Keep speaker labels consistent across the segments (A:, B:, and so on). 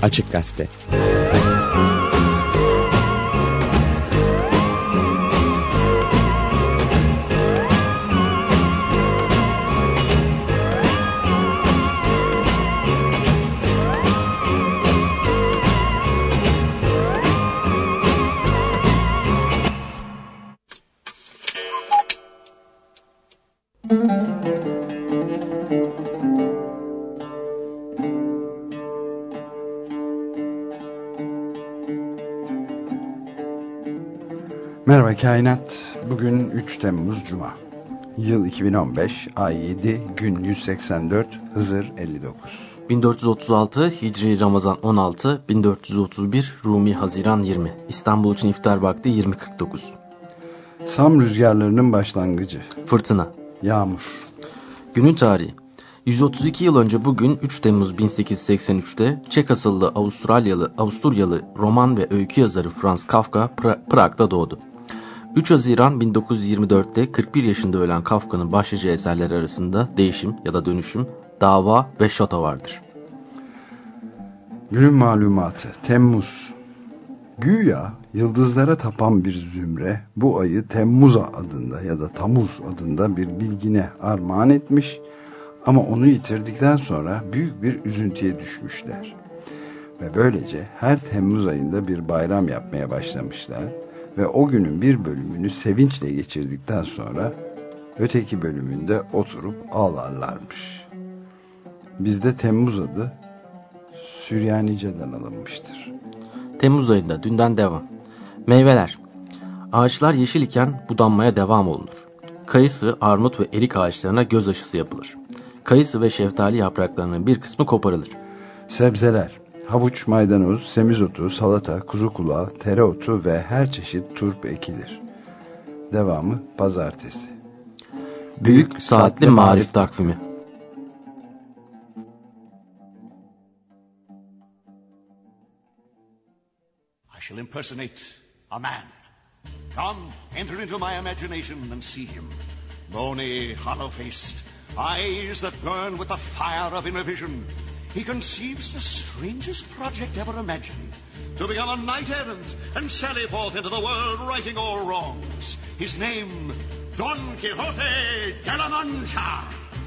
A: Açık Gazete.
B: Merhaba Kainat. Bugün 3 Temmuz Cuma. Yıl 2015, ay 7, gün 184, Hızır 59.
C: 1436 Hicri Ramazan 16, 1431 Rumi Haziran 20. İstanbul için iftar vakti 20.49.
B: Sam rüzgarlarının başlangıcı.
C: Fırtına.
B: Yağmur.
C: Günün tarihi. 132 yıl önce bugün 3 Temmuz 1883'te Çek asıllı Avusturyalı roman ve öykü yazarı Franz Kafka Prag'da doğdu. 3 Haziran 1924'te 41 yaşında ölen Kafka'nın başlıca eserleri arasında Değişim ya da Dönüşüm, Dava ve Şato vardır.
B: Günün malumatı. Temmuz. Güya yıldızlara tapan bir zümre bu ayı Temmuz adında ya da Tamuz adında bir bilgine armağan etmiş ama onu yitirdikten sonra büyük bir üzüntüye düşmüşler. Ve böylece her Temmuz ayında bir bayram yapmaya başlamışlar ve o günün bir bölümünü sevinçle geçirdikten sonra öteki bölümünde oturup ağlarlarmış. Bizde Temmuz adı Süryanice'den alınmıştır.
C: Temmuz ayında dünden devam. Meyveler. Ağaçlar yeşil iken budanmaya devam olunur. Kayısı, armut ve erik ağaçlarına göz aşısı yapılır. Kayısı ve şeftali yapraklarının bir kısmı koparılır.
B: Sebzeler. Havuç, maydanoz, semizotu, salata, kuzu kulağı, tereotu ve her çeşit turp ekilir. Devamı pazartesi.
C: Büyük Saatli Marif Takvimi.
D: I shall impersonate a man. Come, enter into my imagination and see him. Bony, hollow-faced, eyes that burn with the fire of inner vision. He conceives the strangest project ever imagined, to become a knight-errant and sally forth into the world righting all wrongs. His name, Don Quixote de la Mancha.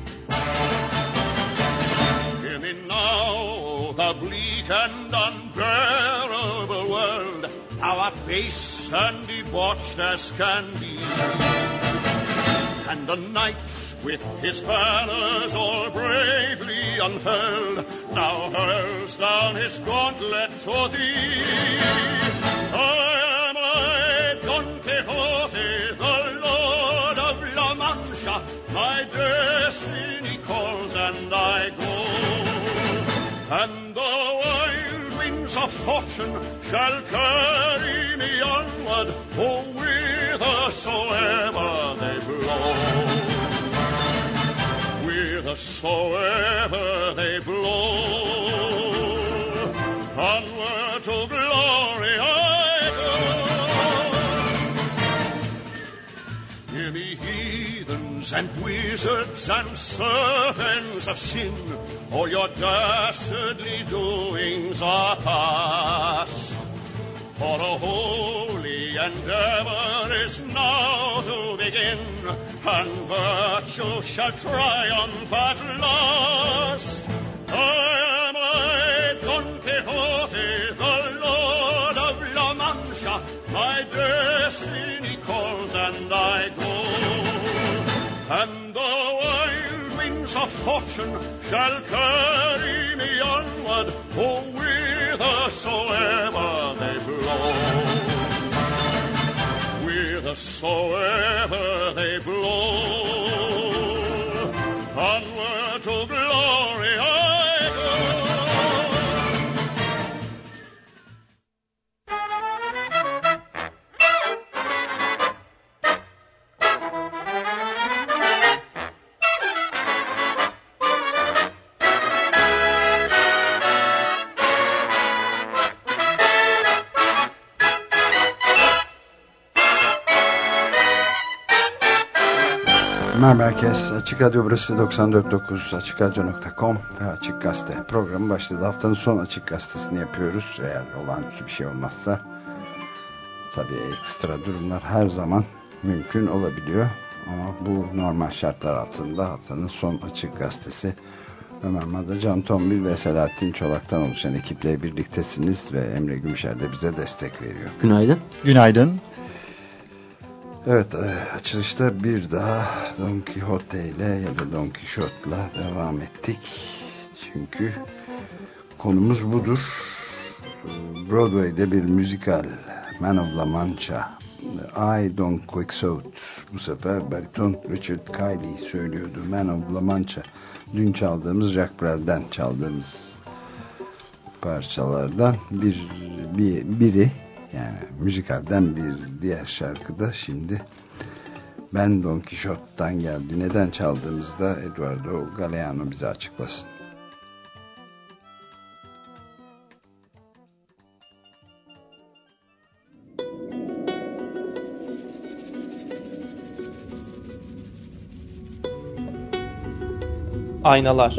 D: Hear me now, the bleak and unbearable world, how base and debauched as can be. And the knight, with his banners all bravely unfurled, now hurls down his gauntlet to thee. I am I, Don Quixote, the Lord of La Mancha. My destiny calls and I go, and the wild winds of fortune shall carry me onward, oh, whithersoever they blow. Whithersoever they blow, onward to glory I go. Hear me, heathens and wizards and servants of sin, all your dastardly doings are past. For a holy endeavor is now to begin, and virtue shall triumph at last. I am I, Don Quixote, the Lord of La Mancha. My destiny calls and I go, and the wild winds of fortune shall carry me onward, oh, whithersoever they blow. Whithersoever they blow, onward to glory I go.
B: Merhaba herkes. Açık Radyo burası 94.9 AçıkRadyo.com ve Açık Gazete programı başladı. Haftanın son Açık Gazetesini yapıyoruz. Eğer olağanüstü bir şey olmazsa, tabii ekstra durumlar her zaman mümkün olabiliyor. Ama bu normal şartlar altında haftanın son Açık Gazetesi. Ömer Madra, Can Tombil ve Selahattin Çolak'tan oluşan ekiple birliktesiniz ve Emre Gümüşer de bize destek veriyor.
C: Günaydın.
A: Günaydın.
B: Evet, açılışta bir daha Don Quixote ile ya da Don Quixote'la devam ettik. Çünkü konumuz budur. Broadway'de bir müzikal, Man of La Mancha, I Don Quixote. Bu sefer bariton Richard Kiley söylüyordu. Man of La Mancha. Dün çaldığımız, Jacques Brel'den çaldığımız parçalardan biri. Yani müzikalden bir diğer şarkıda şimdi Ben Don Quixote'dan geldi. Neden çaldığımızda Eduardo Galeano bize açıklasın.
E: Aynalar.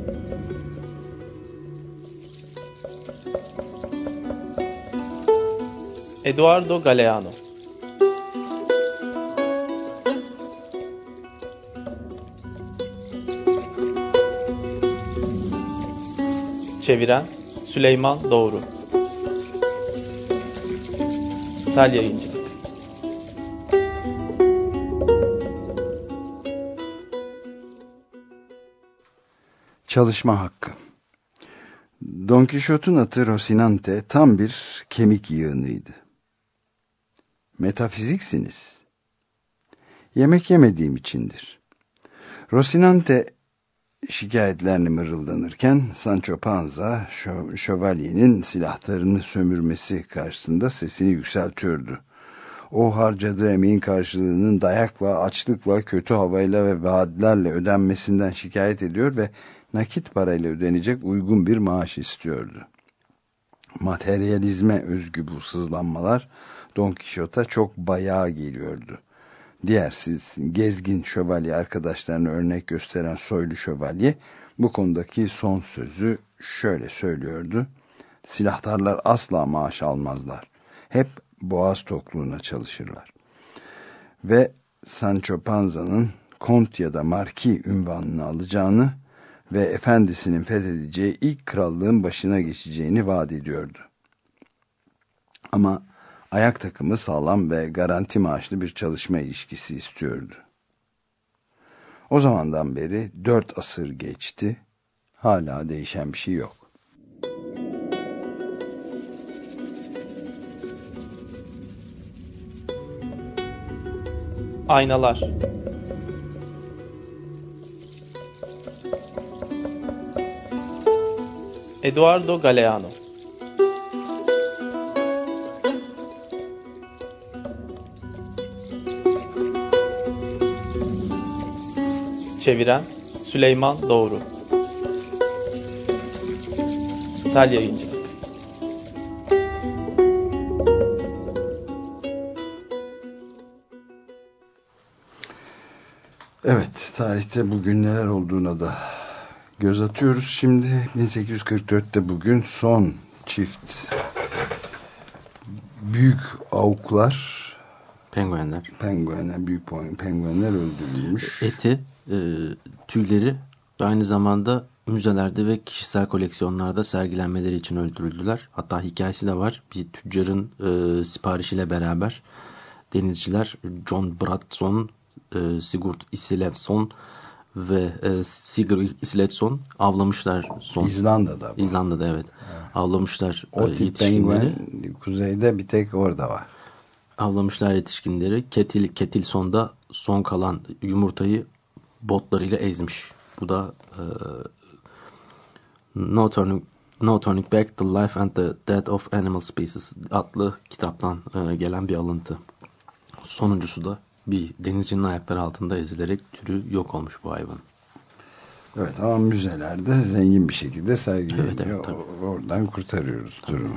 E: Eduardo Galeano. Çeviren Süleyman Doğru. Sel Yayıncılık.
B: Çalışma hakkı. Don Quixote'un atı Rocinante tam bir kemik yığınıydı. Metafiziksiniz. Yemek yemediğim içindir. Rocinante şikayetlerini mırıldanırken Sancho Panza şövalyenin silahlarını sömürmesi karşısında sesini yükseltiyordu. O harcadığı emeğin karşılığının dayakla, açlıkla, kötü havayla ve vaatlerle ödenmesinden şikayet ediyor ve nakit parayla ödenecek uygun bir maaş istiyordu. Materyalizme özgü bu sızlanmalar Don Quixote'a çok bayağı geliyordu. Diğer gezgin şövalye arkadaşlarına örnek gösteren soylu şövalye bu konudaki son sözü şöyle söylüyordu. Silahtarlar asla maaş almazlar. Hep boğaz tokluğuna çalışırlar. Ve Sancho Panza'nın Kont ya da Marki ünvanını alacağını ve efendisinin fethedeceği ilk krallığın başına geçeceğini vaat ediyordu. Ama ayak takımı sağlam ve garanti maaşlı bir çalışma ilişkisi istiyordu. O zamandan beri 4 asır geçti. Hala değişen bir şey yok.
E: Aynalar. Eduardo Galeano. Çeviren Süleyman Doğru. Sel Yayıncılık.
B: Evet, tarihte bugün neler olduğuna da göz atıyoruz. Şimdi 1844'te bugün son çift büyük avuklar, büyük penguenler öldürülmüş.
C: Eti, tüyleri aynı zamanda müzelerde ve kişisel koleksiyonlarda sergilenmeleri için öldürüldüler. Hatta hikayesi de var. Bir tüccarın siparişiyle beraber denizciler John Bradson, Sigurd Iselevson ve Sigurd Iselevson avlamışlar. İzlanda'da evet. Avlamışlar
B: o tip penguen kuzeyde bir tek orada var.
C: Avlamışlar yetişkinleri. Ketilson'da son kalan yumurtayı botlarıyla ezmiş. Bu da No Turning Back: The Life and the Death of Animal Species adlı kitaptan gelen bir alıntı. Sonuncusu da bir denizcinin ayakları altında ezilerek türü yok olmuş bu hayvan.
B: Evet, ama müzelerde zengin bir şekilde sergileniyor.
C: Evet,
B: oradan kurtarıyoruz durumu.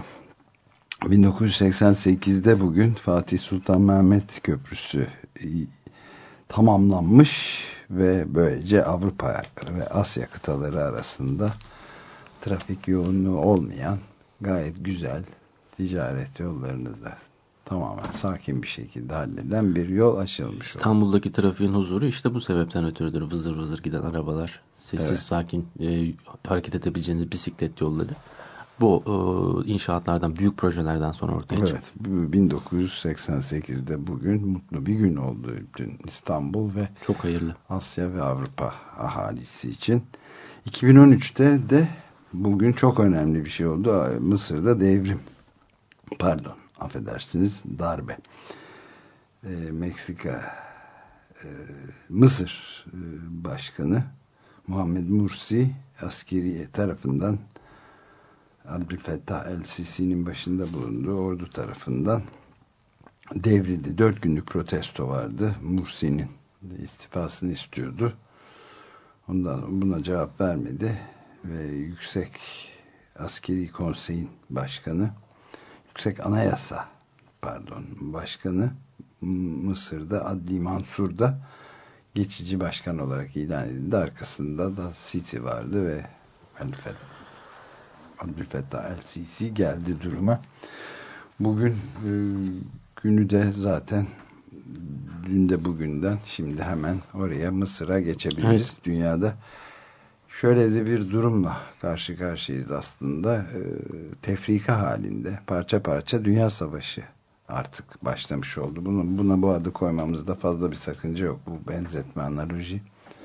B: 1988'de bugün Fatih Sultan Mehmet Köprüsü tamamlanmış ve böylece Avrupa ve Asya kıtaları arasında trafik yoğunluğu olmayan gayet güzel ticaret yollarını da tamamen sakin bir şekilde halleden bir yol açılmış.
C: İstanbul'daki trafiğin huzuru işte bu sebepten ötürüdür. Vızır vızır giden arabalar, sessiz
B: Evet.
C: sakin hareket edebileceğiniz bisiklet yolları. Bu inşaatlardan, büyük projelerden sonra ortaya çıktı.
B: Evet, 1988'de bugün mutlu bir gün oldu bütün İstanbul ve
C: çok hayırlı.
B: Asya ve Avrupa ahalisi için. 2013'te de bugün çok önemli bir şey oldu. Mısır'da devrim. Pardon, affedersiniz, darbe. Mısır Başkanı Muhammed Mursi askeri tarafından Abdülfettah el-Sisi'nin başında bulunduğu ordu tarafından devrildi. 4 günlük protesto vardı. Mursi'nin istifasını istiyordu. Ondan buna cevap vermedi ve Yüksek Askeri Konseyin Başkanı, Yüksek Anayasa Başkanı Mısır'da Adli Mansur'da geçici başkan olarak ilan edildi. Arkasında da Sisi vardı ve Abdülfettah el-Sisi geldi duruma. Bugün günü de zaten dün de bugünden şimdi hemen oraya Mısır'a geçebiliriz.
C: Evet.
B: Dünyada şöyle de bir durumla karşı karşıyayız aslında. Tefrika halinde parça parça dünya savaşı artık başlamış oldu. Buna bu adı koymamızda fazla bir sakınca yok. Bu benzetme, analoji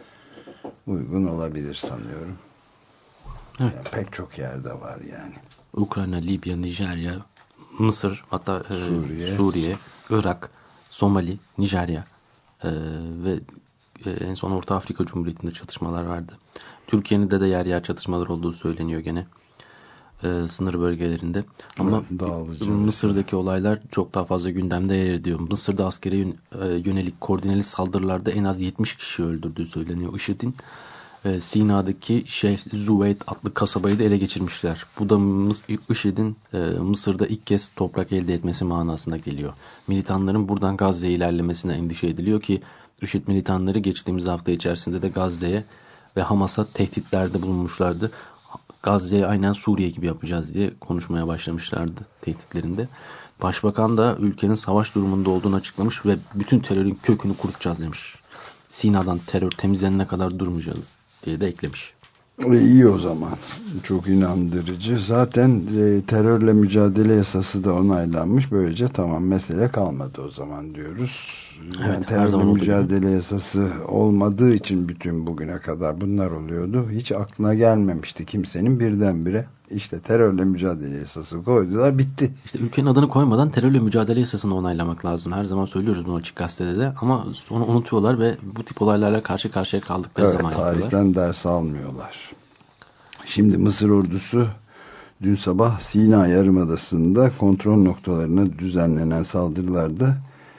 B: uygun olabilir sanıyorum.
C: Evet.
B: Yani pek çok yerde var yani.
C: Ukrayna, Libya, Nijerya, Mısır, hatta
B: Suriye,
C: Irak, Somali, Nijerya ve en son Orta Afrika Cumhuriyeti'nde çatışmalar vardı. Türkiye'nin de yer yer çatışmalar olduğu söyleniyor gene. Sınır bölgelerinde. Ama Mısır'daki olaylar çok daha fazla gündemde yer ediyor. Mısır'da askere yönelik koordineli saldırılarda en az 70 kişi öldürdüğü söyleniyor. IŞİD'in Sina'daki Şeyh Züveyd adlı kasabayı da ele geçirmişler. Bu da IŞİD'in Mısır'da ilk kez toprak elde etmesi manasına geliyor. Militanların buradan Gazze'ye ilerlemesine endişe ediliyor ki IŞİD militanları geçtiğimiz hafta içerisinde de Gazze'ye ve Hamas'a tehditlerde bulunmuşlardı. Gazze'ye aynen Suriye gibi yapacağız diye konuşmaya başlamışlardı tehditlerinde. Başbakan da ülkenin savaş durumunda olduğunu açıklamış ve bütün terörün kökünü kurutacağız demiş. Sina'dan terör temizlenene kadar durmayacağız diye de eklemiş.
B: İyi o zaman. Çok inandırıcı. Zaten terörle mücadele yasası da onaylanmış. Böylece tamam, mesele kalmadı o zaman diyoruz. Yani
C: Evet,
B: terörle mücadele yasası olmadığı için bütün bugüne kadar bunlar oluyordu. Hiç aklına gelmemişti kimsenin, birdenbire işte terörle mücadele yasası koydular, bitti.
C: İşte ülkenin adını koymadan terörle mücadele yasasını onaylamak lazım. Her zaman söylüyoruz bunu Açık Gazete'de de, ama sonra unutuyorlar ve bu tip olaylarla karşı karşıya kaldıkları zaman yapıyorlar.
B: Tarihten ders almıyorlar. Şimdi Mısır ordusu dün sabah Sina Yarımadası'nda kontrol noktalarına düzenlenen saldırılarda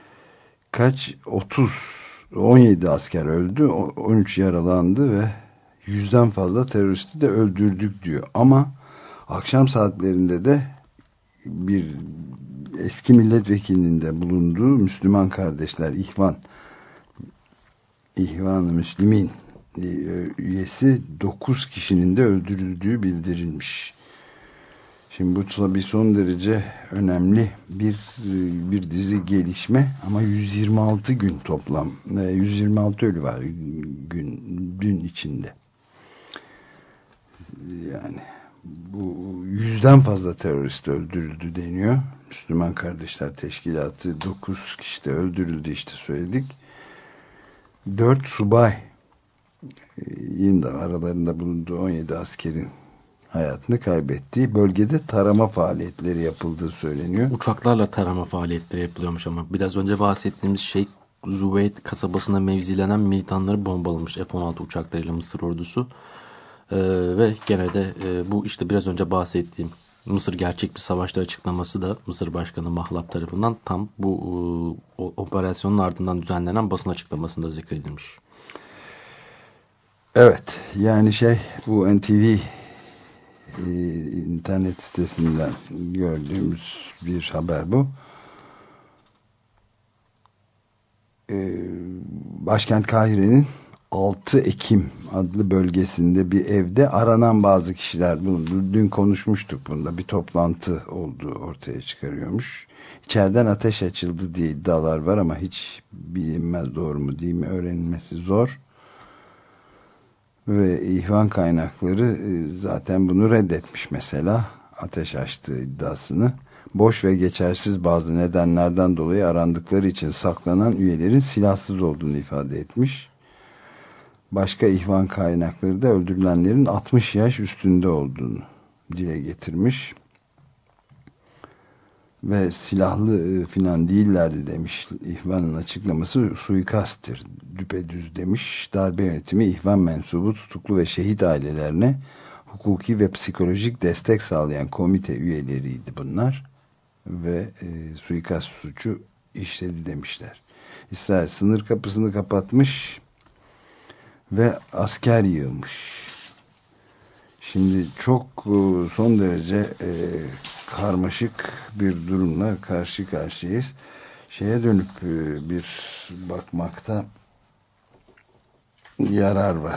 B: 17 asker öldü, 13 yaralandı ve 100'den fazla teröristi de öldürdük diyor. Ama akşam saatlerinde de bir eski milletvekilinin de bulunduğu Müslüman kardeşler, İhvan-ı Müslümin üyesi 9 kişinin de öldürüldüğü bildirilmiş. Şimdi bu tabii son derece önemli bir dizi gelişme, ama 126 gün toplam 126 ölü var dün içinde. Yani bu 100'den fazla terörist öldürüldü deniyor. Müslüman Kardeşler Teşkilatı 9 kişi de öldürüldü, işte söyledik. 4 subay yine de aralarında bulunduğu 17 askerin hayatını kaybettiği bölgede tarama faaliyetleri yapıldığı söyleniyor.
C: Uçaklarla tarama faaliyetleri yapılıyormuş, ama biraz önce bahsettiğimiz Şeyh Züveyd kasabasına mevzilenen militanları bombalamış F-16 uçaklarıyla Mısır ordusu. Ve gene de bu işte biraz önce bahsettiğim Mısır gerçek bir savaşta açıklaması da Mısır Başkanı Mahlab tarafından tam bu operasyonun ardından düzenlenen basın açıklamasında zikredilmiş.
B: Evet, yani bu NTV internet sitesinden gördüğümüz bir haber bu. başkent Kahire'nin 6 Ekim adlı bölgesinde bir evde aranan bazı kişiler bulundu. Dün konuşmuştuk bunda. Bir toplantı olduğu ortaya çıkarıyormuş. İçeriden ateş açıldı diye iddialar var ama hiç bilinmez, doğru mu değil mi öğrenilmesi zor. Ve ihvan kaynakları zaten bunu reddetmiş mesela. Ateş açtığı iddiasını. Boş ve geçersiz bazı nedenlerden dolayı arandıkları için saklanan üyelerin silahsız olduğunu ifade etmiş. Başka ihvan kaynakları da öldürülenlerin 60 yaş üstünde olduğunu dile getirmiş. Ve silahlı filan değillerdi demiş. İhvanın açıklaması suikasttir, düpedüz demiş. Darbe yönetimi ihvan mensubu tutuklu ve şehit ailelerine hukuki ve psikolojik destek sağlayan komite üyeleriydi bunlar. Ve suikast suçu işledi demişler. İsrail sınır kapısını kapatmış ve asker yığılmış. Şimdi çok son derece karmaşık bir durumla karşı karşıyayız. Şeye dönüp bir bakmakta yarar var.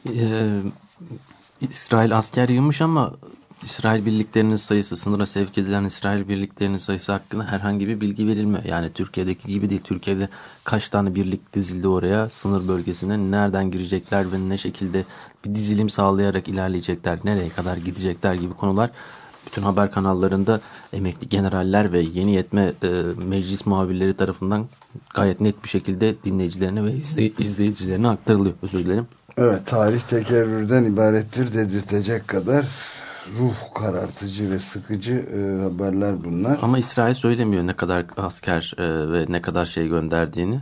C: İsrail asker yığmış ama İsrail birliklerinin sayısı, sınıra sevk edilen İsrail birliklerinin sayısı hakkında herhangi bir bilgi verilmiyor. Yani Türkiye'deki gibi değil. Türkiye'de kaç tane birlik dizildi oraya, sınır bölgesine, nereden girecekler ve ne şekilde bir dizilim sağlayarak ilerleyecekler, nereye kadar gidecekler gibi konular bütün haber kanallarında emekli generaller ve yeni yetme meclis muhabirleri tarafından gayet net bir şekilde dinleyicilerine ve izleyicilerine aktarılıyor. Özür dilerim.
B: Evet, tarih tekerrürden ibarettir dedirtecek kadar ruh karartıcı ve sıkıcı haberler bunlar.
C: Ama İsrail söylemiyor ne kadar asker ve ne kadar şey gönderdiğini.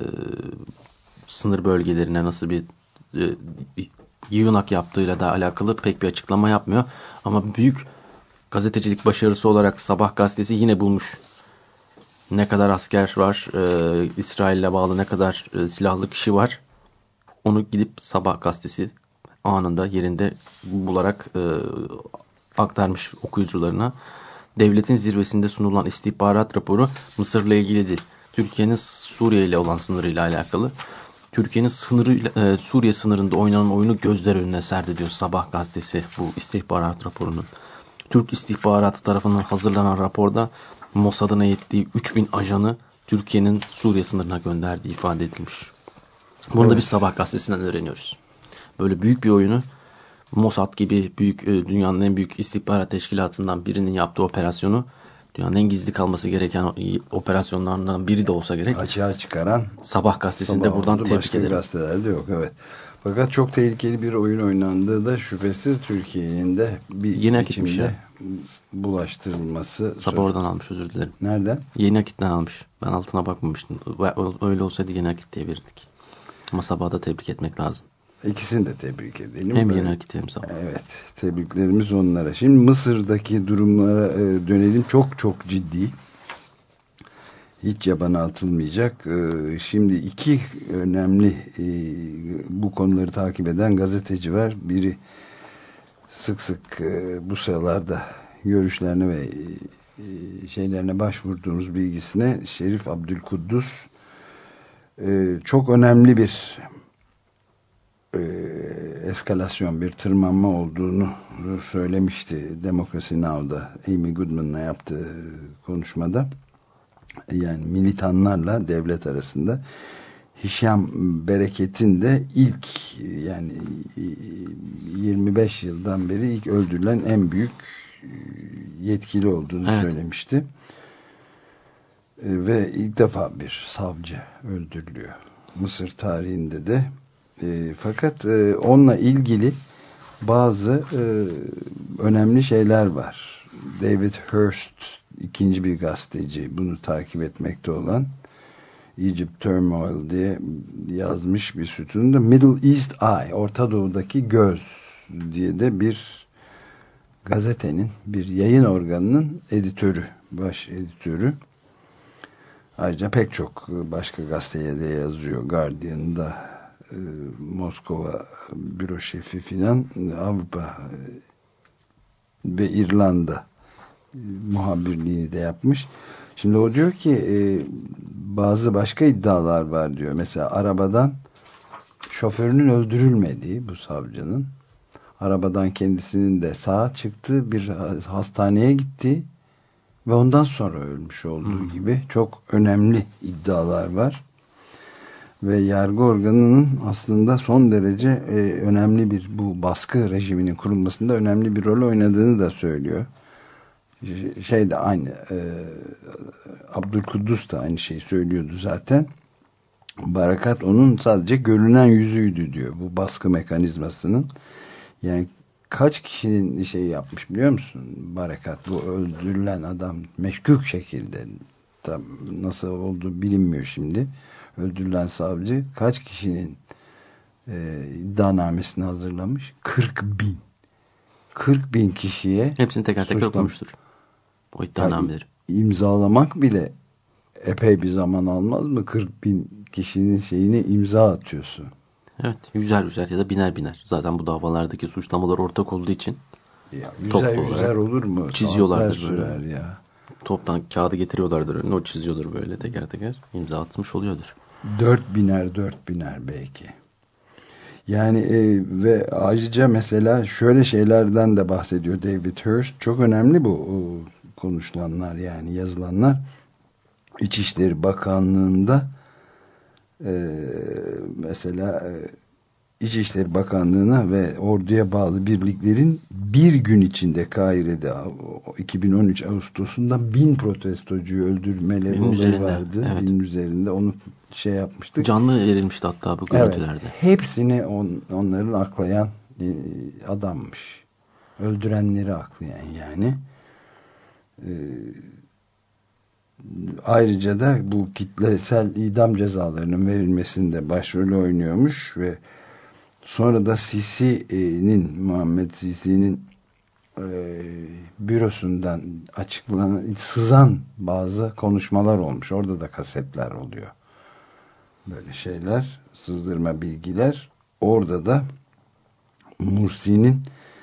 C: Sınır bölgelerine nasıl bir yığınak yaptığıyla da alakalı pek bir açıklama yapmıyor. Ama büyük gazetecilik başarısı olarak Sabah gazetesi yine bulmuş. Ne kadar asker var, İsrail'le bağlı ne kadar silahlı kişi var. Onu gidip Sabah gazetesi anında yerinde bularak aktarmış okuyucularına. Devletin zirvesinde sunulan istihbarat raporu Mısır'la ilgili değil. Türkiye'nin Suriye ile olan sınırıyla alakalı. Türkiye'nin Suriye sınırında oynanan oyunu gözler önüne serdi diyor Sabah gazetesi bu istihbarat raporunun. Türk istihbaratı tarafından hazırlanan raporda Mossad'ın yettiği 3000 ajanı Türkiye'nin Suriye sınırına gönderdiği ifade edilmiş. Bunu da biz Sabah gazetesinden öğreniyoruz. Böyle büyük bir oyunu Mossad gibi büyük dünyanın en büyük istihbarat teşkilatından birinin yaptığı operasyonu, dünyanın en gizli kalması gereken operasyonlarından biri de olsa gerek,
B: açığa çıkaran
C: Sabah gazetesinde buradan tebrik
B: başka
C: ederim.
B: Gazetelerde yok, evet. Fakat çok tehlikeli bir oyun oynandığı da şüphesiz Türkiye'nin de bir
C: yeni
B: biçimde bulaştırılması.
C: Sabah oradan almış, özür dilerim.
B: Nereden?
C: Yeni Akit'ten almış. Ben altına bakmamıştım. Öyle olsaydı Yeni Akit diye verirdik. Ama Sabah'ı da tebrik etmek lazım.
B: İkisini de tebrik edelim.
C: Hem Yeni Akit hem Sabah.
B: Evet, tebriklerimiz onlara. Şimdi Mısır'daki durumlara dönelim. Çok çok ciddi. Hiç yabana atılmayacak. Şimdi iki önemli bu konuları takip eden gazeteci var. Biri sık sık bu sıralarda görüşlerine ve şeylerine başvurduğumuz bilgisine Şerif Abdülkuddus çok önemli bir eskalasyon, bir tırmanma olduğunu söylemişti Democracy Now'da Amy Goodman'la yaptığı konuşmada. Yani militanlarla devlet arasında Hişam Bereket'in de ilk, yani 25 yıldan beri ilk öldürülen en büyük yetkili olduğunu söylemişti. Ve ilk defa bir savcı öldürülüyor Mısır tarihinde de. Fakat onunla ilgili bazı önemli şeyler var. David Hearst, ikinci bir gazeteci, bunu takip etmekte olan, Egypt Turmoil diye yazmış bir sütunda Middle East Eye, Orta Doğu'daki göz diye de bir gazetenin, bir yayın organının editörü, baş editörü. Ayrıca pek çok başka gazeteye de yazıyor. Guardian'da, Moskova büro şefi filan, Avrupa ve İrlanda muhabirliğini de yapmış. Şimdi o diyor ki bazı başka iddialar var diyor. Mesela arabadan şoförünün öldürülmediği, bu savcının arabadan kendisinin de sağ çıktığı bir hastaneye gitti ve ondan sonra ölmüş olduğu gibi çok önemli iddialar var. Ve yargı organının aslında son derece önemli bir, bu baskı rejiminin kurulmasında önemli bir rol oynadığını da söylüyor. Şey de aynı, Abdülkuddus da aynı şeyi söylüyordu zaten. Barakat onun sadece görünen yüzüydü diyor bu baskı mekanizmasının. Yani kaç kişinin şey yapmış biliyor musun? Barakat, bu öldürülen adam meşkuk şekilde, tam nasıl olduğu bilinmiyor şimdi. Öldürülen savcı kaç kişinin iddianamesini hazırlamış? 40 bin kişiye
C: hepsini teker teker okumuştur o iddianameleri.
B: Yani imzalamak bile epey bir zaman almaz mı? 40 bin kişinin şeyini imza atıyorsun.
C: Evet, yüzer ya da biner. Zaten bu davalardaki suçlamalar ortak olduğu için
B: ya, yüzer olur mu?
C: Çiziyorlardır böyle. Ya. Toptan kağıdı getiriyorlardır önüne, o çiziyordur böyle teker teker, imza atmış oluyordur.
B: 4.000'er belki. Yani ve ayrıca mesela şöyle şeylerden de bahsediyor David Hearst. Çok önemli bu konuşulanlar, yani yazılanlar. İçişleri Bakanlığı'nda mesela İçişleri Bakanlığı'na ve orduya bağlı birliklerin bir gün içinde Kahire'de 2013 Ağustos'unda 1000 protestocuyu öldürmeleri olayı vardı.
C: Evet.
B: 1000 üzerinde onu şey yapmıştık.
C: Canlı verilmişti hatta bu görüntülerde.
B: Evet, hepsini onların aklayan adammış. Öldürenleri aklayan yani. Ayrıca da bu kitlesel idam cezalarının verilmesinde başrolü oynuyormuş ve sonra da Muhammed Sisi'nin bürosundan sızan bazı konuşmalar olmuş. Orada da kasetler oluyor. Böyle şeyler, sızdırma bilgiler. Orada da Mursi'nin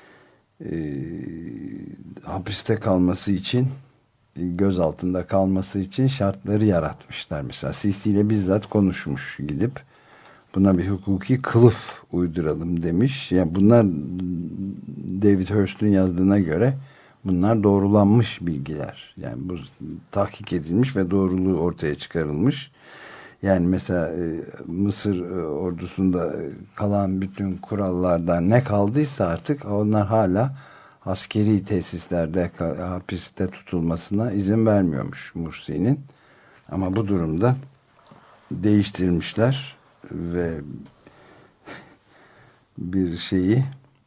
B: hapiste kalması için, gözaltında kalması için şartları yaratmışlar. Mesela Sisi ile bizzat konuşmuş, gidip buna bir hukuki kılıf uyduralım demiş. Yani bunlar David Hearst'ün yazdığına göre bunlar doğrulanmış bilgiler. Yani bu tahkik edilmiş ve doğruluğu ortaya çıkarılmış. Yani mesela Mısır ordusunda kalan bütün kurallardan ne kaldıysa artık onlar hala askeri tesislerde hapiste tutulmasına izin vermiyormuş Mursi'nin. Ama bu durumda değiştirmişler ve bir şeyi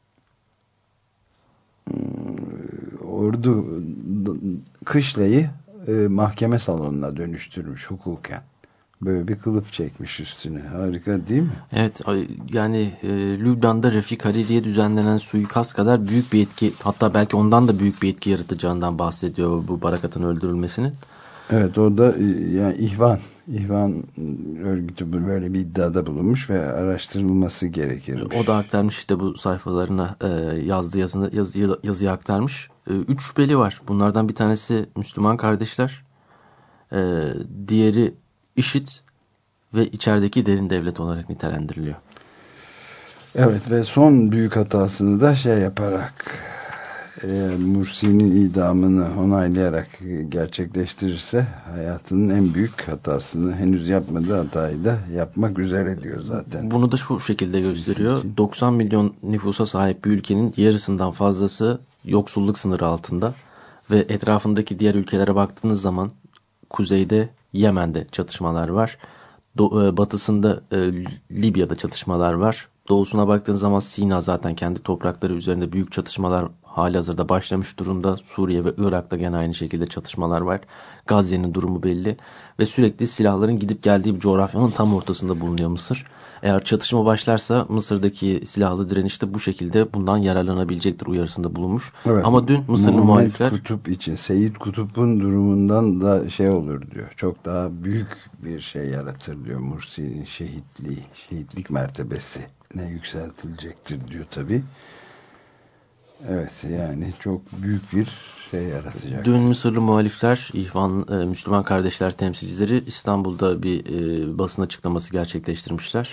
B: ordu kışlayı mahkeme salonuna dönüştürmüş hukuken. Böyle bir kılıf çekmiş üstüne. Harika değil mi?
C: Evet, yani Lübnan'da Refik Hariri'ye düzenlenen suikast kadar büyük bir etki, hatta belki ondan da büyük bir etki yaratacağından bahsediyor bu Barakat'ın öldürülmesinin.
B: Evet, o da yani İhvan örgütü böyle bir iddiada bulunmuş ve araştırılması gerekirmiş.
C: O da aktarmış işte bu sayfalarına yazıyı aktarmış. 3 şüpheli var. Bunlardan bir tanesi Müslüman kardeşler. Diğeri IŞİD ve içerideki derin devlet olarak nitelendiriliyor.
B: Evet ve son büyük hatasını da şey yaparak Mursi'nin idamını onaylayarak gerçekleştirirse hayatının en büyük hatasını, henüz yapmadığı hatayı da yapmak üzere diyor zaten.
C: Bunu da şu şekilde gösteriyor. 90 milyon nüfusa sahip bir ülkenin yarısından fazlası yoksulluk sınırı altında ve etrafındaki diğer ülkelere baktığınız zaman kuzeyde Yemen'de çatışmalar var. Batısında Libya'da çatışmalar var. Doğusuna baktığınız zaman Sina zaten kendi toprakları üzerinde büyük çatışmalar halihazırda başlamış durumda. Suriye ve Irak'ta gene aynı şekilde çatışmalar var. Gazze'nin durumu belli ve sürekli silahların gidip geldiği bir coğrafyanın tam ortasında bulunuyor Mısır. Eğer çatışma başlarsa Mısır'daki silahlı direniş de bu şekilde bundan yararlanabilecektir uyarısında bulunmuş. Evet, ama dün Mısırlı muhalifler
B: Kutup için, Seyyid Kutup'un durumundan da şey olur diyor. Çok daha büyük bir şey yaratır diyor. Mursi'nin şehitlik mertebesi ne yükseltilecektir diyor tabii. Evet, yani çok büyük bir şey yaratacak.
C: Dün Mısırlı muhalifler, Müslüman Kardeşler temsilcileri İstanbul'da bir basın açıklaması gerçekleştirmişler.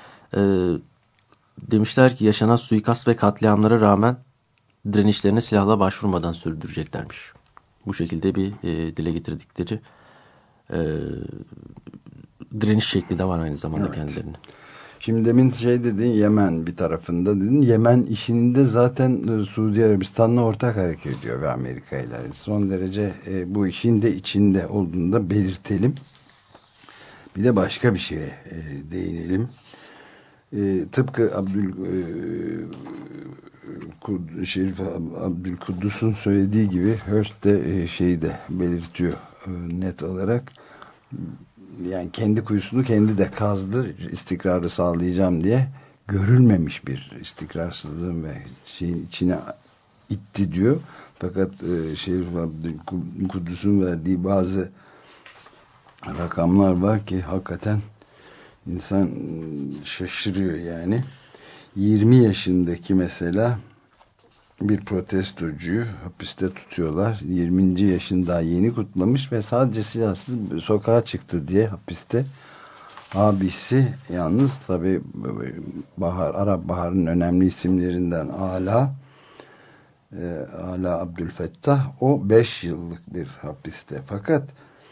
C: Demişler ki yaşanan suikast ve katliamlara rağmen direnişlerini silahla başvurmadan sürdüreceklermiş. Bu şekilde bir dile getirdikleri direniş şekli de var aynı zamanda kendilerine.
B: Şimdi demin dedin, Yemen bir tarafında dedin. Yemen işinde zaten Suudi Arabistan'la ortak hareket ediyor ve Amerika ile. Son derece bu işin de içinde olduğunu da belirtelim. Bir de başka bir şeye değinelim. Tıpkı Şerif Abdülkuddus'un söylediği gibi Hearst de şeyi de belirtiyor net olarak. Yani kendi kuyusunu kendi de kazdı, istikrarı sağlayacağım diye, görülmemiş bir istikrarsızlığın ve şeyin içine itti diyor. Fakat Şerif Abdülkuddus'un verdiği bazı rakamlar var ki hakikaten insan şaşırıyor yani. 20 yaşındaki mesela bir protestocuyu hapiste tutuyorlar. 20. yaşını daha yeni kutlamış ve sadece silahsız sokağa çıktı diye hapiste. Abisi yalnız, tabii Arap Baharı'nın önemli isimlerinden Ala Abdülfettah, o 5 yıllık bir hapiste. Fakat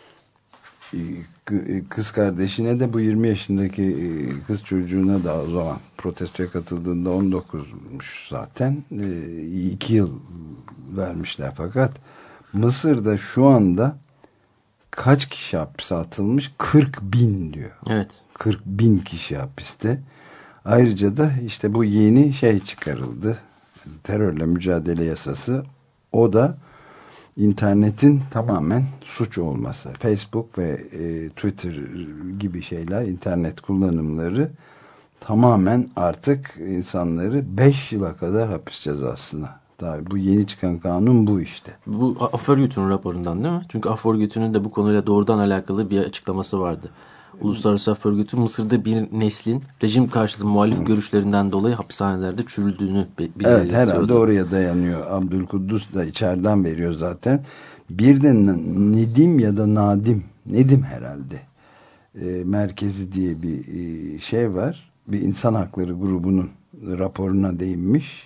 B: kız kardeşine de, bu 20 yaşındaki kız çocuğuna da o zaman protestoya katıldığında 19'muş zaten, 2 yıl vermişler. Fakat Mısır'da şu anda kaç kişi hapse atılmış? 40.000 diyor.
C: Evet.
B: 40.000 kişi hapiste. Ayrıca da işte bu yeni çıkarıldı. Terörle mücadele yasası. O da İnternetin tamamen suç olması. Facebook ve Twitter gibi şeyler, internet kullanımları tamamen artık insanları 5 yıla kadar hapis cezasına. Tabii bu yeni çıkan kanun bu işte.
C: Bu Aförgüt'ün raporundan değil mi? Çünkü Aförgüt'ün de bu konuyla doğrudan alakalı bir açıklaması vardı. Uluslararası Aförgüt'ün Mısır'da bir neslin rejim karşıtı muhalif görüşlerinden dolayı hapishanelerde çürüldüğünü belirtiyordu.
B: Evet, herhalde oraya dayanıyor. Abdülkuddus da içeriden veriyor zaten. Bir de Nedim ya da Nedim herhalde merkezi diye bir şey var. Bir insan hakları grubunun raporuna değinmiş.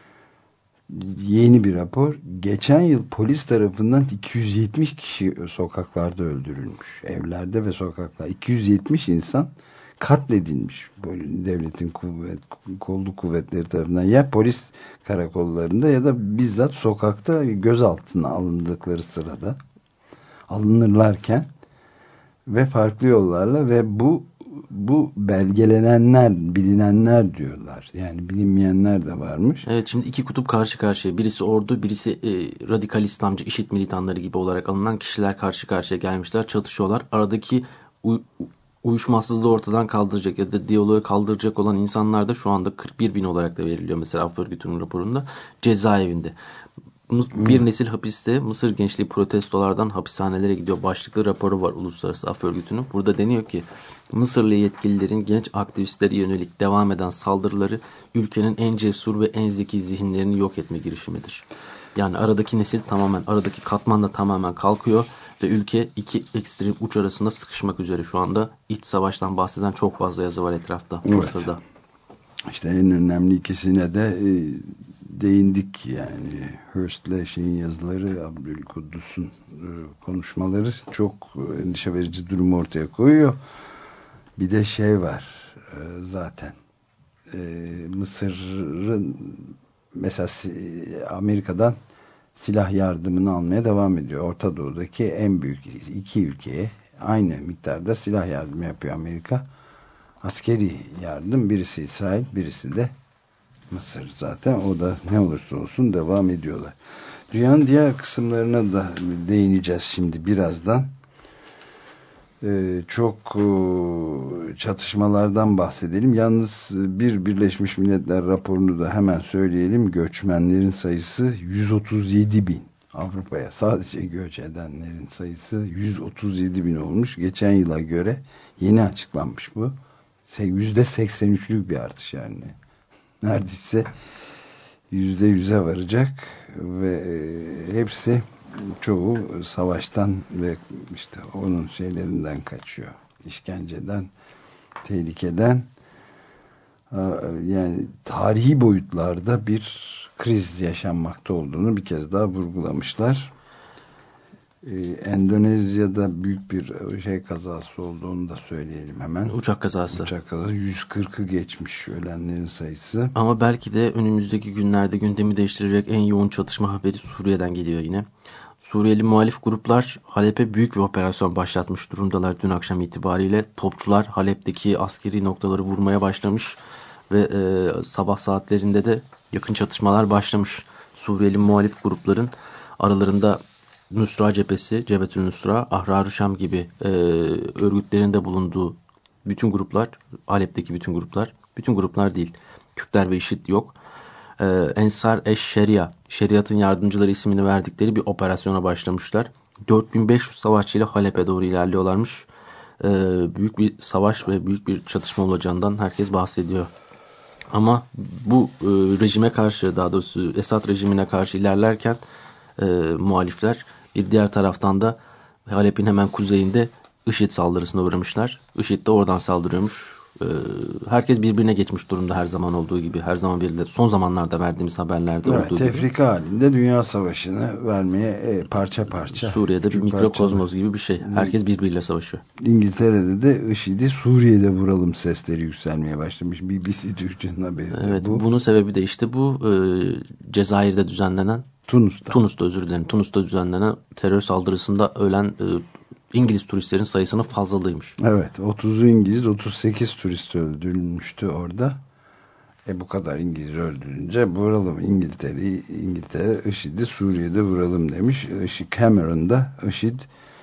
B: Yeni bir rapor. Geçen yıl polis tarafından 270 kişi sokaklarda öldürülmüş. Evlerde ve sokaklarda. 270 insan katledilmiş. Böyle devletin kolluk kuvvetleri tarafından. Ya polis karakollarında ya da bizzat sokakta gözaltına alındıkları sırada. Alınırlarken ve farklı yollarla ve bu belgelenenler, bilinenler diyorlar. Yani bilinmeyenler de varmış.
C: Evet, şimdi iki kutup karşı karşıya. Birisi ordu, birisi radikal İslamcı, IŞİD militanları gibi olarak alınan kişiler karşı karşıya gelmişler. Çatışıyorlar. Aradaki uyuşmazsızlığı ortadan kaldıracak ya da diyaloğu kaldıracak olan insanlar da şu anda 41.000 olarak da veriliyor. Mesela Aförgüt'ün raporunda cezaevinde. Bir nesil hapiste, Mısır gençliği protestolardan hapishanelere gidiyor başlıklı raporu var Uluslararası Af Örgütü'nün. Burada deniyor ki Mısırlı yetkililerin genç aktivistlere yönelik devam eden saldırıları ülkenin en cesur ve en zeki zihinlerini yok etme girişimidir. Yani aradaki nesil tamamen, aradaki katman da tamamen kalkıyor ve ülke iki ekstrem uç arasında sıkışmak üzere şu anda. İç savaştan bahseden çok fazla yazı var etrafta Mısır'da.
B: Evet. İşte en önemli ikisine de değindik yani. Hearst'le yazıları, Abdülkuddus'un konuşmaları çok endişe verici durumu ortaya koyuyor. Bir de var zaten. Mısır'ın mesela Amerika'dan silah yardımını almaya devam ediyor. Orta Doğu'daki en büyük iki ülkeye aynı miktarda silah yardımı yapıyor Amerika. Askeri yardım, birisi İsrail, birisi de Mısır zaten. O da ne olursa olsun devam ediyorlar. Dünyanın diğer kısımlarına da değineceğiz şimdi birazdan. Çok çatışmalardan bahsedelim. Yalnız bir Birleşmiş Milletler raporunu da hemen söyleyelim. Göçmenlerin sayısı 137.000. Avrupa'ya sadece göç edenlerin sayısı 137.000 olmuş. Geçen yıla göre yeni açıklanmış bu. %83'lük bir artış yani. Neredeyse %100'e varacak ve hepsi, çoğu savaştan ve işte onun şeylerinden kaçıyor. İşkenceden, tehlikeden, yani tarihi boyutlarda bir kriz yaşanmakta olduğunu bir kez daha vurgulamışlar. Endonezya'da büyük bir kazası olduğunu da söyleyelim hemen.
C: Uçak kazası.
B: 140'ı geçmiş ölenlerin sayısı.
C: Ama belki de önümüzdeki günlerde gündemi değiştirecek en yoğun çatışma haberi Suriye'den geliyor yine. Suriyeli muhalif gruplar Halep'e büyük bir operasyon başlatmış durumdalar dün akşam itibariyle. Topçular Halep'teki askeri noktaları vurmaya başlamış ve sabah saatlerinde de yakın çatışmalar başlamış. Suriyeli muhalif grupların aralarında Nusra Cephesi, Cebhetül Nusra, Ahrar-ı Şam gibi örgütlerin de bulunduğu bütün gruplar, Halep'teki bütün gruplar değil, Kürtler ve IŞİD yok. Ensar eş-Şeria, şeriatın yardımcıları ismini verdikleri bir operasyona başlamışlar. 4500 savaşçıyla Halep'e doğru ilerliyorlarmış. Büyük bir savaş ve büyük bir çatışma olacağından herkes bahsediyor. Ama bu rejime karşı, daha doğrusu Esad rejimine karşı ilerlerken muhalifler bir diğer taraftan da Halep'in hemen kuzeyinde IŞİD saldırısına uğramışlar. IŞİD de oradan saldırıyormuş. Herkes birbirine geçmiş durumda her zaman olduğu gibi. Her zaman son zamanlarda verdiğimiz haberlerde olduğu gibi.
B: Tefrika halinde dünya savaşını vermeye parça parça.
C: Suriye'de bir mikrokozmos gibi bir şey. Herkes birbiriyle savaşıyor.
B: İngiltere'de de IŞİD'i Suriye'de vuralım sesleri yükselmeye başlamış. BBC Türkçe'nin haberi.
C: Evet, bunun sebebi de işte bu Cezayir'de düzenlenen Tunus'ta düzenlenen terör saldırısında ölen İngiliz turistlerin sayısının fazlalığıymış.
B: Evet, 30'u İngiliz, 38 turist öldürülmüştü orada. Bu kadar İngiliz öldürünce vuralım İngiltere IŞİD'i Suriye'de vuralım demiş. Cameron'da IŞİD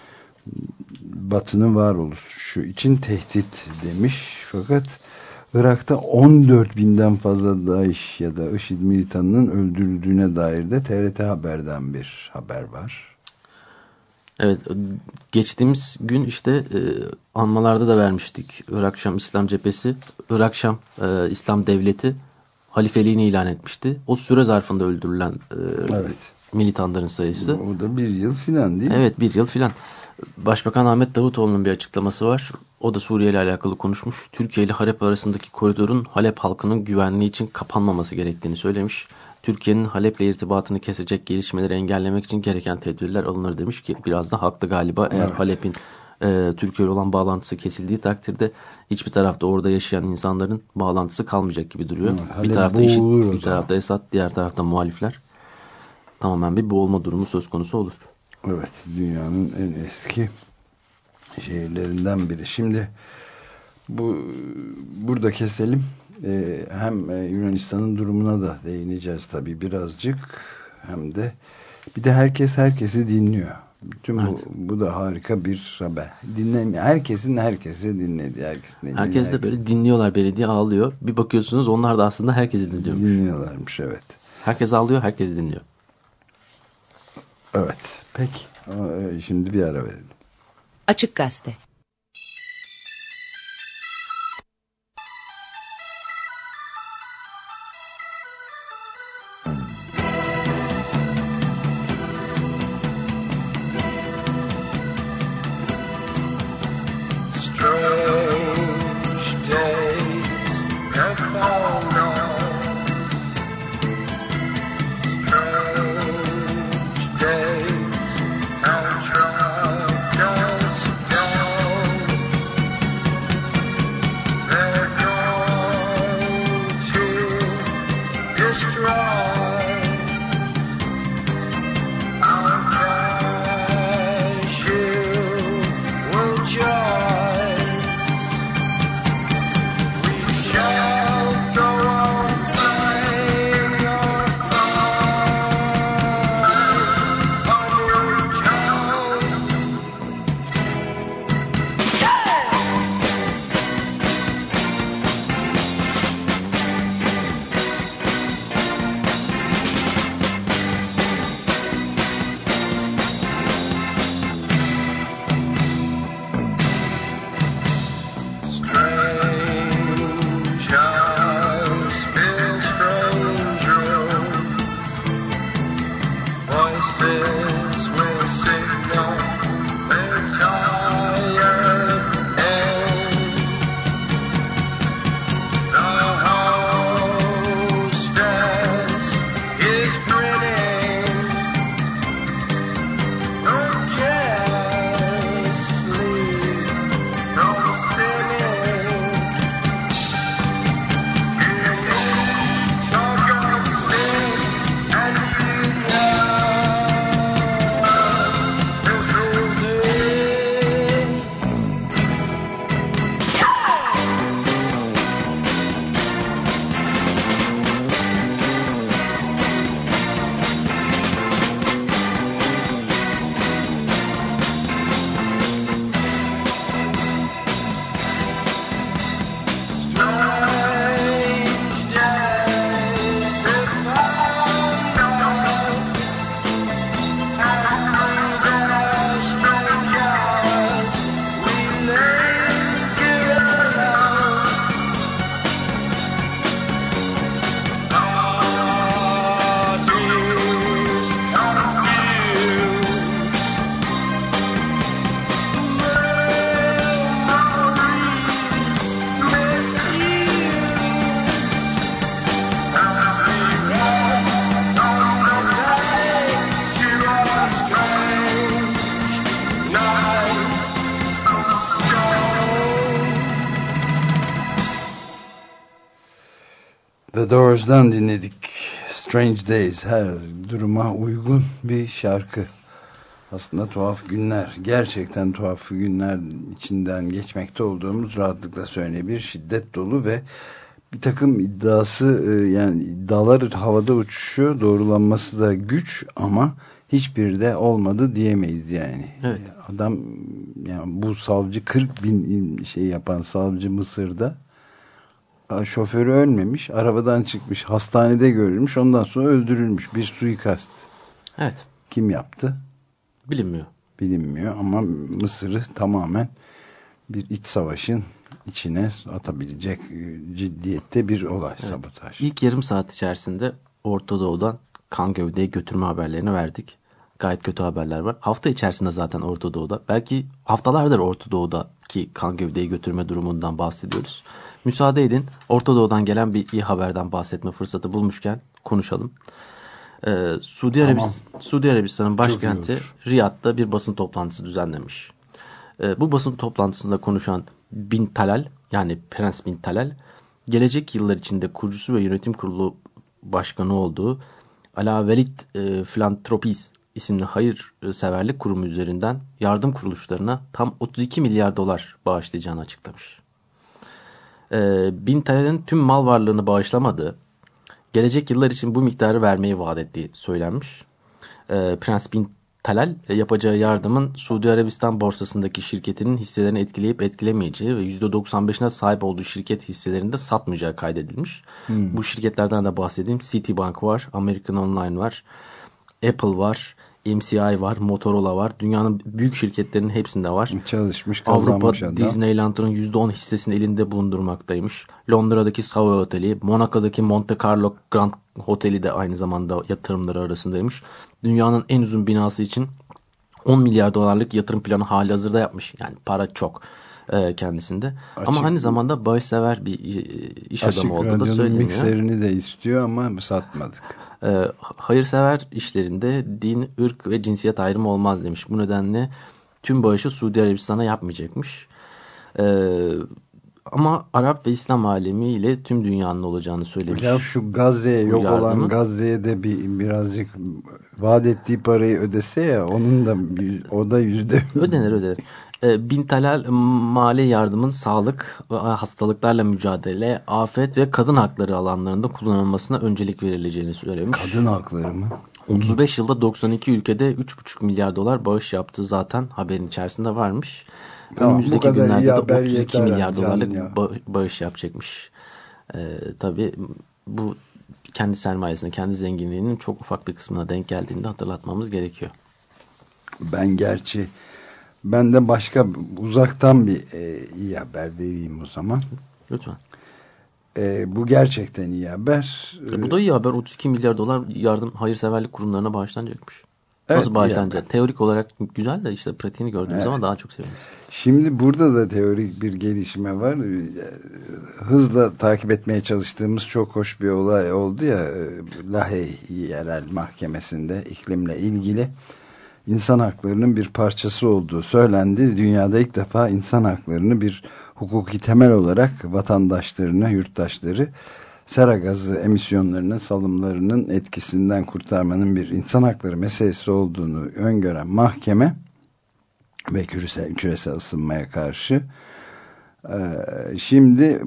B: Batı'nın varoluşu için tehdit demiş. Fakat Irak'ta 14.000'den fazla DAEŞ ya da IŞİD militanının öldürüldüğüne dair de TRT Haber'den bir haber var.
C: Evet, geçtiğimiz gün işte anmalarda da vermiştik. Irak Şam İslam Cephesi, Irak Şam İslam Devleti halifeliğini ilan etmişti. O süre zarfında öldürülen militanların sayısı.
B: O da bir yıl filan değil mi?
C: Evet, bir yıl filan. Başbakan Ahmet Davutoğlu'nun bir açıklaması var. O da Suriye ile alakalı konuşmuş. Türkiye ile Halep arasındaki koridorun Halep halkının güvenliği için kapanmaması gerektiğini söylemiş. Türkiye'nin Halep'le irtibatını kesecek gelişmeleri engellemek için gereken tedbirler alınır demiş ki biraz da haklı galiba. Eğer Halep'in Türkiye ile olan bağlantısı kesildiği takdirde hiçbir tarafta orada yaşayan insanların bağlantısı kalmayacak gibi duruyor. Bir tarafta IŞİD, bir tarafta Esad, diğer tarafta muhalifler. Tamamen bir boğulma durumu söz konusu olur.
B: Evet, dünyanın en eski şehirlerinden biri. Şimdi burada keselim. Hem Yunanistan'ın durumuna da değineceğiz tabii birazcık. Hem de bir de herkes herkesi dinliyor. Bütün bu da harika bir haber. Herkesi dinledi.
C: Herkes de böyle dinliyorlar, belediye ağlıyor. Bir bakıyorsunuz onlar da aslında herkesi
B: dinliyorlarmış. Evet.
C: Herkes ağlıyor, herkes dinliyor.
B: Evet. Peki. Şimdi bir ara verelim.
A: Açık Gazete.
F: Days, how tried us down.
B: The Doors'dan dinledik. Strange Days, her duruma uygun bir şarkı. Aslında tuhaf günler, gerçekten tuhaf günler içinden geçmekte olduğumuz rahatlıkla söylenebilir. Şiddet dolu ve bir takım iddiası, yani iddialar havada uçuşuyor, doğrulanması da güç ama hiçbir de olmadı diyemeyiz yani.
C: Evet.
B: Adam, yani bu savcı 40 bin şey yapan savcı Mısır'da, şoförü ölmemiş, arabadan çıkmış, hastanede görülmüş, ondan sonra öldürülmüş. Bir suikast.
C: Evet.
B: Kim yaptı?
C: Bilinmiyor.
B: Bilinmiyor ama Mısır'ı tamamen bir iç savaşın içine atabilecek ciddiyette bir olay, evet. Sabotaj.
C: İlk yarım saat içerisinde Orta Doğu'dan kan gövdeyi götürme haberlerini verdik. Gayet kötü haberler var. Hafta içerisinde zaten Orta Doğu'da, belki haftalardır Orta Doğu'daki kan gövdeyi götürme durumundan bahsediyoruz. Müsaade edin, Orta Doğu'dan gelen bir iyi haberden bahsetme fırsatı bulmuşken konuşalım. Suudi Arabistan'ın başkenti Riyad'da bir basın toplantısı düzenlemiş. Bu basın toplantısında konuşan Bin Talal, yani Prens Bin Talal, gelecek yıllar içinde kurucusu ve yönetim kurulu başkanı olduğu Ala Velid Philanthropies isimli hayırseverlik kurumu üzerinden yardım kuruluşlarına tam 32 milyar dolar bağışlayacağını açıklamış. Bin Talal'in tüm mal varlığını bağışlamadığı, gelecek yıllar için bu miktarı vermeyi vaat ettiği söylenmiş. Prens Bin Talal yapacağı yardımın Suudi Arabistan borsasındaki şirketinin hisselerini etkileyip etkilemeyeceği ve %95'ine sahip olduğu şirket hisselerini de satmayacağı kaydedilmiş. Bu şirketlerden de bahsedeyim. Citibank var, American Online var, Apple var, MCI var, Motorola var. Dünyanın büyük şirketlerinin hepsinde var.
B: Çalışmış, kazanmış
C: Avrupa
B: adam.
C: Disneyland'ın %10 hissesini elinde bulundurmaktaymış. Londra'daki Savoy Oteli, Monaco'daki Monte Carlo Grand Oteli de aynı zamanda yatırımları arasındaymış. Dünyanın en uzun binası için 10 milyar dolarlık yatırım planı halihazırda yapmış. Yani para çok kendisinde. Ama aynı zamanda bağışsever bir iş adamı olduğu da söyleniyor.
B: Mikserini de istiyor ama satmadık.
C: Hayırsever işlerinde din, ırk ve cinsiyet ayrımı olmaz demiş. Bu nedenle tüm bağışı Suudi Arabistan'a yapmayacakmış. Ama Arap ve İslam alemiyle tüm dünyanın olacağını söylemiş.
B: Ya şu Gazze'ye, yok olan Gazze'ye de birazcık vaat ettiği parayı ödese ya, onun da o da
C: ödenir. Bin Talal mali yardımın sağlık ve hastalıklarla mücadele, afet ve kadın hakları alanlarında kullanılmasına öncelik verileceğini söylemiş.
B: Kadın hakları mı?
C: 35 yılda 92 ülkede 3,5 milyar dolar bağış yaptığı zaten haberin içerisinde varmış. Önümüzdeki günlerde de 32 milyar dolarlık bağış yapacakmış. Tabii bu kendi sermayesine, kendi zenginliğinin çok ufak bir kısmına denk geldiğini de hatırlatmamız gerekiyor.
B: Ben de başka uzaktan bir iyi haber vereyim o zaman.
C: Lütfen.
B: Bu gerçekten iyi haber.
C: Bu da iyi haber. 32 milyar dolar yardım hayırseverlik kurumlarına bağışlanacakmış. Evet, nasıl bağışlanacak? Teorik olarak güzel de işte pratiğini gördüğümüz zaman daha çok seviniriz. Şimdi
B: burada da teorik bir gelişme var. Hızla takip etmeye çalıştığımız çok hoş bir olay oldu ya, Lahey Yerel Mahkemesi'nde iklimle ilgili insan haklarının bir parçası olduğu söylendi. Dünyada ilk defa insan haklarını bir hukuki temel olarak vatandaşlarını, yurttaşları sera gazı emisyonlarının, salımlarının etkisinden kurtarmanın bir insan hakları meselesi olduğunu öngören mahkeme ve küresel ısınmaya karşı şimdi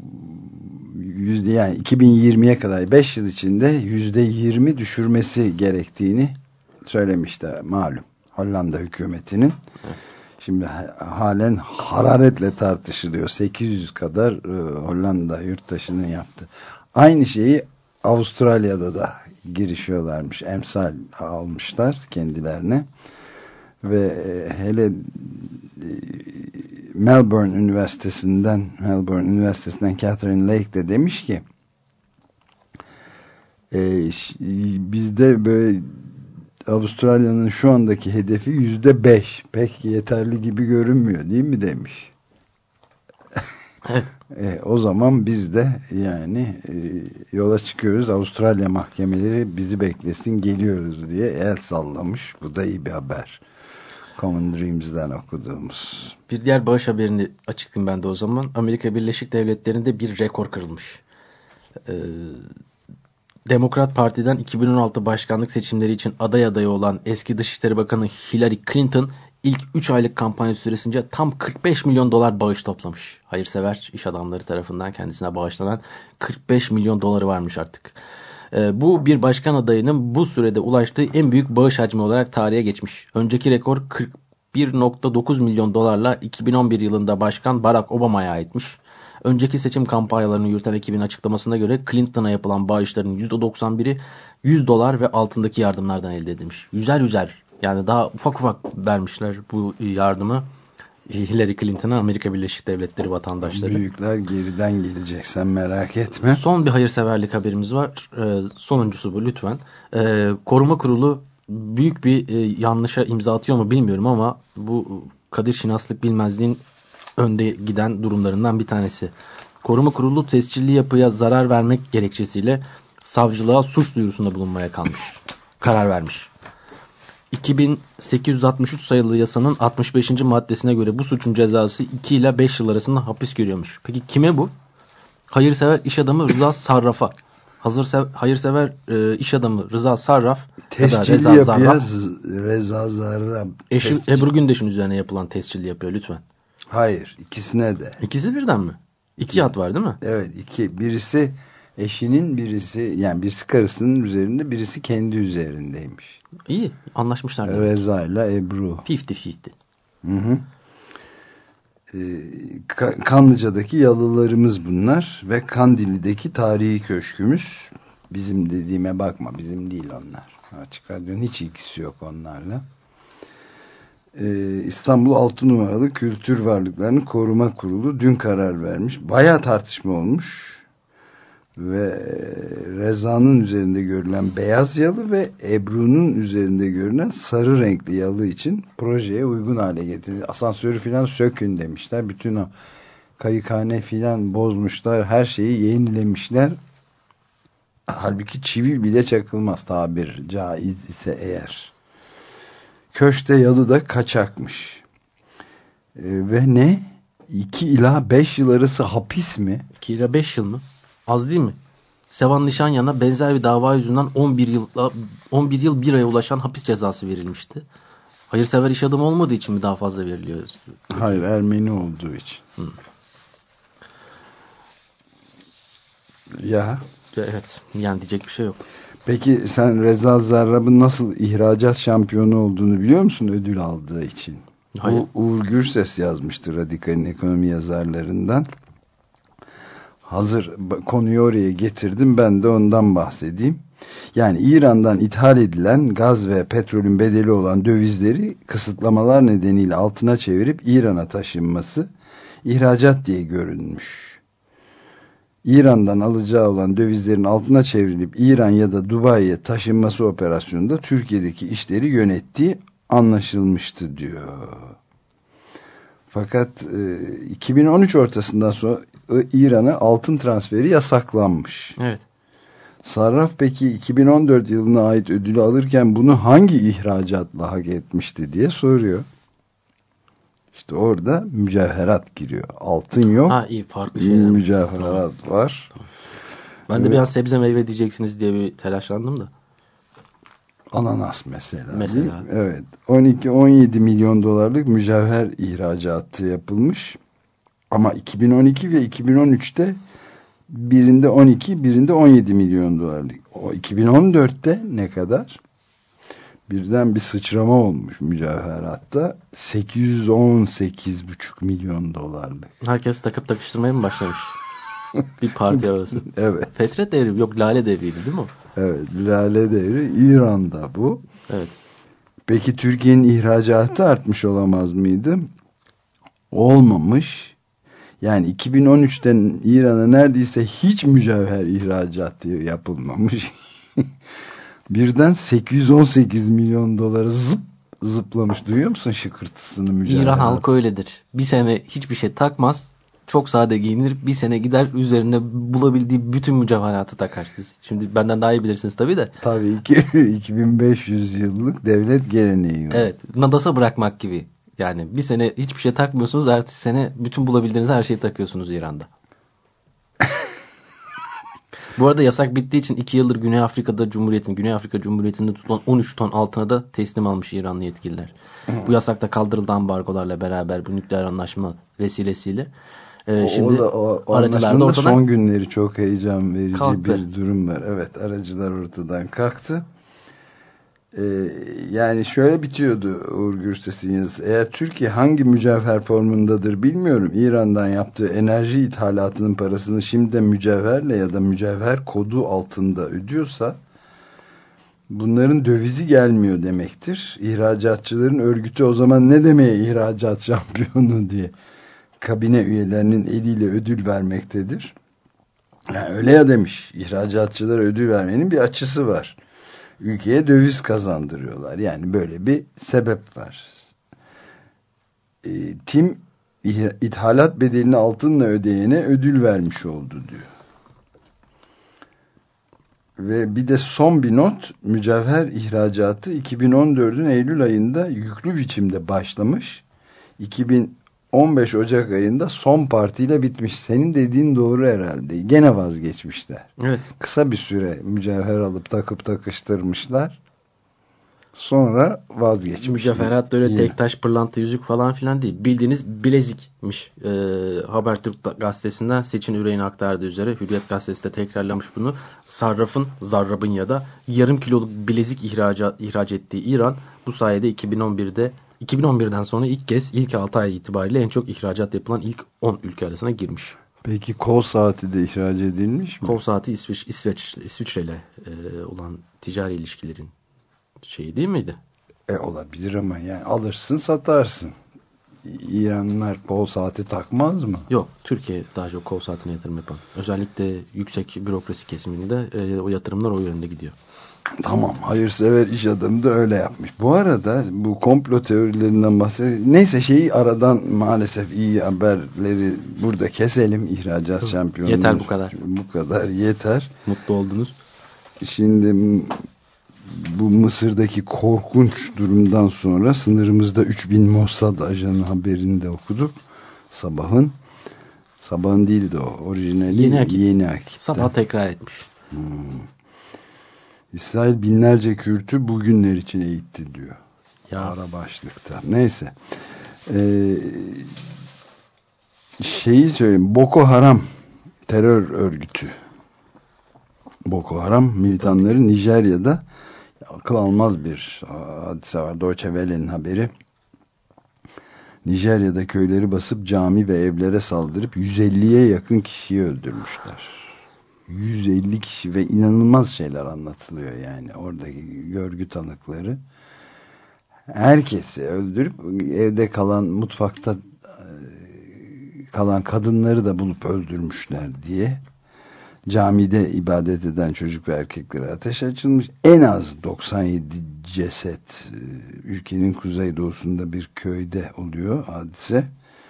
B: yani 2020'ye kadar 5 yıl içinde %20 düşürmesi gerektiğini söylemişti malum Hollanda hükümetinin. Şimdi halen hararetle tartışılıyor. 800 kadar Hollanda yurttaşının yaptı. Aynı şeyi Avustralya'da da girişiyorlarmış. Emsal almışlar kendilerine. Ve hele Melbourne Üniversitesi'nden Catherine Lake de demiş ki bizde böyle Avustralya'nın şu andaki hedefi %5. Pek yeterli gibi görünmüyor değil mi demiş. O zaman biz de yani yola çıkıyoruz. Avustralya mahkemeleri bizi beklesin, geliyoruz diye el sallamış. Bu da iyi bir haber. Common Dreams'den okuduğumuz.
C: Bir diğer bağış haberini açıklayayım ben de o zaman. Amerika Birleşik Devletleri'nde bir rekor kırılmış. Demokrat Parti'den 2016 başkanlık seçimleri için aday adayı olan eski Dışişleri Bakanı Hillary Clinton ilk 3 aylık kampanya süresince tam 45 milyon dolar bağış toplamış. Hayırsever iş adamları tarafından kendisine bağışlanan 45 milyon doları varmış artık. Bu bir başkan adayının bu sürede ulaştığı en büyük bağış hacmi olarak tarihe geçmiş. Önceki rekor 41.9 milyon dolarla 2011 yılında Başkan Barack Obama'ya aitmiş. Önceki seçim kampanyalarını yürüten ekibin açıklamasına göre Clinton'a yapılan bağışların %91'i 100 dolar ve altındaki yardımlardan elde edilmiş. Yüzer yani daha ufak vermişler bu yardımı Hillary Clinton'a Amerika Birleşik Devletleri vatandaşları.
B: Büyükler geriden gelecek, sen merak etme.
C: Son bir hayırseverlik haberimiz var. Sonuncusu bu lütfen. Koruma Kurulu büyük bir yanlışa imza atıyor mu bilmiyorum ama bu Kadir Şinaslık bilmezliğin önde giden durumlarından bir tanesi. Koruma Kurulu tescilli yapıya zarar vermek gerekçesiyle savcılığa suç duyurusunda bulunmaya karar vermiş. 2863 sayılı yasanın 65. maddesine göre bu suçun cezası 2 ile 5 yıl arasında hapis görüyormuş. Peki kime bu? Hayırsever iş adamı Rıza Sarraf'a. Hayırsever iş adamı Rıza Sarraf
B: tescilli yapıya Reza Zarrab.
C: Eşim Ebru Gündeş'in üzerine yapılan tescilli yapıyor lütfen.
B: Hayır, ikisine de.
C: İkisi birden mi? İki yat var değil mi?
B: Evet, iki. Birisi eşinin, birisi karısının üzerinde, birisi kendi üzerindeymiş.
C: İyi, anlaşmışlar.
B: Reza ile Ebru.
C: 50-50.
B: Hı. Kanlıca'daki yalılarımız bunlar ve Kandilli'deki tarihi köşkümüz. Bizim dediğime bakma, bizim değil onlar. Açık Radyo'nun hiç ilgisi yok onlarla. İstanbul 6 numaralı Kültür Varlıklarını Koruma Kurulu dün karar vermiş. Bayağı tartışma olmuş. Ve Reza'nın üzerinde görülen beyaz yalı ve Ebru'nun üzerinde görülen sarı renkli yalı için projeye uygun hale getirildi. Asansörü filan sökün demişler. Bütün o kayıkhane filan bozmuşlar. Her şeyi yenilemişler. Halbuki çivi bile çakılmaz, tabir caiz ise eğer. Köşte yalı da kaçakmış. Ve ne? 2 ila 5 yıl arası hapis mi?
C: 2 ila 5 yıl mı? Az değil mi? Sevan Nişanyan'a benzer bir dava yüzünden 11 yıl 1 aya ulaşan hapis cezası verilmişti. Hayırsever iş adamı olmadığı için mi daha fazla veriliyor?
B: Hayır, Ermeni olduğu için. Ya.
C: Evet, yani diyecek bir şey yok.
B: Peki sen Reza Zarrab'ın nasıl ihracat şampiyonu olduğunu biliyor musun ödül aldığı için?
C: Hayır.
B: Uğur Gürses yazmıştı, Radikal'in ekonomi yazarlarından. Hazır konuyu oraya getirdim, ben de ondan bahsedeyim. Yani İran'dan ithal edilen gaz ve petrolün bedeli olan dövizleri kısıtlamalar nedeniyle altına çevirip İran'a taşınması ihracat diye görünmüş. İran'dan alacağı olan dövizlerin altına çevrilip İran ya da Dubai'ye taşınması operasyonunda Türkiye'deki işleri yönettiği anlaşılmıştı diyor. Fakat 2013 ortasından sonra İran'a altın transferi yasaklanmış.
C: Evet.
B: Sarraf peki 2014 yılına ait ödülü alırken bunu hangi ihracatla hak etmişti diye soruyor. İşte orada mücevherat giriyor. Altın yok.
C: Ha, iyi, farklı şeyler.
B: Mücevherat var.
C: Ben de bir an sebze meyve diyeceksiniz diye bir telaşlandım da.
B: Ananas mesela. Evet. 12-17 milyon dolarlık mücevher ihracatı yapılmış. Ama 2012 ve 2013'te birinde 12, birinde 17 milyon dolarlık. O 2014'te ne kadar? Birden bir sıçrama olmuş mücevheratta. 818,5 milyon dolarlık.
C: Herkes takıp takıştırmaya mı başlamış? Bir parti arası.
B: Evet.
C: Fetret devri, yok Lale devriydi değil mi o?
B: Evet, Lale devri İran'da bu.
C: Evet.
B: Peki Türkiye'nin ihracatı artmış olamaz mıydı? Olmamış. Yani 2013'ten İran'a neredeyse hiç mücevher ihracatı yapılmamış. Birden 818 milyon dolara zıplamış. Duyuyor musun şıkırtısını mücevherat?
C: İran halkı öyledir. Bir sene hiçbir şey takmaz. Çok sade giyinir. Bir sene gider üzerine bulabildiği bütün mücevheratı takar siz. Şimdi benden daha iyi bilirsiniz tabii de.
B: Tabii 2500 yıllık devlet geleneği.
C: Evet. Nadasa bırakmak gibi. Yani bir sene hiçbir şey takmıyorsunuz. Ertesi sene bütün bulabildiğiniz her şeyi takıyorsunuz İran'da. Bu arada yasak bittiği için 2 yıldır Güney Afrika Cumhuriyeti'nde tutulan 13 ton altına da teslim almış İranlı yetkililer. Bu yasak da kaldırıldı ambargolarla beraber, bu nükleer anlaşma vesilesiyle. Şimdi
B: o anlaşmanın son günleri çok heyecan verici kalktı. Bir durum var. Evet, aracılar ortadan kalktı. Yani şöyle bitiyordu Uğur Gürses'in yazısı. Eğer Türkiye hangi mücevher formundadır bilmiyorum, İran'dan yaptığı enerji ithalatının parasını şimdi de mücevherle ya da mücevher kodu altında ödüyorsa bunların dövizi gelmiyor demektir. İhracatçıların örgütü o zaman ne demeye ihracat şampiyonu diye kabine üyelerinin eliyle ödül vermektedir. Yani öyle ya demiş, ihracatçılara ödül vermenin bir açısı var. Ülkeye döviz kazandırıyorlar. Yani böyle bir sebep var. Tim ithalat bedelini altınla ödeyene ödül vermiş oldu diyor. Ve bir de son bir not, mücevher ihracatı 2014'ün Eylül ayında yüklü biçimde başlamış. 2015 Ocak ayında son partiyle bitmiş. Senin dediğin doğru herhalde. Gene vazgeçmişler.
C: Evet.
B: Kısa bir süre mücevher alıp takıp takıştırmışlar. Sonra vazgeçmişler.
C: Mücevherat da öyle tek taş, pırlanta, yüzük falan filan değil. Bildiğiniz bilezikmiş. Habertürk gazetesinden Seçin Üreğin aktardığı üzere, Hürriyet gazetesi de tekrarlamış bunu. Zarrab'ın ya da yarım kiloluk bilezik ihraç ettiği İran bu sayede 2011'den sonra ilk 6 ay itibariyle en çok ihracat yapılan ilk 10 ülke arasına girmiş.
B: Peki kol saati de ihraç edilmiş mi?
C: Kol saati İsviçre ile olan ticari ilişkilerin şeyi değil miydi?
B: Olabilir ama yani alırsın satarsın. İranlılar kol saati takmaz mı?
C: Yok. Türkiye daha çok kol saatine yatırım yapan. Özellikle yüksek bürokrasi kesiminde o yatırımlar o yönde gidiyor.
B: Tamam. Hayırsever iş adamı da öyle yapmış. Bu arada bu komplo teorilerinden bahsedelim. Neyse aradan maalesef iyi haberleri burada keselim. İhracat şampiyonu.
C: Yeter bu kadar.
B: Bu kadar yeter.
C: Mutlu oldunuz.
B: Şimdi bu Mısır'daki korkunç durumdan sonra sınırımızda 3000 Mossad ajanı haberini de okuduk. Sabahın değildi o. Orijinali Yeni Akit'ten.
C: Sabah tekrar etmiş.
B: İsrail binlerce Kürt'ü bugünler için eğitti diyor.
C: Ya.
B: Ara başlıkta. Neyse. Şeyi söyleyeyim. Boko Haram terör örgütü. Boko Haram militanları Nijerya'da akıl almaz bir hadise var. Deutsche Welle'nin haberi. Nijerya'da köyleri basıp cami ve evlere saldırıp 150'ye yakın kişiyi öldürmüşler. 150 kişi ve inanılmaz şeyler anlatılıyor yani. Oradaki görgü tanıkları. Herkesi öldürüp evde kalan, mutfakta kalan kadınları da bulup öldürmüşler diye. Camide ibadet eden çocuk ve erkeklere ateş açılmış. En az 97 ceset ülkenin kuzeydoğusunda bir köyde oluyor hadise.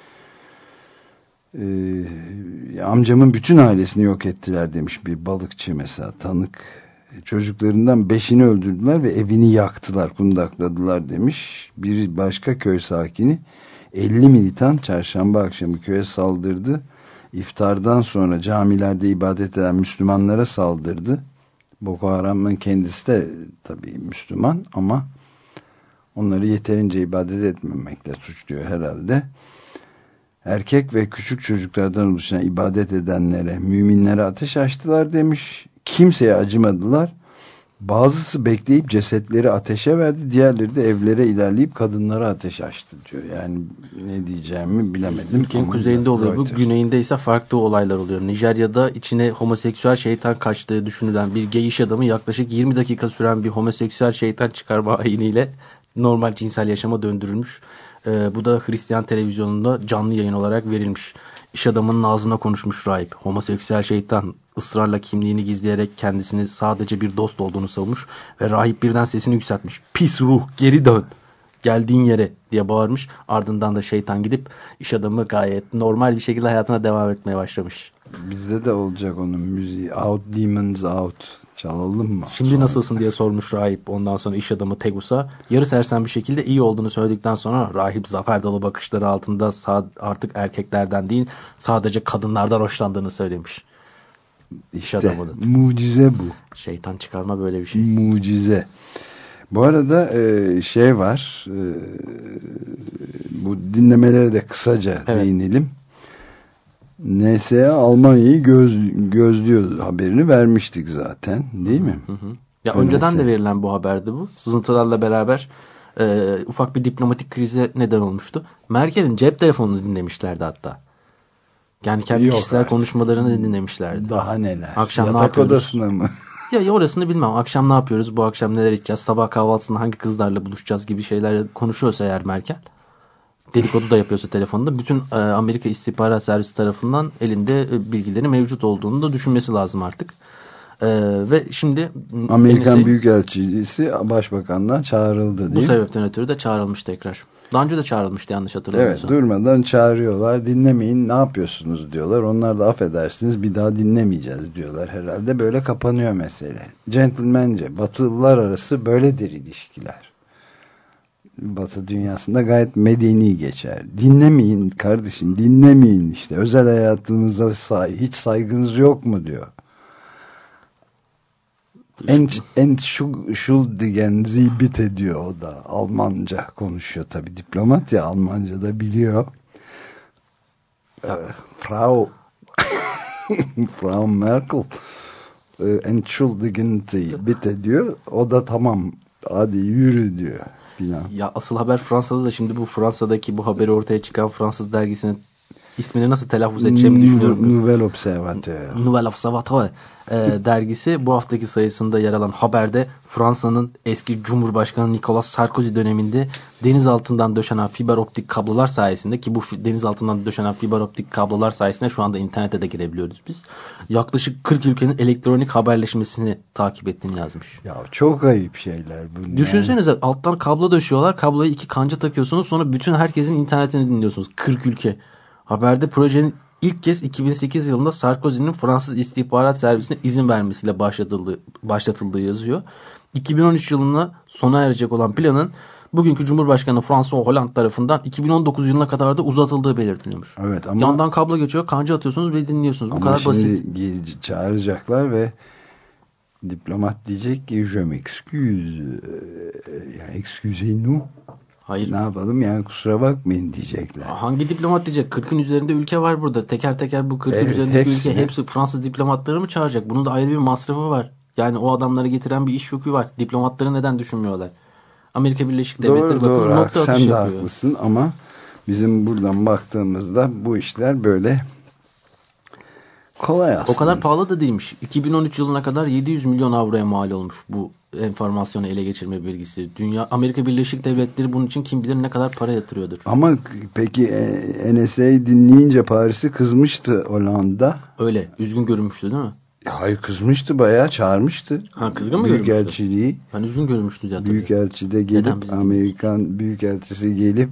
B: Amcamın bütün ailesini yok ettiler demiş bir balıkçı mesela tanık. Çocuklarından 5'ini öldürdüler ve evini yaktılar, kundakladılar demiş. Bir başka köy sakini 50 militan çarşamba akşamı köye saldırdı. İftardan sonra camilerde ibadet eden Müslümanlara saldırdı. Boko Haram'ın kendisi de tabii Müslüman ama onları yeterince ibadet etmemekle suçluyor herhalde. Erkek ve küçük çocuklardan oluşan ibadet edenlere, müminlere ateş açtılar demiş. Kimseye acımadılar. Bazısı bekleyip cesetleri ateşe verdi. Diğerleri de evlere ilerleyip kadınlara ateş açtı diyor. Yani ne diyeceğimi bilemedim.
C: Ülkenin kuzeyinde oluyor bu. Güneyinde ise farklı olaylar oluyor. Nijerya'da içine homoseksüel şeytan kaçtığı düşünülen bir gay iş adamı yaklaşık 20 dakika süren bir homoseksüel şeytan çıkarma ayiniyle normal cinsel yaşama döndürülmüş. Bu da Hristiyan televizyonunda canlı yayın olarak verilmiş. İş adamının ağzına konuşmuş rahip. Homoseksüel şeytan ısrarla kimliğini gizleyerek kendisini sadece bir dost olduğunu savunmuş ve rahip birden sesini yükseltmiş. Pis ruh geri dön. Geldiğin yere diye bağırmış. Ardından da şeytan gidip iş adamı gayet normal bir şekilde hayatına devam etmeye başlamış.
B: Bizde de olacak onun müziği. Out Demons Out. Çalalım mı?
C: Şimdi sonra nasılsın diye sormuş rahip. Ondan sonra iş adamı Tegus'a yarı sersem bir şekilde iyi olduğunu söyledikten sonra rahip zafer dolu bakışları altında artık erkeklerden değil sadece kadınlardan hoşlandığını söylemiş.
B: İşte mucize bu.
C: Şeytan çıkarma böyle bir şey.
B: Mucize. Bu arada şey var. Bu dinlemelere de kısaca değinelim. NSA Almanya'yı gözlüyor haberini vermiştik zaten, değil mi?
C: Hı. Ya önceden de verilen bu haberdi bu. Sızıntılarla beraber ufak bir diplomatik krize neden olmuştu. Merkel'in cep telefonunu dinlemişlerdi hatta. Yani kendi kişisel konuşmalarını dinlemişlerdi.
B: Daha neler?
C: Akşam
B: yatak odasına mı?
C: Ya orasını bilmem. Akşam ne yapıyoruz? Bu akşam neler içeceğiz? Sabah kahvaltısında hangi kızlarla buluşacağız gibi şeyler konuşuyorsa eğer Merkel. Dedikodu da yapıyorsa telefonda. Bütün Amerika İstihbarat Servisi tarafından elinde bilgileri mevcut olduğunu da düşünmesi lazım artık. Ve şimdi
B: Amerikan Büyükelçisi Başbakan'dan çağrıldı değil mi?
C: Bu sebepten ötürü de çağrılmış tekrar. Daha önce de çağrılmıştı yanlış hatırlamıyorsam.
B: Evet, durmadan çağırıyorlar. Dinlemeyin, ne yapıyorsunuz diyorlar. Onlar da affedersiniz bir daha dinlemeyeceğiz diyorlar herhalde. Böyle kapanıyor mesele. Centilmence, Batılılar arası böyledir ilişkiler. Batı dünyasında gayet medeni geçer. Dinlemeyin kardeşim, dinlemeyin işte. Özel hayatınıza hiç saygınız yok mu diyor. Entschuldigen Sie bitte diyor o da. Almanca konuşuyor tabi, diplomat ya, Almanca da biliyor. Frau Merkel Entschuldigen Sie bitte diyor. O da tamam hadi yürü diyor filan.
C: Ya asıl haber Fransa'da da, şimdi bu Fransa'daki bu haberi ortaya çıkan Fransız dergisinin ismini nasıl telaffuz edeceğimi düşünüyorum.
B: Nouvel Observateur.
C: Nouvel Observateur dergisi bu haftaki sayısında yer alan haberde Fransa'nın eski Cumhurbaşkanı Nicolas Sarkozy döneminde deniz altından döşenen fiber optik kablolar sayesinde, ki bu deniz altından döşenen fiber optik kablolar sayesinde şu anda internete de girebiliyoruz biz. Yaklaşık 40 ülkenin elektronik haberleşmesini takip ettiğini yazmış.
B: Ya çok ayıp şeyler bunlar.
C: Düşünsenize, alttan kablo döşüyorlar. Kabloya 2 kanca takıyorsunuz. Sonra bütün herkesin internetini dinliyorsunuz. 40 ülke. Haberde projenin ilk kez 2008 yılında Sarkozy'nin Fransız İstihbarat Servisi'ne izin vermesiyle başlatıldığı yazıyor. 2013 yılına sona erecek olan planın bugünkü Cumhurbaşkanı François Hollande tarafından 2019 yılına kadar da uzatıldığı belirtiliyormuş.
B: Evet, ama
C: yandan kablo geçiyor, kanca atıyorsunuz ve dinliyorsunuz. Bu kadar basit.
B: Ama şimdi çağıracaklar ve diplomat diyecek ki je m'excuse, yani excusez-nous.
C: Hayır.
B: Ne yapalım yani, kusura bakmayın diyecekler.
C: Hangi diplomat diyecek? 40'ın üzerinde ülke var burada. Teker teker bu 40'ın üzerindeki ülke hepsi Fransız diplomatları mı çağıracak? Bunun da ayrı bir masrafı var. Yani o adamları getiren bir iş yükü var. Diplomatları neden düşünmüyorlar? Amerika Birleşik Devletleri
B: doğru, nokta sen de yapıyor. Haklısın ama bizim buradan baktığımızda bu işler böyle kolay aslında.
C: O kadar pahalı da değilmiş. 2013 yılına kadar 700 milyon avroya mal olmuş bu enformasyonu ele geçirme bilgisi. Amerika Birleşik Devletleri bunun için kim bilir ne kadar para yatırıyordur.
B: Ama peki NSA'yı dinleyince Paris'i kızmıştı Hollande'da.
C: Öyle. Üzgün görünmüştü değil mi?
B: Hayır, kızmıştı, bayağı çağırmıştı.
C: Ha, kızgın mı görünmüştü?
B: Büyükelçiliği.
C: Ben üzgün görünmüştü diye hatırlıyorum.
B: Büyükelçi de gelip, Amerikan Büyükelçisi gelip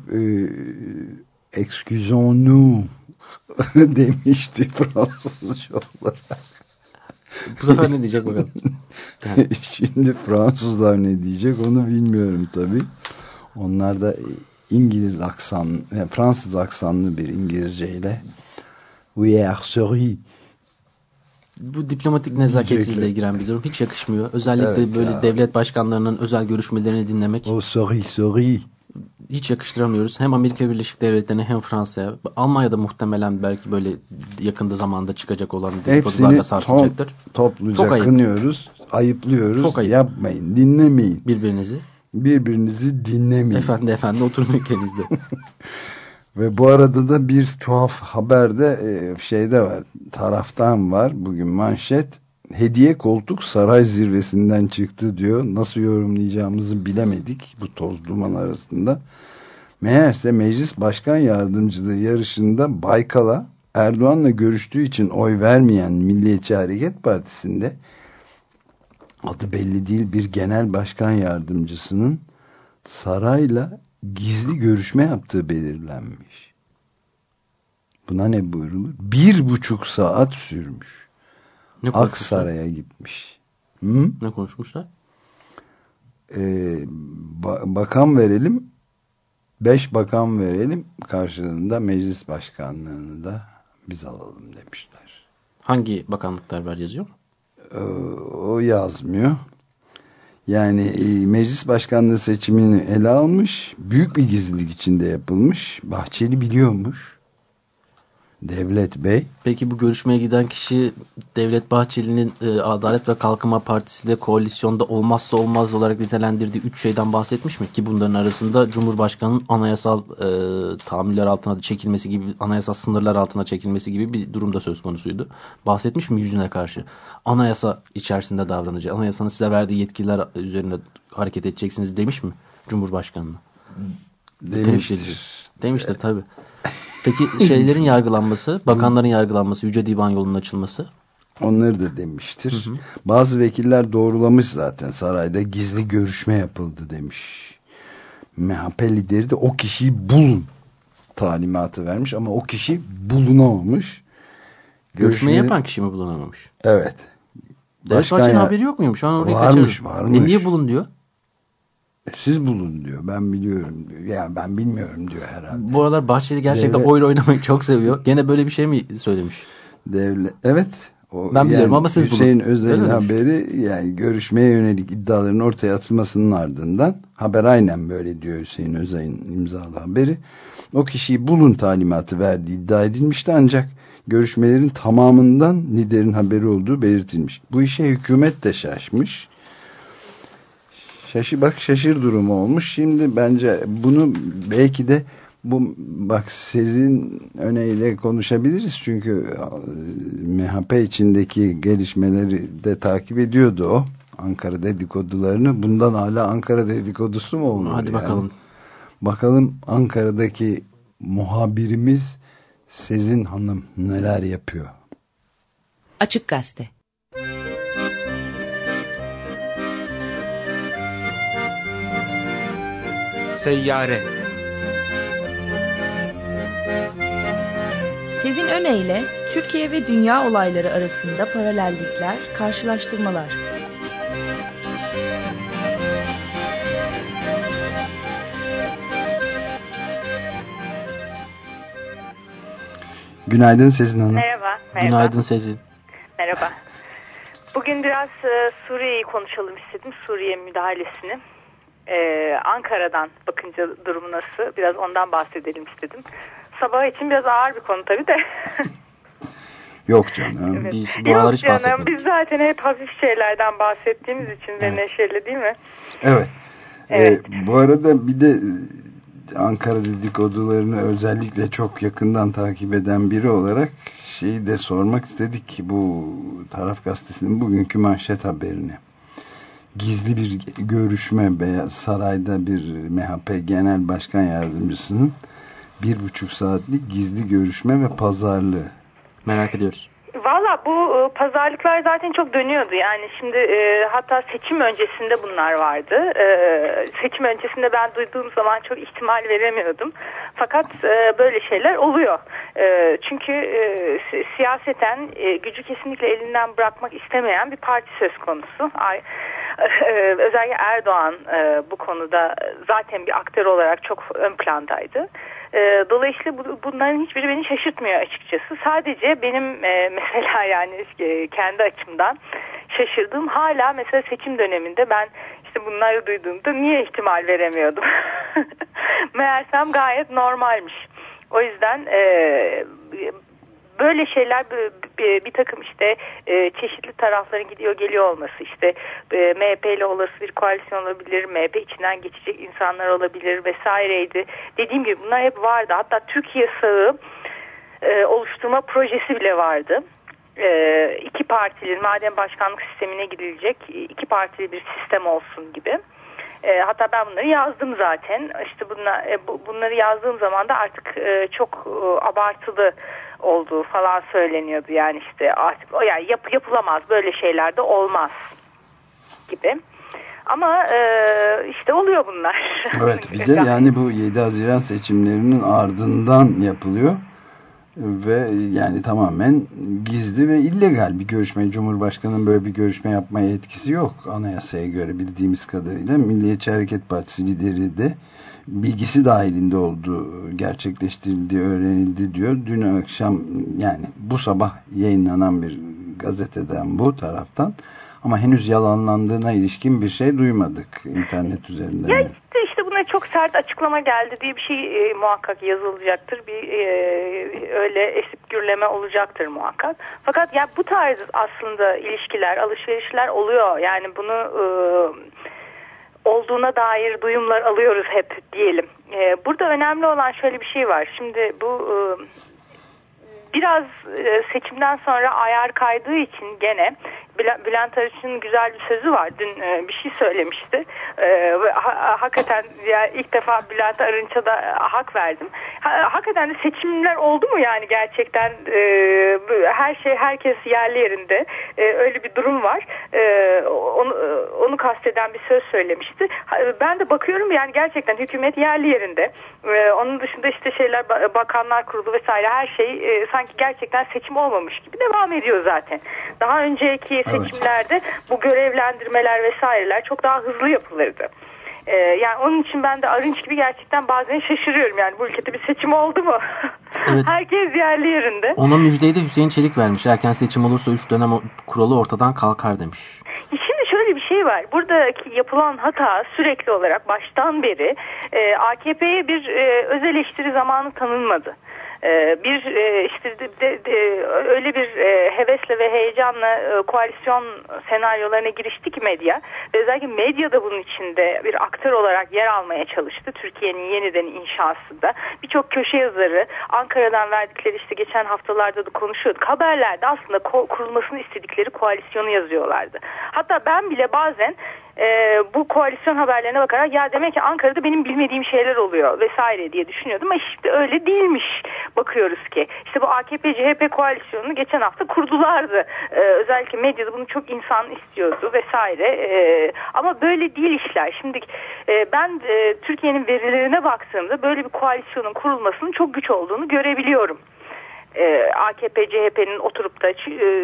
B: excusons-nous demişti Fransızca olarak.
C: Bu sefer ne diyecek bakalım.
B: Yani. Şimdi Fransızlar ne diyecek onu bilmiyorum tabii. Onlar da İngiliz aksan, yani Fransız aksanlı bir İngilizceyle oui sorry.
C: Bu diplomatik nezaketsizliğe giren bir durum. Hiç yakışmıyor. Özellikle böyle devlet başkanlarının özel görüşmelerini dinlemek.
B: Oh sorry.
C: Hiç yakıştıramıyoruz. Hem Amerika Birleşik Devletleri'ne hem Fransa'ya. Almanya'da muhtemelen belki böyle yakında zamanda çıkacak olan dedikodularla sarsılacaktır.
B: Topluca kınıyoruz, ayıplıyoruz. Çok ayıp. Yapmayın, dinlemeyin. Birbirinizi dinlemeyin.
C: Efendi oturun ülkenizde.
B: Ve bu arada da bir tuhaf haberde şeyde var, taraftan var bugün manşet. Hediye koltuk saray zirvesinden çıktı diyor. Nasıl yorumlayacağımızı bilemedik bu toz duman arasında. Meğerse Meclis Başkan Yardımcılığı yarışında Baykal'a Erdoğan'la görüştüğü için oy vermeyen Milliyetçi Hareket Partisi'nde adı belli değil bir genel başkan yardımcısının sarayla gizli görüşme yaptığı belirlenmiş. Buna ne buyrulur? 1,5 saat sürmüş. Aksaray'a gitmiş.
C: Ne konuşmuşlar?
B: Bakan verelim, 5 bakan verelim, karşılığında meclis başkanlığını da biz alalım demişler.
C: Hangi bakanlıklar var yazıyor mu?
B: O yazmıyor. Yani meclis başkanlığı seçimini ele almış. Büyük bir gizlilik içinde yapılmış. Bahçeli biliyormuş. Devlet Bey.
C: Peki bu görüşmeye giden kişi Devlet Bahçeli'nin Adalet ve Kalkınma Partisi ile koalisyonda olmazsa olmaz olarak nitelendirdiği 3 şeyden bahsetmiş mi? Ki bunların arasında Cumhurbaşkanı'nın anayasal tahammüller altına çekilmesi gibi, anayasal sınırlar altına çekilmesi gibi bir durumda söz konusuydu. Bahsetmiş mi yüzüne karşı? Anayasa içerisinde davranacak. Anayasanın size verdiği yetkiler üzerine hareket edeceksiniz demiş mi Cumhurbaşkanı'na? Demiştir tabii. Peki şeylerin yargılanması, bakanların yargılanması, Yüce Divan yolunun açılması?
B: Onları da demiştir. Bazı vekiller doğrulamış zaten, sarayda gizli görüşme yapıldı demiş. MHP lideri de o kişiyi bulun talimatı vermiş ama o kişi bulunamamış.
C: Görüşmeyi yapan kişi mi bulunamamış?
B: Evet.
C: Devlet Bahçeli'nin haberi yok muymuş?
B: Varmış.
C: Niye bulun diyor?
B: Siz bulun diyor. Ben biliyorum diyor. Yani ben bilmiyorum diyor herhalde.
C: Bu aralar Bahçeli gerçekten oyla oynamayı çok seviyor. Gene böyle bir şey mi söylemiş?
B: Evet.
C: Ben biliyorum ama siz bulun.
B: Hüseyin Özay'ın haberi, yani görüşmeye yönelik iddiaların ortaya atılmasının ardından, haber aynen böyle diyor Hüseyin Özay'ın imzalı haberi. O kişiyi bulun talimatı verdiği iddia edilmişti ancak görüşmelerin tamamından liderin haberi olduğu belirtilmiş. Bu işe hükümet de şaşmış. Şaşır durumu olmuş. Şimdi bence bunu belki de Sezin Öne'yle konuşabiliriz. Çünkü MHP içindeki gelişmeleri de takip ediyordu o. Ankara dedikodularını. Bundan hala Ankara dedikodusu mu olur?
C: Hadi bakalım.
B: Bakalım Ankara'daki muhabirimiz Sezin Hanım neler yapıyor?
A: Açık Gazete.
F: Seyyare.
A: Sezin Öne ile Türkiye ve dünya olayları arasında paralellikler, karşılaştırmalar.
B: Günaydın Sezin Hanım.
G: Merhaba.
C: Günaydın Sezin.
G: Merhaba. Bugün biraz Suriye'yi konuşalım istedim. Suriye müdahalesini. Ankara'dan bakınca durumu nasıl? Biraz ondan bahsedelim istedim. Sabah için biraz ağır bir konu tabii de.
B: Yok canım.
G: Evet.
C: Yok
G: canım. Biz zaten hep hafif şeylerden bahsettiğimiz için de neşeli değil mi?
B: Evet.
G: Evet.
B: Bu arada bir de Ankara dedikodularını özellikle çok yakından takip eden biri olarak şeyi de sormak istedik ki bu Taraf Gazetesi'nin bugünkü manşet haberini. Gizli bir görüşme Beyaz Saray'da bir MHP Genel Başkan Yardımcısının 1,5 saatlik gizli görüşme ve pazarlığı.
C: Merak ediyoruz.
G: Valla bu pazarlıklar zaten çok dönüyordu. Yani şimdi hatta seçim öncesinde bunlar vardı. Seçim öncesinde ben duyduğum zaman çok ihtimal veremiyordum. Fakat böyle şeyler oluyor. Çünkü siyaseten gücü kesinlikle elinden bırakmak istemeyen bir parti söz konusu. Özellikle Erdoğan bu konuda zaten bir aktör olarak çok ön plandaydı. Dolayısıyla bunların hiçbiri beni şaşırtmıyor açıkçası. Sadece benim mesela yani kendi açımdan şaşırdığım, hala mesela seçim döneminde ben işte bunları duyduğumda niye ihtimal veremiyordum? Meğersem gayet normalmiş. O yüzden böyle şeyler bir takım işte çeşitli tarafların gidiyor geliyor olması, işte MHP ile olası bir koalisyon olabilir, MHP içinden geçecek insanlar olabilir vesaireydi. Dediğim gibi bunlar hep vardı. Hatta Türkiye sağı oluşturma projesi bile vardı. İki partili, madem başkanlık sistemine gidilecek, iki partili bir sistem olsun gibi. Hatta ben bunları yazdım zaten. İşte bunları yazdığım zaman da artık çok abartılı olduğu falan söyleniyordu. Yani işte artık yani yapılamaz, böyle şeyler de olmaz gibi. Ama işte oluyor bunlar.
B: Evet, bir de yani bu 7 Haziran seçimlerinin ardından yapılıyor. Ve yani tamamen gizli ve illegal bir görüşme. Cumhurbaşkanı'nın böyle bir görüşme yapmaya yetkisi yok anayasaya göre bildiğimiz kadarıyla. Milliyetçi Hareket Partisi lideri de bilgisi dahilinde olduğu gerçekleştirildiği öğrenildi diyor. Dün akşam, yani bu sabah yayınlanan bir gazeteden, bu taraftan, ama henüz yalanlandığına ilişkin bir şey duymadık internet üzerinden.
G: Ya işte buna çok sert açıklama geldi diye bir şey muhakkak yazılacaktır. Bir öyle esip gürleme olacaktır muhakkak. Fakat ya bu tarz aslında ilişkiler, alışverişler oluyor. Yani bunu olduğuna dair duyumlar alıyoruz hep diyelim. Burada önemli olan şöyle bir şey var. Şimdi bu biraz seçimden sonra ayar kaydığı için gene Bülent Arınç'ın güzel bir sözü var. Dün bir şey söylemişti. Hakikaten ya ilk defa Bülent Arınç'a da hak verdim. Hakikaten de seçimler oldu mu yani gerçekten her şey, herkes yerli yerinde. Öyle bir durum var. Onu kasteden bir söz söylemişti. Ben de bakıyorum yani gerçekten hükümet yerli yerinde. Onun dışında işte şeyler, bakanlar kurulu vesaire, her şey sanki gerçekten seçim olmamış gibi devam ediyor zaten. Daha önceki seçimlerde bu görevlendirmeler vesaireler çok daha hızlı yapılırdı. Yani onun için ben de Arınç gibi gerçekten bazen şaşırıyorum. Yani bu ülkede bir seçim oldu mu? Evet. Herkes yerli yerinde.
C: Ona müjdeyi de Hüseyin Çelik vermiş. Erken seçim olursa 3 dönem kuralı ortadan kalkar demiş.
G: Şimdi şöyle bir şey var. Buradaki yapılan hata sürekli olarak baştan beri AKP'ye bir öz eleştiri zamanı tanınmadı. İşte öyle bir hevesle ve heyecanla koalisyon senaryolarına girişti ki medya. Özellikle medya da bunun içinde bir aktör olarak yer almaya çalıştı. Türkiye'nin yeniden inşasında. Birçok köşe yazarı Ankara'dan verdikleri, işte geçen haftalarda da konuşuyorduk. Haberlerde aslında kurulmasını istedikleri koalisyonu yazıyorlardı. Hatta ben bile bazen bu koalisyon haberlerine bakarak ya demek ki Ankara'da benim bilmediğim şeyler oluyor vesaire diye düşünüyordum. Ama işte öyle değilmiş, bakıyoruz ki. İşte bu AKP-CHP koalisyonunu geçen hafta kurdulardı. Özellikle medyada bunu çok insan istiyordu vesaire. Ama böyle değil işler. Şimdi ben Türkiye'nin verilerine baktığımda böyle bir koalisyonun kurulmasının çok güç olduğunu görebiliyorum. AKP-CHP'nin oturup da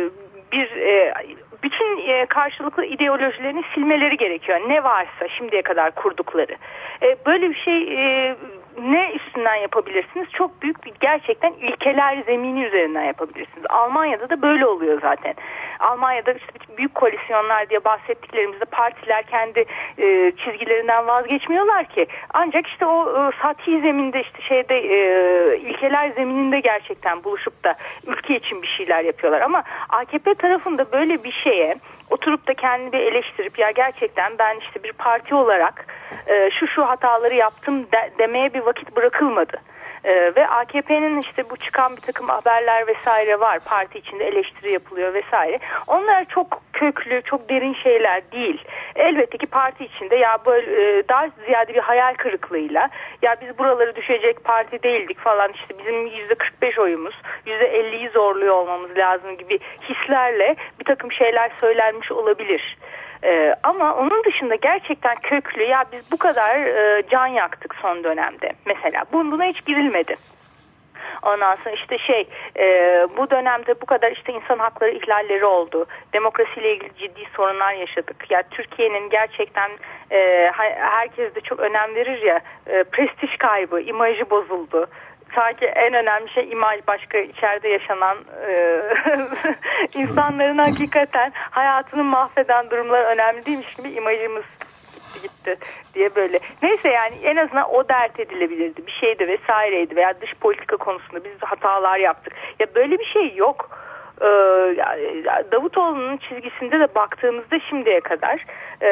G: bütün karşılıklı ideolojilerini silmeleri gerekiyor. Ne varsa şimdiye kadar kurdukları. Böyle bir şey ne üstünden yapabilirsiniz? Çok büyük bir, gerçekten ilkeler zemini üzerinden yapabilirsiniz. Almanya'da da böyle oluyor zaten. Almanya'da işte büyük koalisyonlar diye bahsettiklerimizde partiler kendi çizgilerinden vazgeçmiyorlar ki. Ancak işte o sati zeminde, işte ilkeler zemininde gerçekten buluşup da ülke için bir şeyler yapıyorlar. Ama AKP tarafında böyle bir şeye oturup da kendini bir eleştirip ya gerçekten ben işte bir parti olarak şu hataları yaptım demeye bir vakit bırakılmadı. Ve AKP'nin işte bu çıkan bir takım haberler vesaire var. Parti içinde eleştiri yapılıyor vesaire. Onlar çok köklü, çok derin şeyler değil. Elbette ki parti içinde ya böyle daha ziyade bir hayal kırıklığıyla ya biz buraları düşecek parti değildik falan, işte bizim %45 oyumuz, %50'yi zorluyor olmamız lazım gibi hislerle bir takım şeyler söylenmiş olabilir. Ama onun dışında gerçekten köklü, ya biz bu kadar can yaktık son dönemde mesela, buna hiç girilmedi. Ondan sonra işte bu dönemde bu kadar işte insan hakları ihlalleri oldu. Demokrasiyle ilgili ciddi sorunlar yaşadık. Ya Türkiye'nin gerçekten herkes de çok önem verir ya, prestij kaybı, imajı bozuldu. Sanki en önemli şey imaj, başka içeride yaşanan insanların hakikaten hayatını mahveden durumlar önemli değilmiş gibi imajımız gitti diye böyle. Neyse yani en azından o dert edilebilirdi. Bir şeydi vesaireydi veya dış politika konusunda biz hatalar yaptık. Ya böyle bir şey yok. Davutoğlu'nun çizgisinde de baktığımızda şimdiye kadar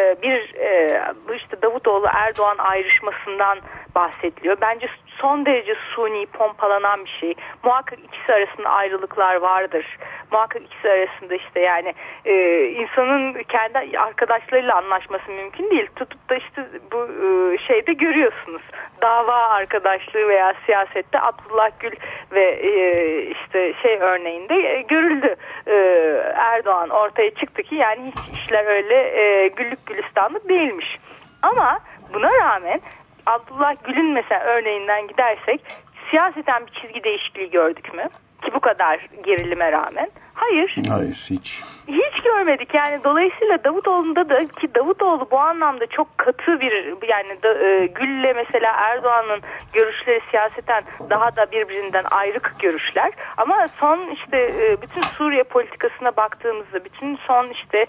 G: işte Davutoğlu Erdoğan ayrışmasından bahsediliyor. Bence son derece suni, pompalanan bir şey. Muhakkak ikisi arasında ayrılıklar vardır. Muhakkak ikisi arasında işte yani insanın kendi arkadaşlarıyla anlaşması mümkün değil. Tutup da işte bu şeyde görüyorsunuz. Dava arkadaşlığı veya siyasette Abdullah Gül ve işte örneğinde görüldü. Erdoğan ortaya çıktı ki yani hiç işler öyle güllük gülistanlık değilmiş. Ama buna rağmen Abdullah Gül'ün mesela örneğinden gidersek siyaseten bir çizgi değişikliği gördük mü? ki bu kadar gerilime rağmen? Hayır.
B: Hayır,
G: Hiç görmedik. Yani dolayısıyla Davutoğlu'nda da, ki Davutoğlu bu anlamda çok katı bir, yani Gül'le mesela Erdoğan'ın görüşleri siyaseten daha da birbirinden ayrık görüşler. Ama son işte bütün Suriye politikasına baktığımızda, bütün son işte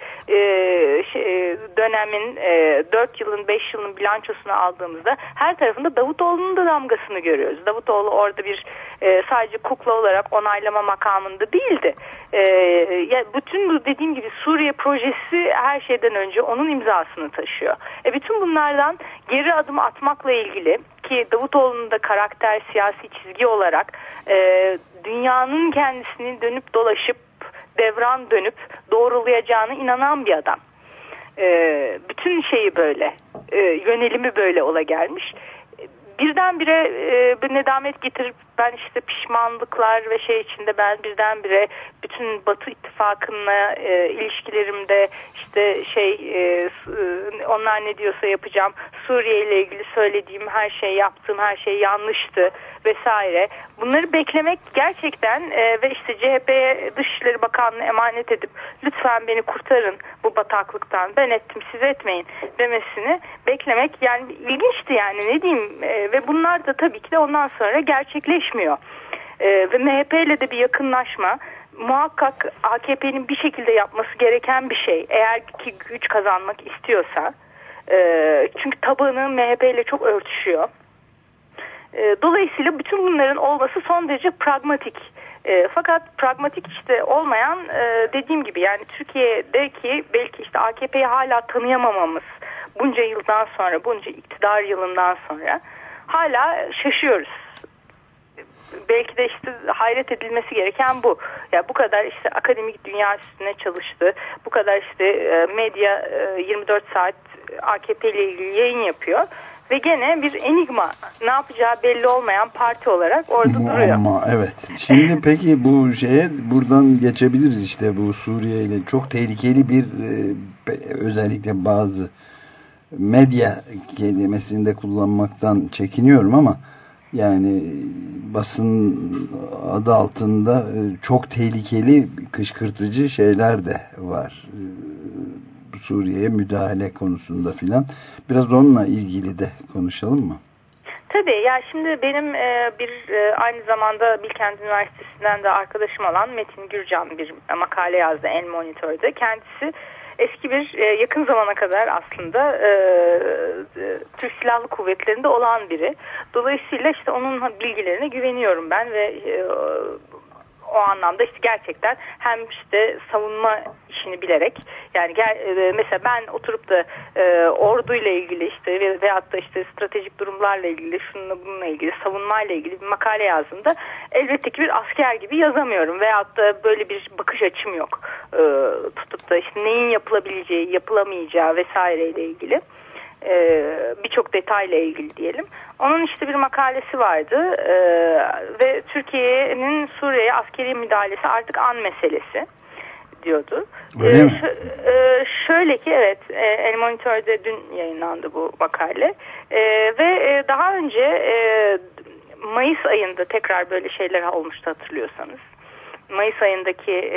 G: dönemin 4 yılın 5 yılın bilançosunu aldığımızda her tarafında Davutoğlu'nun da damgasını görüyoruz. Davutoğlu orada bir sadece kukla olarak onaylama makamında değildi. Ya bütün bu dediğim gibi Suriye projesi her şeyden önce onun imzasını taşıyor. Bütün bunlardan geri adım atmakla ilgili, ki Davutoğlu'nun da karakter, siyasi çizgi olarak dünyanın kendisini dönüp dolaşıp devran dönüp doğrulayacağına inanan bir adam. Bütün şeyi böyle, yönelimi böyle ola gelmiş. Birdenbire bir nedamet getirip ben işte pişmanlıklar ve şey içinde ben birdenbire bütün Batı ittifakına ilişkilerimde işte onlar ne diyorsa yapacağım, Suriye ile ilgili söylediğim her şey, yaptığım her şey yanlıştı vesaire. Bunları beklemek gerçekten ve işte CHP'ye Dışişleri Bakanlığı'na emanet edip lütfen beni kurtarın bu bataklıktan, ben ettim siz etmeyin demesini beklemek yani ilginçti, yani ne diyeyim, ve bunlar da tabii ki de ondan sonra gerçekleşmiyor. Ve MHP ile de bir yakınlaşma muhakkak AKP'nin bir şekilde yapması gereken bir şey eğer ki güç kazanmak istiyorsa, çünkü tabanı MHP ile çok örtüşüyor. Dolayısıyla bütün bunların olması son derece pragmatik. Fakat pragmatik işte olmayan, dediğim gibi yani Türkiye'deki belki işte AKP'yi hala tanıyamamamız, bunca yıldan sonra, bunca iktidar yılından sonra hala şaşıyoruz. Belki de işte hayret edilmesi gereken bu. Ya bu kadar işte akademik dünya üstüne çalıştı. Bu kadar işte medya 24 saat AKP ile ilgili yayın yapıyor. Ve gene bir enigma, ne yapacağı belli olmayan parti olarak orada duruyor.
B: Ama evet. Şimdi peki bu şeye buradan geçebiliriz, işte bu Suriye ile çok tehlikeli bir özellikle bazı medya kelimesini de kullanmaktan çekiniyorum ama yani basın adı altında çok tehlikeli kışkırtıcı şeyler de var. Suriye'ye müdahale konusunda filan. Biraz onunla ilgili de konuşalım mı?
G: Tabii ya, şimdi benim aynı zamanda Bilkent Üniversitesi'nden de arkadaşım olan Metin Gürcan bir makale yazdı El Monitör'de. Kendisi eski bir yakın zamana kadar aslında Türk Silahlı Kuvvetleri'nde olan biri. Dolayısıyla işte onun bilgilerine güveniyorum ben ve o anlamda işte gerçekten hem işte savunma işini bilerek, yani mesela ben oturup da orduyla ilgili işte veyahut da işte stratejik durumlarla ilgili, şununla bununla ilgili, savunmayla ilgili bir makale yazdığımda elbette ki bir asker gibi yazamıyorum veyahut da böyle bir bakış açım yok. Tutup da işte neyin yapılabileceği, yapılamayacağı vesaireyle ilgili. Birçok detayla ilgili diyelim. Onun işte bir makalesi vardı ve Türkiye'nin Suriye'ye askeri müdahalesi artık an meselesi diyordu.
B: Öyle mi?
G: Şöyle ki evet, El Monitör'de dün yayınlandı bu makale ve daha önce Mayıs ayında tekrar böyle şeyler olmuştu hatırlıyorsanız. Mayıs ayındaki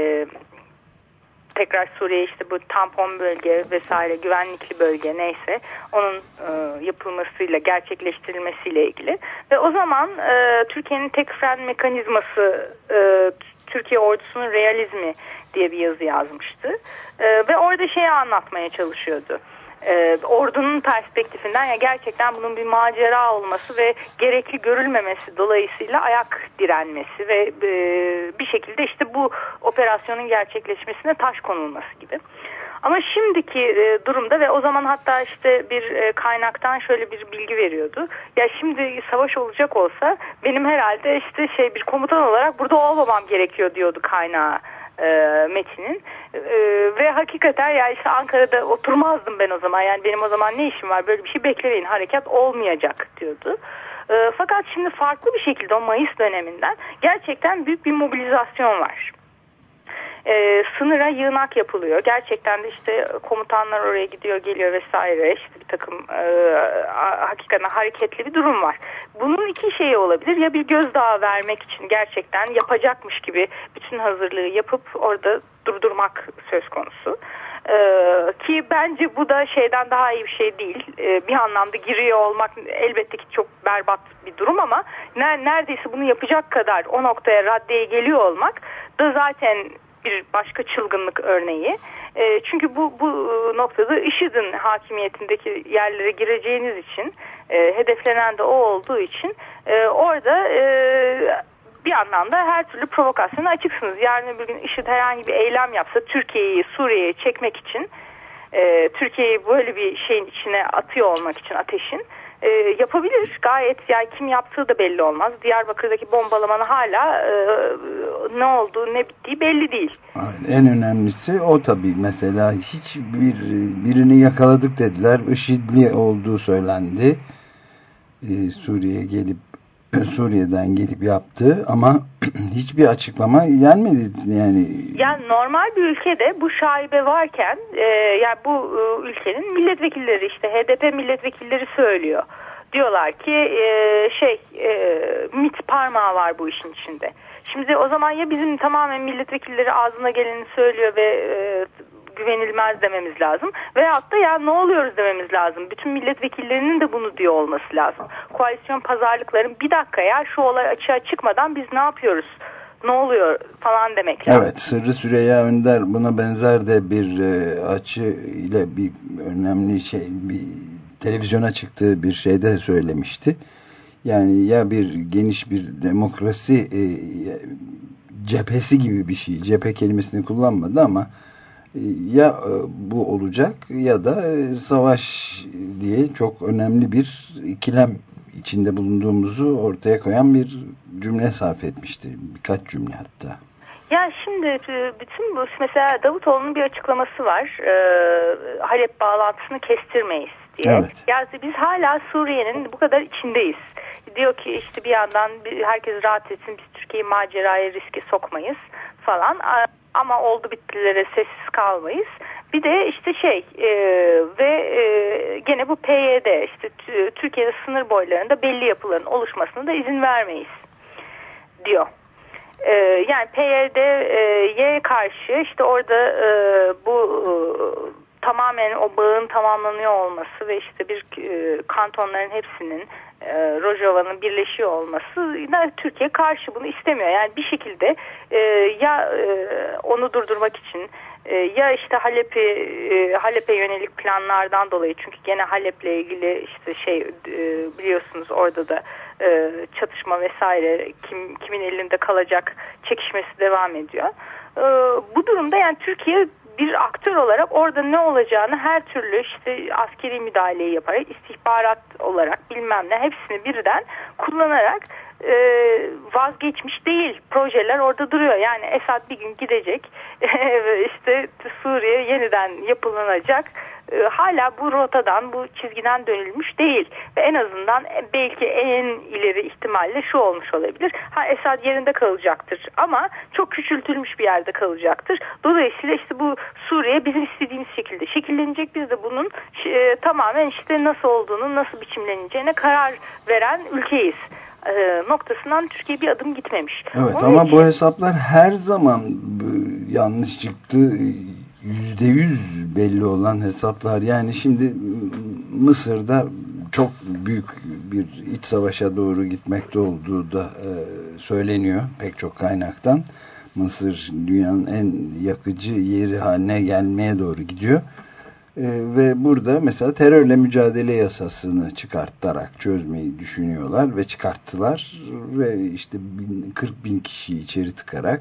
G: tekrar Suriye işte bu tampon bölge vesaire, güvenlikli bölge neyse onun yapılmasıyla, gerçekleştirilmesiyle ilgili ve o zaman Türkiye'nin tek fren mekanizması Türkiye ordusunun realizmi diye bir yazı yazmıştı ve orada şeyi anlatmaya çalışıyordu. Ordunun perspektifinden, ya gerçekten bunun bir macera olması ve gerekli görülmemesi dolayısıyla ayak direnmesi ve bir şekilde işte bu operasyonun gerçekleşmesine taş konulması gibi. Ama şimdiki durumda ve o zaman hatta işte bir kaynaktan şöyle bir bilgi veriyordu. Ya şimdi savaş olacak olsa benim herhalde işte bir komutan olarak burada olmamam gerekiyor diyordu kaynağı. Metin'in ve hakikaten ya işte Ankara'da oturmazdım ben o zaman, yani benim o zaman ne işim var, böyle bir şey beklemeyin, harekat olmayacak diyordu. Fakat şimdi farklı bir şekilde o Mayıs döneminden gerçekten büyük bir mobilizasyon var. Sınıra yığınak yapılıyor. Gerçekten de işte komutanlar oraya gidiyor, geliyor vesaire. İşte bir takım hakikaten hareketli bir durum var. Bunun iki şeyi olabilir. Ya bir gözdağı vermek için gerçekten yapacakmış gibi bütün hazırlığı yapıp orada durdurmak söz konusu. Ki bence bu da şeyden daha iyi bir şey değil. Bir anlamda giriyor olmak elbette ki çok berbat bir durum ama neredeyse bunu yapacak kadar o noktaya raddeye geliyor olmak da zaten bir başka çılgınlık örneği. Çünkü bu noktada IŞİD'in hakimiyetindeki yerlere gireceğiniz için hedeflenen de o olduğu için orada bir anlamda her türlü provokasyona açıksınız. Yarın öbür gün IŞİD herhangi bir eylem yapsa Türkiye'yi, Suriye'ye çekmek için, Türkiye'yi böyle bir şeyin içine atıyor olmak için ateşin yapabilir. Gayet, yani kim yaptığı da belli olmaz. Diyarbakır'daki bombalamanın hala ne olduğu ne bittiği belli değil.
B: En önemlisi o tabii. Mesela birini yakaladık dediler. IŞİD'li olduğu söylendi. Suriye'den gelip yaptı ama hiçbir açıklama gelmedi yani. Yani
G: normal bir ülkede bu şaibe varken yani bu ülkenin milletvekilleri, işte HDP milletvekilleri söylüyor. Diyorlar ki MİT parmağı var bu işin içinde. Şimdi o zaman ya bizim tamamen milletvekilleri ağzına geleni söylüyor ve güvenilmez dememiz lazım. Veyahut da ya ne oluyoruz dememiz lazım. Bütün milletvekillerinin de bunu diyor olması lazım. Koalisyon pazarlıkların bir dakika ya şu olay açığa çıkmadan biz ne yapıyoruz? Ne oluyor falan demek lazım.
B: Evet, Sırrı Süreyya Önder buna benzer de bir açı ile bir önemli bir televizyona çıktığı bir şeyde söylemişti. Yani ya bir geniş bir demokrasi cephesi gibi bir şey. Cephe kelimesini kullanmadı ama ya bu olacak ya da savaş diye çok önemli bir ikilem içinde bulunduğumuzu ortaya koyan bir cümle sarf etmişti. Birkaç cümle hatta.
G: Ya şimdi bütün bu mesela Davutoğlu'nun bir açıklaması var. Halep bağlantısını kestirmeyiz diye.
B: Evet.
G: Yani biz hala Suriye'nin bu kadar içindeyiz. Diyor ki işte bir yandan herkes rahat etsin, biz Türkiye'yi maceraya, riske sokmayız falan. Ama oldu bittilere sessiz kalmayız. Bir de işte gene bu PYD, işte Türkiye'de sınır boylarında belli yapıların oluşmasına da izin vermeyiz diyor. Yani PYD'ye karşı işte orada bu tamamen o bağın tamamlanıyor olması ve işte bir kantonların hepsinin Rojava'nın birleşiyor olması, Türkiye karşı bunu istemiyor. Yani bir şekilde ya onu durdurmak için ya işte Halep'e yönelik planlardan dolayı, çünkü gene Halep'le ilgili işte biliyorsunuz orada da çatışma vesaire kimin elinde kalacak çekişmesi devam ediyor. Bu durumda yani Türkiye bir aktör olarak orada ne olacağını her türlü işte askeri müdahaleyi yaparak, istihbarat olarak bilmem ne hepsini birden kullanarak vazgeçmiş değil. Projeler orada duruyor. Yani Esad bir gün gidecek, işte Suriye yeniden yapılanacak. Hala bu rotadan, bu çizgiden dönülmüş değil. Ve en azından belki en ileri ihtimalle şu olmuş olabilir. Esad yerinde kalacaktır ama çok küçültülmüş bir yerde kalacaktır. Dolayısıyla işte bu Suriye bizim istediğimiz şekilde şekillenecek. Biz de bunun tamamen işte nasıl olduğunu, nasıl biçimleneceğine karar veren ülkeyiz noktasından Türkiye bir adım gitmemiş.
B: Evet, ama bu hesaplar her zaman yanlış çıktı. %100 belli olan hesaplar. Yani şimdi Mısır'da çok büyük bir iç savaşa doğru gitmekte olduğu da söyleniyor pek çok kaynaktan. Mısır dünyanın en yakıcı yeri haline gelmeye doğru gidiyor. Ve burada mesela terörle mücadele yasasını çıkartarak çözmeyi düşünüyorlar ve çıkarttılar ve işte 40.000 kişiyi içeri tıkarak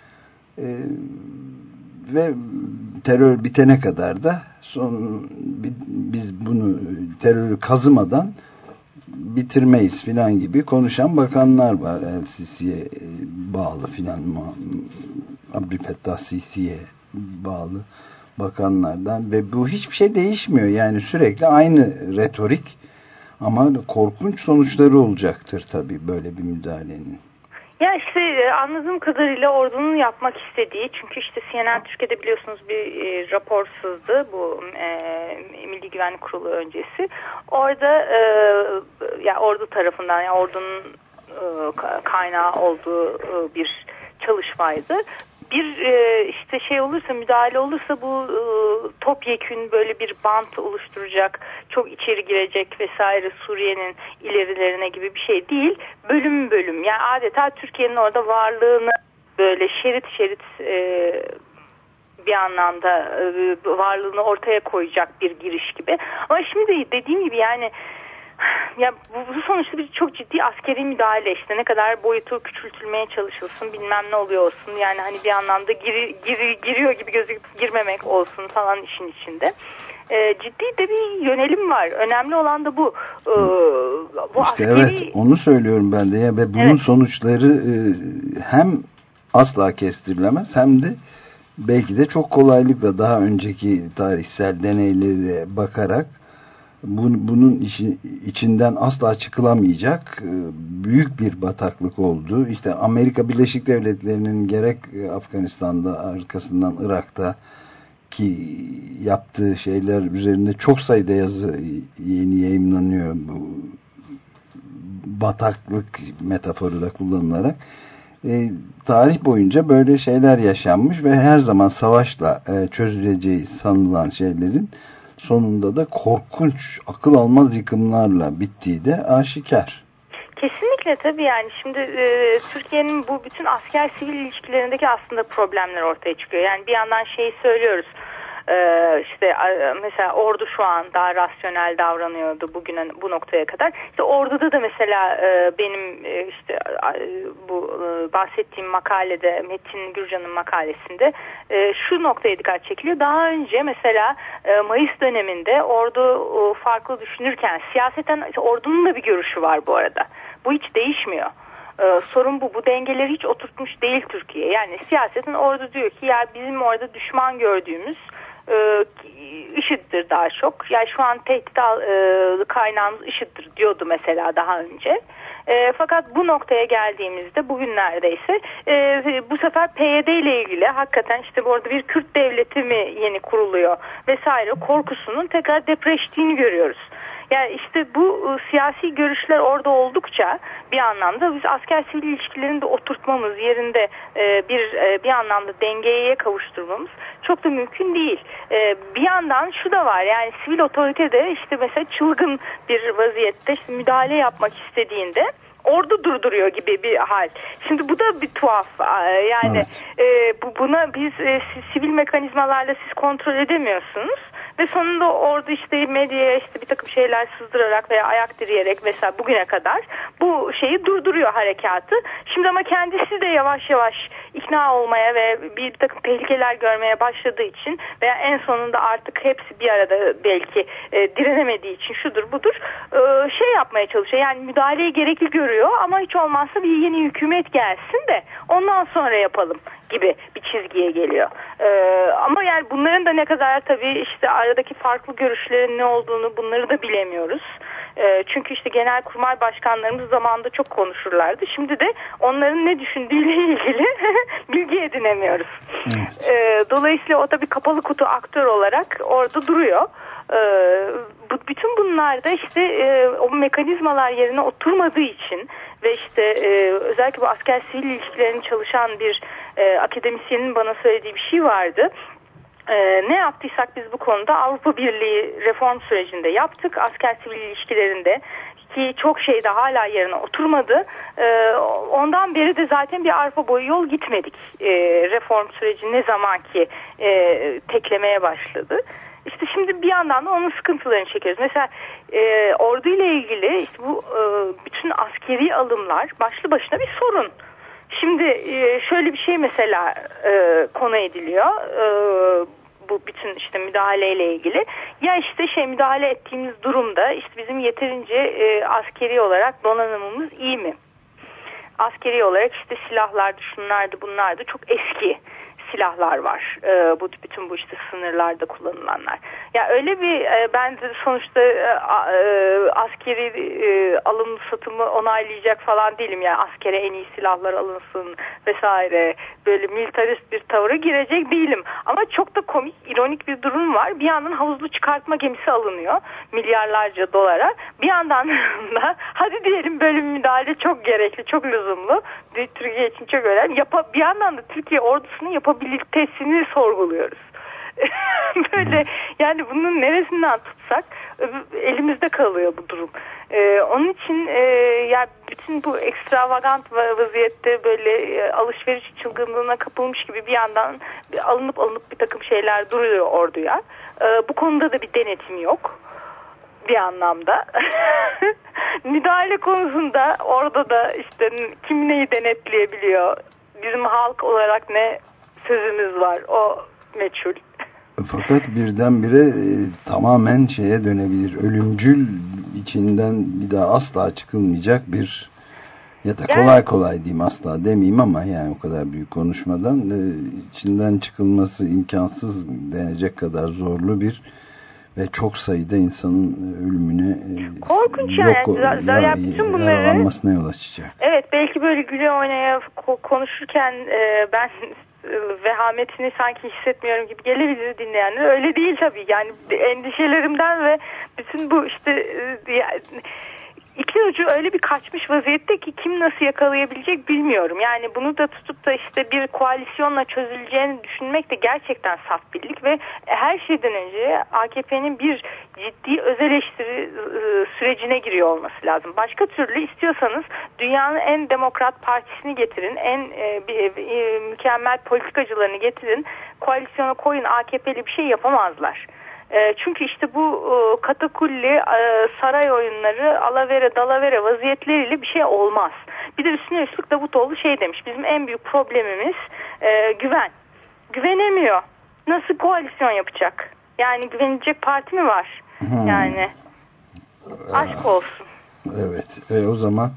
B: ve terör bitene kadar da biz bunu terörü kazımadan bitirmeyiz filan gibi konuşan bakanlar var. El-Sisi'ye bağlı filan, Abdülfettah Sisi'ye bağlı bakanlardan ve bu hiçbir şey değişmiyor. Yani sürekli aynı retorik ama korkunç sonuçları olacaktır tabii böyle bir müdahalenin.
G: Ya işte anladığım kadarıyla ordunun yapmak istediği, çünkü işte CNN Türkiye'de biliyorsunuz bir rapor sızdı bu Milli Güvenlik Kurulu öncesi. Orada ya ordu tarafından, ya ordunun kaynağı olduğu bir çalışmaydı. Bir işte şey olursa, müdahale olursa bu topyekün böyle bir bant oluşturacak, çok içeri girecek vesaire Suriye'nin ilerilerine gibi bir şey değil. Bölüm bölüm, yani adeta Türkiye'nin orada varlığını böyle şerit şerit bir anlamda varlığını ortaya koyacak bir giriş gibi. Ama şimdi dediğim gibi yani ya bu sonuçta bir çok ciddi askeri müdahale, işte ne kadar boyutu küçültülmeye çalışılsın, bilmem ne oluyor olsun, yani hani bir anlamda giriyor gibi gözüküp girmemek olsun falan işin içinde. Ciddi de bir yönelim var. Önemli olan da bu. Bu
B: işte
G: askeri...
B: Evet, onu söylüyorum ben de ya, ve bunun sonuçları hem asla kestirilemez hem de belki de çok kolaylıkla daha önceki tarihsel deneylere bakarak bunun içinden asla çıkılamayacak büyük bir bataklık oldu. İşte Amerika Birleşik Devletleri'nin gerek Afganistan'da, arkasından Irak'ta ki yaptığı şeyler üzerinde çok sayıda yazı yeni yayımlanıyor, bu bataklık metaforu da kullanılarak. Tarih boyunca böyle şeyler yaşanmış ve her zaman savaşla çözüleceği sanılan şeylerin sonunda da korkunç, akıl almaz yıkımlarla bittiği de aşikar.
G: Kesinlikle, tabii yani şimdi Türkiye'nin bu bütün asker-sivil ilişkilerindeki aslında problemler ortaya çıkıyor. Yani bir yandan şeyi söylüyoruz, işte mesela ordu şu an daha rasyonel davranıyordu bugüne, bu noktaya kadar. İşte orduda da mesela benim işte bu bahsettiğim makalede, Metin Gürcan'ın makalesinde şu noktaya dikkat çekiliyor. Daha önce mesela Mayıs döneminde ordu farklı düşünürken siyaseten işte ordunun da bir görüşü var bu arada. Bu hiç değişmiyor. Sorun bu. Bu dengeleri hiç oturtmuş değil Türkiye. Yani siyasetin ordu diyor ki ya bizim orada düşman gördüğümüz IŞİD'dir daha çok. Yani şu an tehdit kaynağımız IŞİD'dir diyordu mesela daha önce. Fakat bu noktaya geldiğimizde bugünlerdeyse bu sefer PYD ile ilgili hakikaten işte bu arada bir Kürt devleti mi yeni kuruluyor vesaire korkusunun tekrar depreştiğini görüyoruz. Yani işte bu siyasi görüşler orada oldukça bir anlamda biz asker-sivil ilişkilerini de oturtmamız, yerinde bir anlamda dengeye kavuşturmamız çok da mümkün değil. Bir yandan şu da var, yani sivil otorite de işte mesela çılgın bir vaziyette işte müdahale yapmak istediğinde ordu durduruyor gibi bir hal. Şimdi bu da bir tuhaf. Yani evet. Buna biz sivil mekanizmalarla siz kontrol edemiyorsunuz. Ve sonunda orada işte medyaya işte bir takım şeyler sızdırarak veya ayak direyerek vesaire bugüne kadar bu şeyi durduruyor, harekatı. Şimdi ama kendisi de yavaş yavaş ikna olmaya ve bir takım tehlikeler görmeye başladığı için veya en sonunda artık hepsi bir arada belki direnemediği için şudur budur şey yapmaya çalışıyor. Yani müdahaleyi gerekli görüyor ama hiç olmazsa bir yeni hükümet gelsin de ondan sonra yapalım gibi bir çizgiye geliyor. Ama yani bunların da ne kadar tabii işte aradaki farklı görüşlerin ne olduğunu bunları da bilemiyoruz. Çünkü işte genelkurmay başkanlarımız zamanında çok konuşurlardı. Şimdi de onların ne düşündüğüyle ilgili bilgi edinemiyoruz. Evet. Dolayısıyla o da bir kapalı kutu aktör olarak orada duruyor. Bütün bunlar da işte o mekanizmalar yerine oturmadığı için ve işte özellikle bu asker-sivil ilişkilerini çalışan bir akademisyenin bana söylediği bir şey vardı. Ne yaptıysak biz bu konuda Avrupa Birliği reform sürecinde yaptık. Asker-sivil ilişkilerinde ki çok şey de hala yerine oturmadı. Ondan beri de zaten bir arpa boyu yol gitmedik. Reform süreci ne zaman ki teklemeye başladı. İşte şimdi bir yandan da onun sıkıntılarını çekiyoruz. Mesela ordu ile ilgili işte bu bütün askeri alımlar başlı başına bir sorun. Şimdi şöyle bir şey mesela konu ediliyor. Bu bütün işte müdahaleyle ilgili. Ya işte müdahale ettiğimiz durumda işte bizim yeterince askeri olarak donanımımız iyi mi? Askeri olarak işte silahlardı, şunlardı, bunlardı çok eski. silahlar var. Bütün bu işte sınırlarda kullanılanlar. Ya öyle bir ben de sonuçta askeri alım satımı onaylayacak falan değilim. Yani askere en iyi silahlar alınsın vesaire. Böyle militarist bir tavıra girecek değilim. Ama çok da komik, ironik bir durum var. Bir yandan havuzlu çıkartma gemisi alınıyor. Milyarlarca dolara. Bir yandan da hadi diyelim böyle bir müdahale çok gerekli, çok lüzumlu. Türkiye için çok önemli. Bir yandan da Türkiye ordusunun yapabilitesini sorguluyoruz. Böyle yani bunun neresinden tutsak elimizde kalıyor bu durum. Onun için yani bütün bu ekstravagant vaziyette böyle alışveriş çılgınlığına kapılmış gibi bir yandan alınıp bir takım şeyler duruyor orduya. Bu konuda da bir denetim yok. Bir anlamda. Müdahale konusunda orada da işte kim neyi denetleyebiliyor? Bizim halk olarak ne sözümüz var? O meçhul.
B: Fakat birdenbire tamamen şeye dönebilir. Ölümcül, içinden bir daha asla çıkılmayacak bir, ya da kolay kolay diyeyim, asla demeyeyim ama yani o kadar büyük konuşmadan içinden çıkılması imkansız denecek kadar zorlu bir ve çok sayıda insanın ölümüne,
G: korkunç
B: yaralanmasına yol açacak.
G: Evet, belki böyle güle oynaya konuşurken ben vehametini sanki hissetmiyorum gibi gelebilir dinleyenler. Öyle değil tabii. Yani endişelerimden ve bütün bu işte İki ucu öyle bir kaçmış vaziyette ki kim nasıl yakalayabilecek bilmiyorum. Yani bunu da tutup da işte bir koalisyonla çözüleceğini düşünmek de gerçekten saf birlik ve her şeyden önce AKP'nin bir ciddi öz eleştiri sürecine giriyor olması lazım. Başka türlü istiyorsanız dünyanın en demokrat partisini getirin, en mükemmel politikacılarını getirin, koalisyona koyun, AKP'li bir şey yapamazlar. Çünkü işte bu katakulli saray oyunları, alavere dalavere vaziyetleriyle bir şey olmaz. Bir de üstüne üstlük Davutoğlu şey demiş, bizim en büyük problemimiz güven. Güvenemiyor. Nasıl koalisyon yapacak? Yani güvenilecek parti mi var? Yani aşk olsun.
B: Evet. O zaman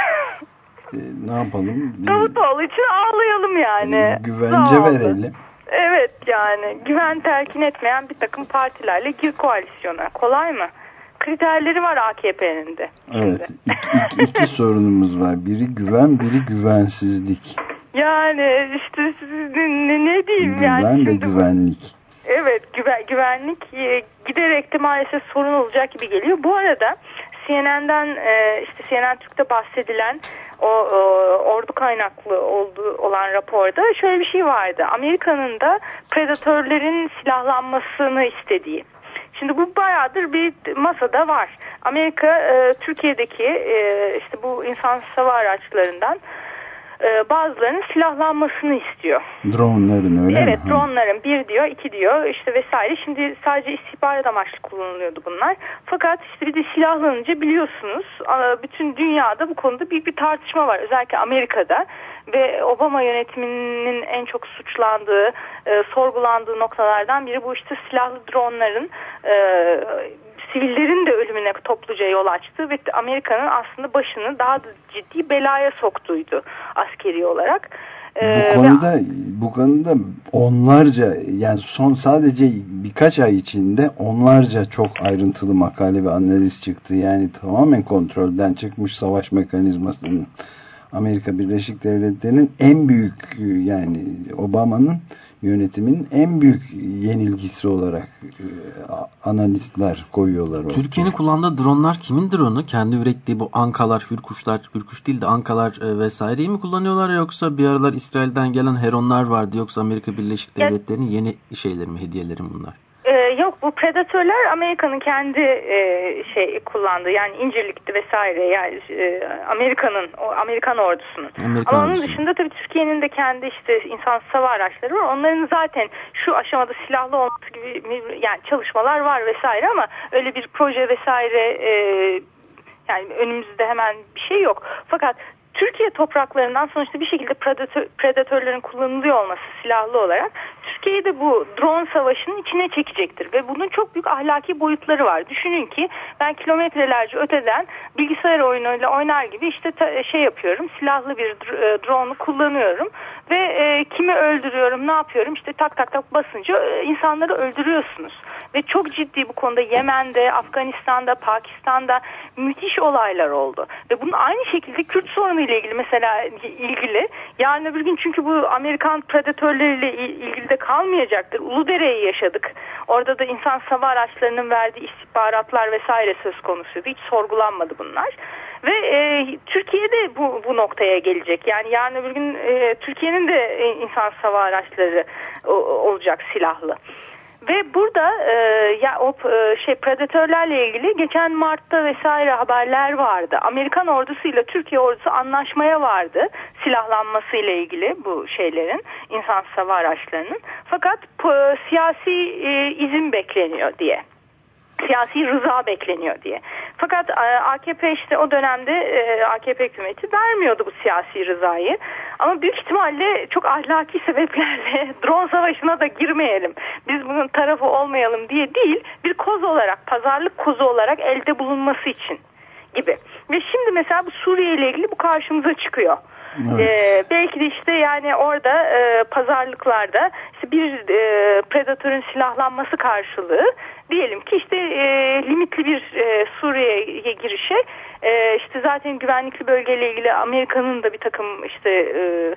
B: ne yapalım?
G: Davutoğlu için ağlayalım yani.
B: Güvence verelim.
G: Evet, yani güven telkin etmeyen bir takım partilerle gir koalisyona. Kolay mı? Kriterleri var AKP'nin de.
B: Evet. İki sorunumuz var. Biri güven, biri güvensizlik.
G: Yani işte ne diyeyim
B: güven
G: yani.
B: Güven ve güvenlik.
G: Evet, güvenlik giderek de maalesef sorun olacak gibi geliyor. Bu arada CNN'den işte CNN Türk'te bahsedilen ordu kaynaklı olan raporda şöyle bir şey vardı. Amerika'nın da predatörlerin silahlanmasını istediği. Şimdi bu bayağıdır bir masada var. Amerika Türkiye'deki işte bu insansız hava araçlarından bazılarının silahlanmasını istiyor.
B: Dronların öyle mi?
G: Evet, dronların 1 diyor, 2 diyor işte vesaire. Şimdi sadece istihbarat amaçlı kullanılıyordu bunlar. Fakat işte bir de silahlanınca biliyorsunuz bütün dünyada bu konuda büyük bir tartışma var. Özellikle Amerika'da ve Obama yönetiminin en çok suçlandığı, sorgulandığı noktalardan biri bu işte silahlı dronların sivillerin de ölümüne topluca yol açtı ve Amerika'nın aslında başını daha da ciddi belaya soktuydu askeri olarak.
B: Bu konuda onlarca, yani sadece birkaç ay içinde onlarca çok ayrıntılı makale ve analiz çıktı. Yani tamamen kontrolden çıkmış savaş mekanizmasının, Amerika Birleşik Devletleri'nin en büyük, yani Obama'nın yönetiminin en büyük yenilgisi olarak analistler koyuyorlar ortaya.
C: Türkiye'nin kullandığı dronlar kimin drone'u? Kendi ürettiği bu Ankalar, Hürkuş değil de Ankalar vesaireyi mi kullanıyorlar, yoksa bir aralar İsrail'den gelen Heronlar vardı, yoksa Amerika Birleşik Devletleri'nin yeni şeyleri mi, hediyeleri mi bunlar?
G: Yok, bu predatörler Amerika'nın kendi kullandığı, yani İncirlik'ti vesaire, yani Amerikan ordusunun. Ama onun dışında tabii Türkiye'nin de kendi işte insansız hava araçları var. Onların zaten şu aşamada silahlı olması gibi yani çalışmalar var vesaire, ama öyle bir proje vesaire yani önümüzde hemen bir şey yok. Fakat Türkiye topraklarından sonuçta bir şekilde predatörlerin kullanılıyor olması silahlı olarak Türkiye'yi de bu drone savaşının içine çekecektir ve bunun çok büyük ahlaki boyutları var. Düşünün ki ben kilometrelerce öteden bilgisayar oyunuyla oynar gibi işte yapıyorum, silahlı bir drone'u kullanıyorum ve kimi öldürüyorum, ne yapıyorum, işte tak tak tak basınca insanları öldürüyorsunuz. Ve çok ciddi bu konuda Yemen'de, Afganistan'da, Pakistan'da müthiş olaylar oldu. Ve bunun aynı şekilde Kürt sorunu ile ilgili mesela yarın öbür gün, çünkü bu Amerikan predatörleriyle ilgili de kalmayacaktır. Uludere'yi yaşadık. Orada da insan hava araçlarının verdiği istihbaratlar vesaire söz konusuydu. Hiç sorgulanmadı bunlar. Ve Türkiye'de bu noktaya gelecek. Yani yarın öbür gün Türkiye'nin de insan hava araçları olacak, silahlı. Ve burada predatörlerle ilgili geçen Mart'ta vesaire haberler vardı. Amerikan ordusuyla Türkiye ordusu anlaşmaya vardı silahlanması ile ilgili bu şeylerin, insan hava araçlarının. Fakat siyasi izin bekleniyor diye. Siyasi rıza bekleniyor diye. Fakat AKP işte o dönemde AKP hükümeti vermiyordu bu siyasi rızayı. Ama büyük ihtimalle çok ahlaki sebeplerle drone savaşına da girmeyelim, biz bunun tarafı olmayalım diye değil, bir koz olarak, pazarlık kozu olarak elde bulunması için gibi. Ve şimdi mesela bu Suriye ile ilgili bu karşımıza çıkıyor. Evet. Belki de işte yani orada pazarlıklarda işte bir predatörün silahlanması karşılığı diyelim ki işte limitli bir Suriye'ye girişe işte zaten güvenlikli bölgeyle ilgili Amerika'nın da bir takım işte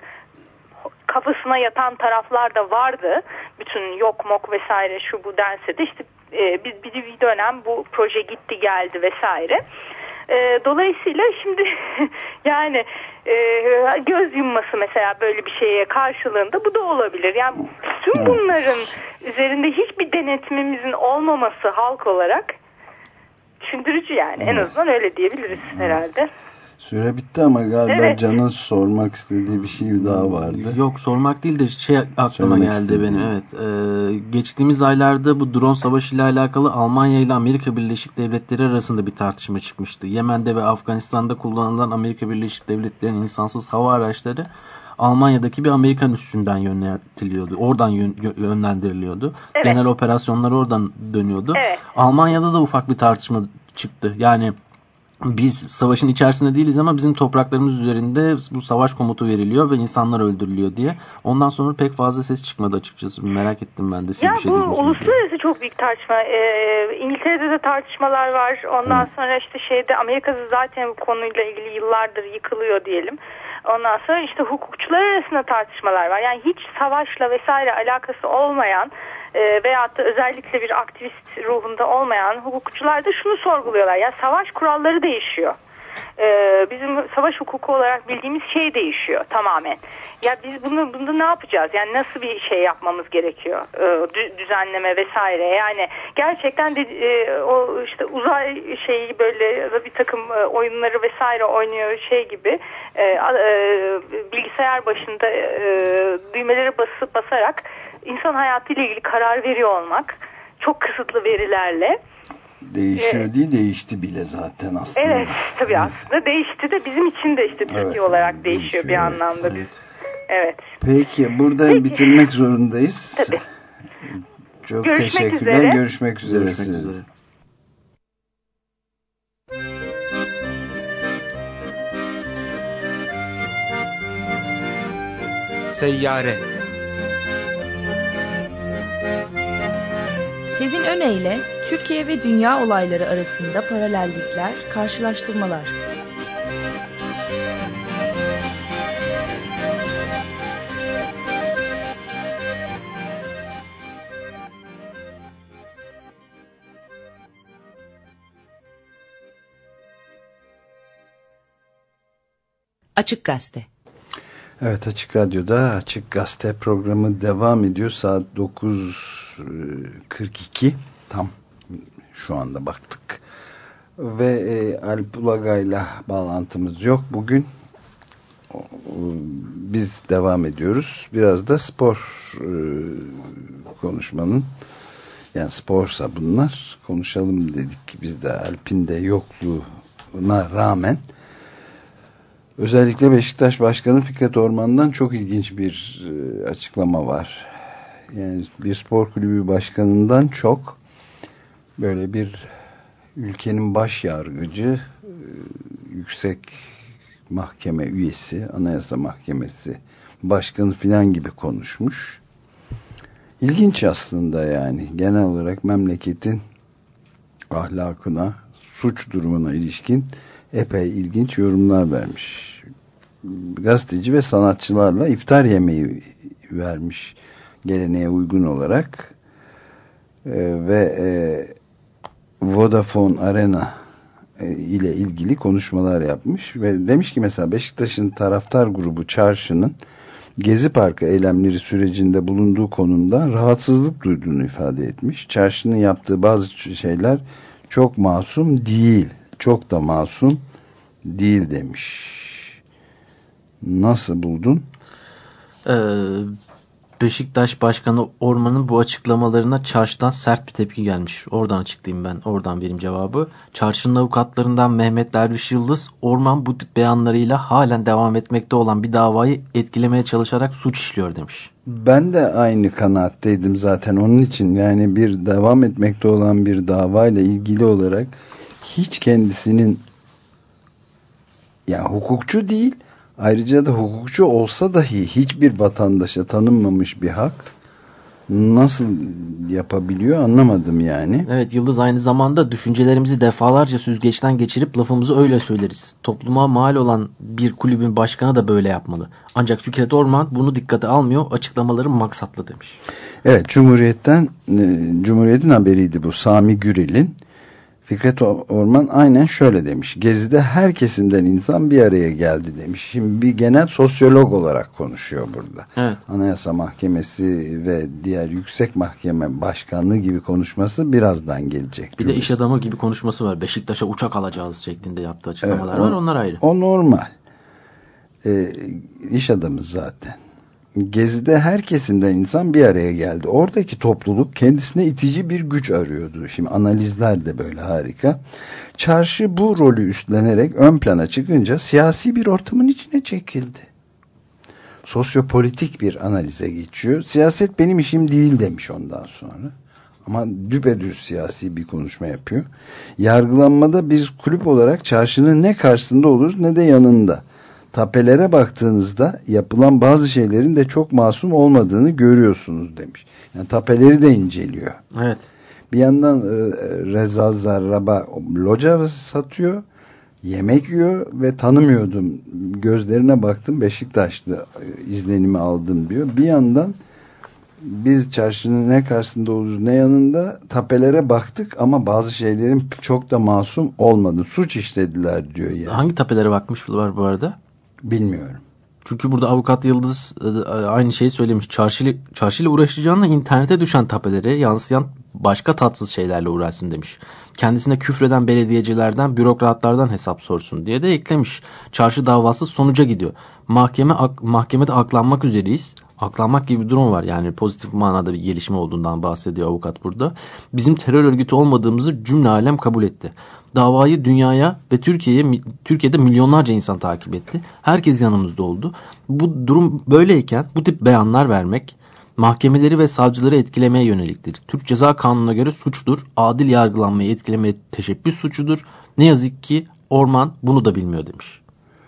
G: kafasına yatan taraflar da vardı. Bütün yok mok vesaire şu bu dense de işte bir dönem bu proje gitti geldi vesaire. Dolayısıyla şimdi yani göz yumması mesela böyle bir şeye karşılığında bu da olabilir. Yani tüm bunların üzerinde hiçbir denetimimizin olmaması halk olarak düşündürücü yani. Evet. En azından öyle diyebiliriz herhalde.
B: Süre bitti ama galiba Can'ın sormak istediği bir şey daha vardı.
C: Yok, sormak değil de aklıma geldi benim. Evet. Geçtiğimiz aylarda bu drone savaşı ile alakalı Almanya ile Amerika Birleşik Devletleri arasında bir tartışma çıkmıştı. Yemen'de ve Afganistan'da kullanılan Amerika Birleşik Devletleri'nin insansız hava araçları Almanya'daki bir Amerikan üssünden yöneltiliyordu. Oradan yönlendiriliyordu. Evet. Genel operasyonlar oradan dönüyordu. Evet. Almanya'da da ufak bir tartışma çıktı. Yani biz savaşın içerisinde değiliz ama bizim topraklarımız üzerinde bu savaş komutu veriliyor ve insanlar öldürülüyor diye. Ondan sonra pek fazla ses çıkmadı açıkçası. Merak ettim ben de. Siz
G: ya
C: bir şey
G: bu uluslararası çok büyük tartışma. İngiltere'de de tartışmalar var. Ondan sonra işte Amerika'da zaten bu konuyla ilgili yıllardır yıkılıyor diyelim. Ondan sonra işte hukukçular arasında tartışmalar var. Yani hiç savaşla vesaire alakası olmayan veyahut da özellikle bir aktivist ruhunda olmayan hukukçular da şunu sorguluyorlar. Ya savaş kuralları değişiyor. Bizim savaş hukuku olarak bildiğimiz şey değişiyor tamamen. Ya biz bunda ne yapacağız? Yani nasıl bir şey yapmamız gerekiyor? Düzenleme vesaire. Yani gerçekten de o işte uzay şeyi böyle bir takım oyunları vesaire oynuyor gibi bilgisayar başında düğmeleri basarak insan hayatıyla ilgili karar veriyor olmak, çok kısıtlı verilerle.
B: Değişiyor değil, değişti bile zaten aslında.
G: Evet, tabii aslında değişti de bizim için de işte Türkiye olarak değişiyor bir anlamda. Evet.
B: Peki, burada bitirmek zorundayız.
G: Tabii.
B: Çok teşekkürler. Görüşmek üzere.
F: Seyyare.
A: Sezin Öne Türkiye ve dünya olayları arasında paralellikler, karşılaştırmalar.
H: Açık Gazete.
B: Evet, Açık Radyo'da Açık Gazete programı devam ediyor. Saat 9:42 tam şu anda baktık. Ve Alp Ulagay'la bağlantımız yok bugün. Biz devam ediyoruz. Biraz da spor konuşmanın, yani sporsa bunlar, konuşalım dedik. Biz de Alp'in de yokluğuna rağmen. Özellikle Beşiktaş Başkanı Fikret Orman'dan çok ilginç bir açıklama var. Yani bir spor kulübü başkanından çok böyle bir ülkenin baş yargıcı, yüksek mahkeme üyesi, Anayasa Mahkemesi başkanı filan gibi konuşmuş. İlginç aslında yani. Genel olarak memleketin ahlakına, suç durumuna ilişkin epey ilginç yorumlar vermiş. Gazeteci ve sanatçılarla iftar yemeği vermiş geleneğe uygun olarak. Ve Vodafone Arena ile ilgili konuşmalar yapmış ve demiş ki mesela Beşiktaş'ın taraftar grubu Çarşı'nın Gezi Parkı eylemleri sürecinde bulunduğu konumda rahatsızlık duyduğunu ifade etmiş. Çarşı'nın yaptığı bazı şeyler çok masum değil, çok da masum değil demiş. Nasıl buldun?
C: Beşiktaş Başkanı Orman'ın bu açıklamalarına Çarşı'dan sert bir tepki gelmiş. Oradan açıklayayım ben. Oradan vereyim cevabı. Çarşı'nın avukatlarından Mehmet Derviş Yıldız, Orman bu tip beyanlarıyla halen devam etmekte olan bir davayı etkilemeye çalışarak suç işliyor demiş.
B: Ben de aynı kanaatteydim zaten. Onun için yani bir devam etmekte olan bir davayla ilgili olarak hiç kendisinin yani hukukçu değil, ayrıca da hukukçu olsa dahi hiçbir vatandaşa tanınmamış bir hak nasıl yapabiliyor anlamadım yani.
C: Evet, Yıldız aynı zamanda düşüncelerimizi defalarca süzgeçten geçirip lafımızı öyle söyleriz. Topluma mal olan bir kulübün başkanı da böyle yapmalı. Ancak Fikret Orman bunu dikkate almıyor, açıklamaları maksatlı demiş.
B: Evet, Cumhuriyet'in haberiydi bu, Sami Gürel'in. Fikret Orman aynen şöyle demiş. Gezi'de her kesimden insan bir araya geldi demiş. Şimdi bir genel sosyolog olarak konuşuyor burada.
C: Evet.
B: Anayasa Mahkemesi ve diğer yüksek mahkeme başkanlığı gibi konuşması birazdan gelecek.
C: Bir de iş adamı gibi konuşması var. Beşiktaş'a uçak alacağız şeklinde yaptığı açıklamalar
B: evet,
C: var. Onlar ayrı.
B: O normal. İş adamı zaten. Gezi'de her kesimden insan bir araya geldi. Oradaki topluluk kendisine itici bir güç arıyordu. Şimdi analizler de böyle harika. Çarşı bu rolü üstlenerek ön plana çıkınca siyasi bir ortamın içine çekildi. Sosyopolitik bir analize geçiyor. Siyaset benim işim değil demiş ondan sonra. Ama düpedüz siyasi bir konuşma yapıyor. Yargılanmada biz kulüp olarak Çarşı'nın ne karşısında oluruz ne de yanında. Tapelere baktığınızda yapılan bazı şeylerin de çok masum olmadığını görüyorsunuz demiş. Yani tapeleri de inceliyor.
C: Evet.
B: Bir yandan Reza Zarrab'a loca satıyor, yemek yiyor ve tanımıyordum. Gözlerine baktım, Beşiktaşlı izlenimi aldım diyor. Bir yandan biz Çarşı'nın ne karşısında oluruz ne yanında, tapelere baktık ama bazı şeylerin çok da masum olmadı. Suç işlediler diyor yani.
C: Hangi tapelere bakmış var bu arada?
B: Bilmiyorum.
C: Çünkü burada avukat Yıldız aynı şeyi söylemiş. Çarşıyla uğraşacağına internete düşen tapelere yansıyan başka tatsız şeylerle uğraşsın demiş. Kendisine küfreden belediyecilerden, bürokratlardan hesap sorsun diye de eklemiş. Çarşı davası sonuca gidiyor. Mahkemede aklanmak üzereyiz. Aklanmak gibi bir durum var. Yani pozitif manada bir gelişme olduğundan bahsediyor avukat burada. Bizim terör örgütü olmadığımızı cümle alem kabul etti. Davayı dünyaya ve Türkiye'de milyonlarca insan takip etti. Herkes yanımızda oldu. Bu durum böyleyken bu tip beyanlar vermek mahkemeleri ve savcıları etkilemeye yöneliktir. Türk Ceza Kanunu'na göre suçtur. Adil yargılanmayı etkilemeye teşebbüs suçudur. Ne yazık ki Orman bunu da bilmiyor demiş.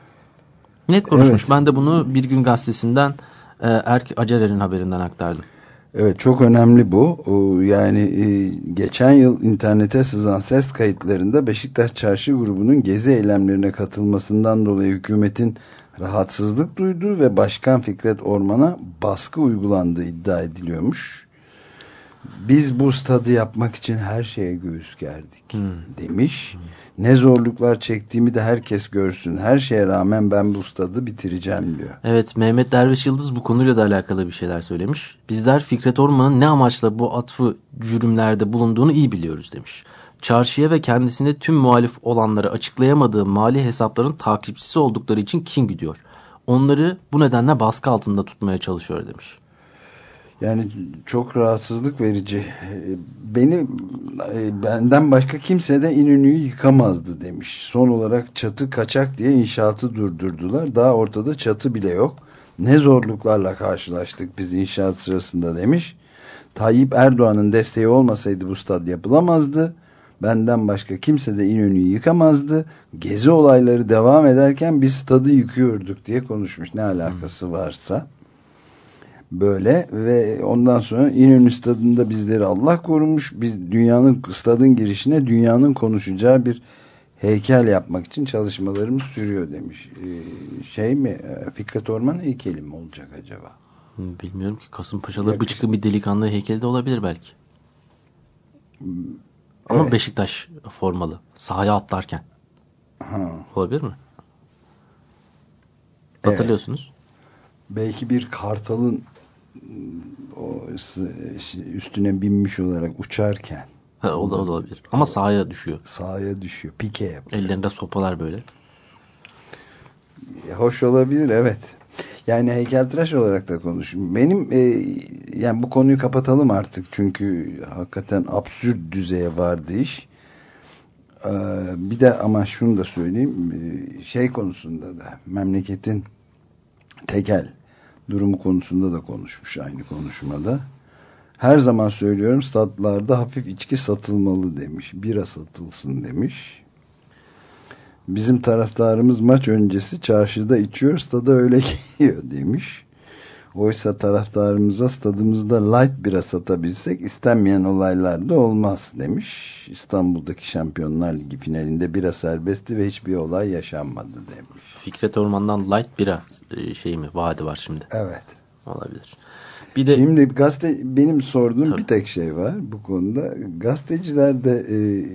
C: Net konuşmuş. Evet. Ben de bunu Bir Gün Gazetesi'nden Erk Acerer'in haberinden aktardım.
B: Evet, çok önemli bu. Yani geçen yıl internete sızan ses kayıtlarında Beşiktaş Çarşı grubunun gezi eylemlerine katılmasından dolayı hükümetin rahatsızlık duyduğu ve Başkan Fikret Orman'a baskı uygulandığı iddia ediliyormuş. Biz bu stadı yapmak için her şeye göğüs gerdik demiş. Ne zorluklar çektiğimi de herkes görsün. Her şeye rağmen ben bu stadı bitireceğim diyor.
C: Evet, Mehmet Derviş Yıldız bu konuyla da alakalı bir şeyler söylemiş. Bizler Fikret Orman'ın ne amaçla bu atfı cürümlerde bulunduğunu iyi biliyoruz demiş. Çarşıya ve kendisine tüm muhalif olanları açıklayamadığı mali hesapların takipçisi oldukları için kin güdüyor. Onları bu nedenle baskı altında tutmaya çalışıyor demiş.
B: Yani çok rahatsızlık verici. Benden başka kimse de İnönü'yü yıkamazdı demiş. Son olarak çatı kaçak diye inşaatı durdurdular. Daha ortada çatı bile yok. Ne zorluklarla karşılaştık biz inşaat sırasında demiş. Tayyip Erdoğan'ın desteği olmasaydı bu stad yapılamazdı. Benden başka kimse de İnönü'yü yıkamazdı. Gezi olayları devam ederken biz stadı yıkıyorduk diye konuşmuş. Ne alakası varsa. Böyle ve ondan sonra İnönü Stadı'nda bizleri Allah korumuş. Biz stadın girişine dünyanın konuşacağı bir heykel yapmak için çalışmalarımız sürüyor demiş. Fikret Orman heykeli mi olacak acaba?
C: Bilmiyorum ki. Kasımpaşa'da bıçkın bir delikanlı heykeli de olabilir belki. Ama evet. Beşiktaş formalı. Sahaya atlarken. Olabilir mi? Hatırlıyorsunuz.
B: Evet. Belki bir kartalın üstüne binmiş olarak uçarken.
C: Olabilir. Ama sahaya düşüyor.
B: Sahaya düşüyor. Pike yapıyor.
C: Ellerinde sopalar böyle.
B: Hoş olabilir, evet. Yani heykeltıraş olarak da konuşayım. Benim yani bu konuyu kapatalım artık. Çünkü hakikaten absürt düzeye vardı iş. Bir de ama şunu da söyleyeyim. Konusunda da memleketin tekel durumu konusunda da konuşmuş aynı konuşmada. Her zaman söylüyorum, stadlarda hafif içki satılmalı demiş. Bira satılsın demiş. Bizim taraftarımız maç öncesi çarşıda içiyor, stada öyle geliyor demiş. Oysa taraftarımıza stadımızda light bira satabilsek istenmeyen olaylar da olmaz demiş. İstanbul'daki Şampiyonlar Ligi finalinde bira serbestti ve hiçbir olay yaşanmadı demiş.
C: Fikret Orman'dan light bira vaadi var şimdi.
B: Evet.
C: Olabilir. Bir de
B: şimdi benim sorduğum bir tek şey var bu konuda. Gazeteciler de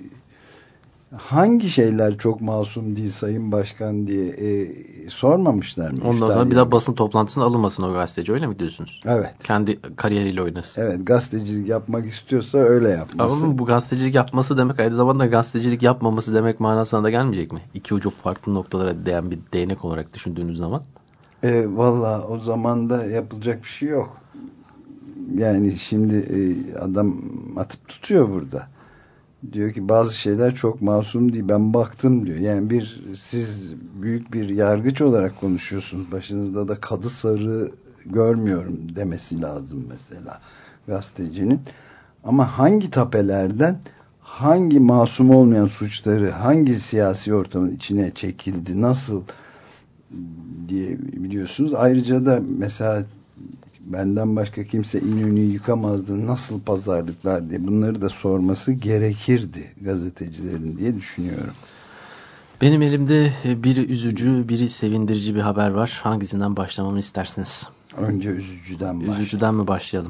B: hangi şeyler çok masum değil Sayın Başkan diye sormamışlar mı?
C: Ondan sonra bir daha basın toplantısına alınmasın o gazeteci, öyle mi diyorsunuz?
B: Evet.
C: Kendi kariyeriyle oynasın.
B: Evet, gazetecilik yapmak istiyorsa öyle yapması.
C: Ama bu gazetecilik yapması demek aynı zamanda gazetecilik yapmaması demek manasına da gelmeyecek mi? İki ucu farklı noktalara değen bir değnek olarak düşündüğünüz zaman.
B: Valla o zaman da yapılacak bir şey yok. Yani şimdi adam atıp tutuyor burada. Diyor ki bazı şeyler çok masum değil. Ben baktım diyor. Yani siz büyük bir yargıç olarak konuşuyorsunuz. Başınızda da kadı sarı görmüyorum demesi lazım mesela gazetecinin. Ama hangi tapelerden hangi masum olmayan suçları hangi siyasi ortamın içine çekildi, nasıl diye biliyorsunuz. Ayrıca da mesela benden başka kimse İnönü'yü yıkamazdı, nasıl pazarlıklar diye bunları da sorması gerekirdi gazetecilerin diye düşünüyorum.
C: Benim elimde biri üzücü, biri sevindirici bir haber var. Hangisinden başlamamı istersiniz?
B: Önce üzücüden başlayalım.
C: Üzücüden mi başlayalım?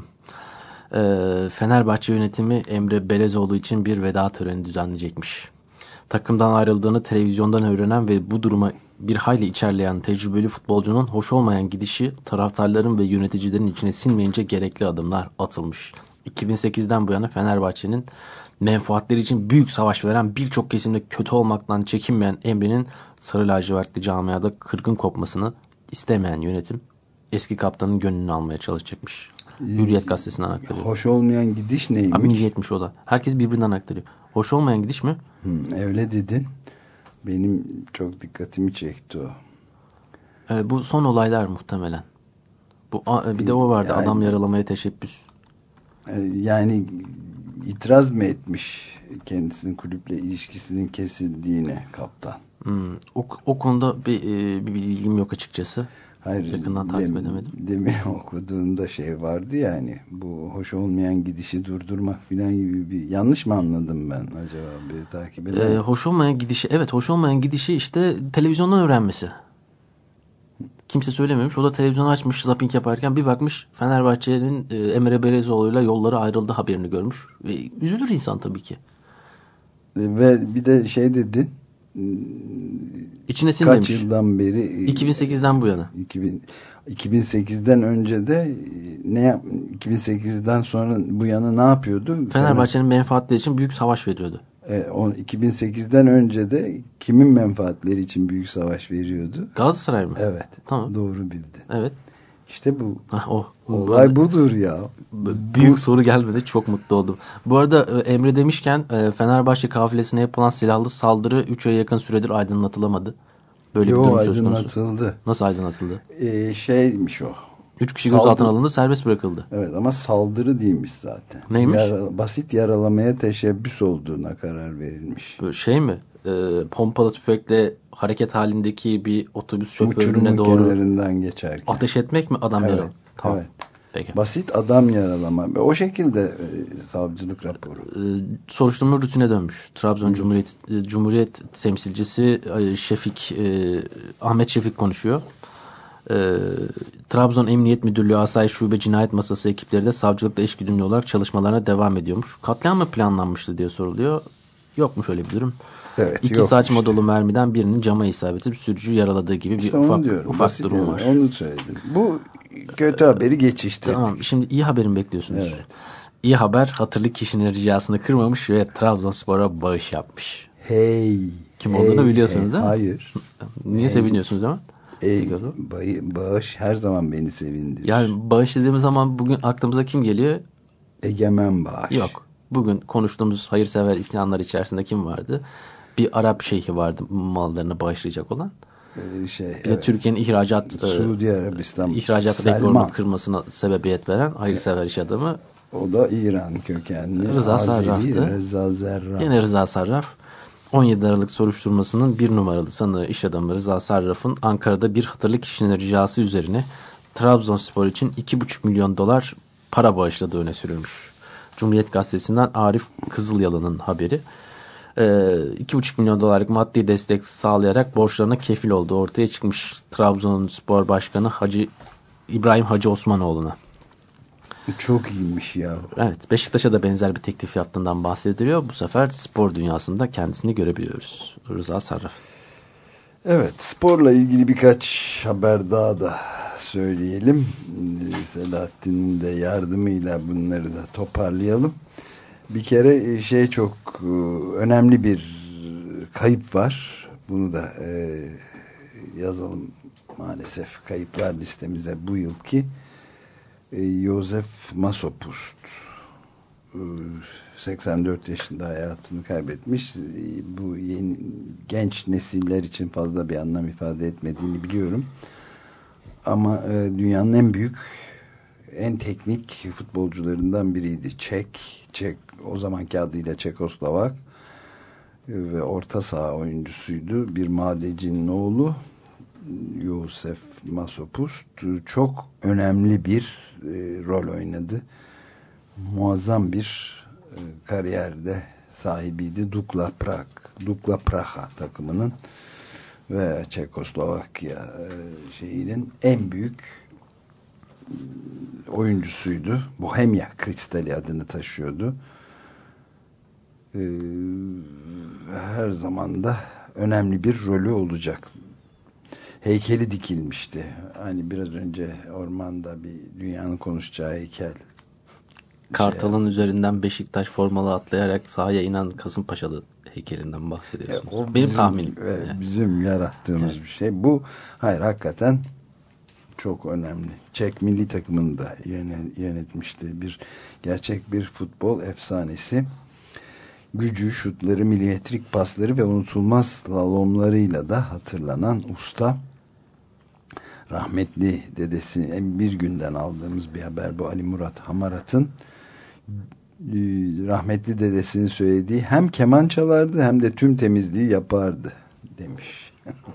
C: Fenerbahçe yönetimi Emre Belezoğlu için bir veda töreni düzenleyecekmiş. Takımdan ayrıldığını televizyondan öğrenen ve bu duruma bir hayli içerleyen tecrübeli futbolcunun hoş olmayan gidişi taraftarların ve yöneticilerin içine sinmeyince gerekli adımlar atılmış. 2008'den bu yana Fenerbahçe'nin menfaatleri için büyük savaş veren, birçok kesimde kötü olmaktan çekinmeyen Emre'nin sarı lacivertli camiada kırgın kopmasını istemeyen yönetim eski kaptanın gönlünü almaya çalışacakmış. Hürriyet gazetesinden aktarıyor.
B: Hoş olmayan gidiş neymiş?
C: Milliyetmiş o da. Herkes birbirinden aktarıyor. Hoş olmayan gidiş mi?
B: Öyle dedin. Benim çok dikkatimi çekti o.
C: Bu son olaylar muhtemelen. Bir de o vardı. Yani, adam yaralamaya teşebbüs.
B: Yani itiraz mı etmiş kendisinin kulüple ilişkisinin kesildiğine kaptan?
C: O konuda bir bilgim yok açıkçası.
B: Hayır,
C: yakından takip edemedim.
B: Demin okuduğumda şey vardı yani, bu hoş olmayan gidişi durdurmak falan gibi bir, yanlış mı anladım ben acaba, bir takip edelim.
C: Hoş olmayan gidişi, evet, hoş olmayan gidişi işte televizyondan öğrenmesi. Kimse söylememiş. O da televizyonu açmış zapping yaparken bir bakmış Fenerbahçe'nin Emre Belezoğlu'yla yolları ayrıldı haberini görmüş. Ve üzülür insan tabii ki.
B: Ve bir de şey dedi.
C: İçine sinmemiş.
B: Kaç yıldan beri?
C: 2008'den bu yana.
B: 2008'den önce de 2008'den sonra bu yana ne yapıyordu?
C: Fenerbahçe'nin menfaatleri için büyük savaş veriyordu.
B: 2008'den önce de kimin menfaatleri için büyük savaş veriyordu?
C: Galatasaray mı?
B: Evet.
C: Tamam.
B: Doğru bildin.
C: Evet.
B: İşte bu. Olay budur ya.
C: Büyük soru gelmedi. Çok mutlu oldum. Bu arada Emre demişken Fenerbahçe kafilesine yapılan silahlı saldırı 3 aya yakın süredir aydınlatılamadı. Böyle bir durum söz konusu.
B: Aydınlatıldı.
C: Nasıl aydınlatıldı?
B: Şeymiş o.
C: 3 kişi gözaltına alındı, serbest bırakıldı.
B: Evet ama saldırı değilmiş zaten.
C: Neymiş?
B: Basit yaralamaya teşebbüs olduğuna karar verilmiş.
C: Böyle şey mi? Pompalı tüfekle hareket halindeki bir otobüs şoförüne doğru
B: kenarından geçerken
C: ateş etmek mi adam yaralı?
B: Tamam. Evet.
C: Peki.
B: Basit adam yaralama. O şekilde savcılık raporu.
C: Soruşturma rutine dönmüş. Trabzon Cumhuriyet temsilcisi Ahmet Şefik konuşuyor. Trabzon Emniyet Müdürlüğü Asayiş Şube Cinayet Masası ekipleri de savcılıkla eşgüdümlü olarak çalışmalarına devam ediyormuş. Katliam mı planlanmıştı diye soruluyor. Yokmuş öyle bir durum.
B: Evet,
C: 2 saçma dolu mermiden birinin cama isabeti sürücüyü yaraladığı gibi
B: işte
C: bir ufak durum var.
B: Onu söyledim. Bu kötü haberi geçişti.
C: Tamam, şimdi iyi haberin bekliyorsunuz.
B: Evet.
C: İyi haber, hatırlı kişinin ricasını kırmamış ve Trabzonspor'a bağış yapmış. Kim olduğunu biliyorsunuz değil mi?
B: Hayır.
C: Niye seviniyorsunuz değil mi?
B: Bağış her zaman beni sevindirir.
C: Yani bağış dediğimiz zaman bugün aklımıza kim geliyor?
B: Egemen bağış.
C: Yok. Bugün konuştuğumuz hayırsever İslamlar içerisinde kim vardı? Bir Arap şeyhi vardı mallarını bağışlayacak olan. Bir de Türkiye'nin
B: Suudi Arabistan
C: ihracat rekorunu kırmasına sebebiyet veren hayırsever iş adamı.
B: O da İran kökenli.
C: Rıza Sarraf'tı. Yine Rıza Sarraf. 17 Aralık soruşturmasının 1 numaralı sanığı iş adamı Rıza Sarraf'ın Ankara'da bir hatırlı kişinin ricası üzerine Trabzonspor için $2,5 milyon para bağışladığı öne sürülmüş. Cumhuriyet Gazetesi'nden Arif Kızılyalı'nın haberi. $2,5 milyon maddi destek sağlayarak borçlarına kefil olduğu ortaya çıkmış Trabzonspor Başkanı İbrahim Hacı Osmanoğlu'na.
B: Çok iyiymiş ya.
C: Evet, Beşiktaş'a da benzer bir teklif yaptığından bahsediliyor. Bu sefer spor dünyasında kendisini görebiliyoruz. Rıza Sarraf.
B: Evet, sporla ilgili birkaç haber daha da söyleyelim. Selahattin'in de yardımıyla bunları da toparlayalım. Bir kere çok önemli bir kayıp var. Bunu da yazalım maalesef kayıplar listemize bu yılki. Josef Masopust 84 yaşında hayatını kaybetmiş. Bu yeni genç nesiller için fazla bir anlam ifade etmediğini biliyorum. Ama dünyanın en büyük, en teknik futbolcularından biriydi. Çek o zamanki adıyla Çekoslovak ve orta saha oyuncusuydu. Bir madencinin oğlu Josef Masopust çok önemli bir rol oynadı. Muazzam bir kariyerde sahibiydi. Dukla Praha takımının ve Çekoslovakya şeyinin en büyük oyuncusuydu. Bohemia Kristali adını taşıyordu. Her zaman da önemli bir rolü olacak. Heykeli dikilmişti. Hani biraz önce ormanda bir dünyanın konuşacağı heykel.
C: Kartal'ın üzerinden Beşiktaş formalı atlayarak sahaya inen Kasımpaşalı heykelinden bahsediyorsunuz. Benim tahminim.
B: Bizim yarattığımız bir şey. Bu hakikaten çok önemli. Çek milli takımını da yönetmişti. Gerçek bir futbol efsanesi. Gücü, şutları, milimetrik pasları ve unutulmaz slalomlarıyla da hatırlanan usta. Rahmetli dedesi, bir günden aldığımız bir haber bu, Ali Murat Hamarat'ın rahmetli dedesinin söylediği, hem keman çalardı hem de tüm temizliği yapardı demiş.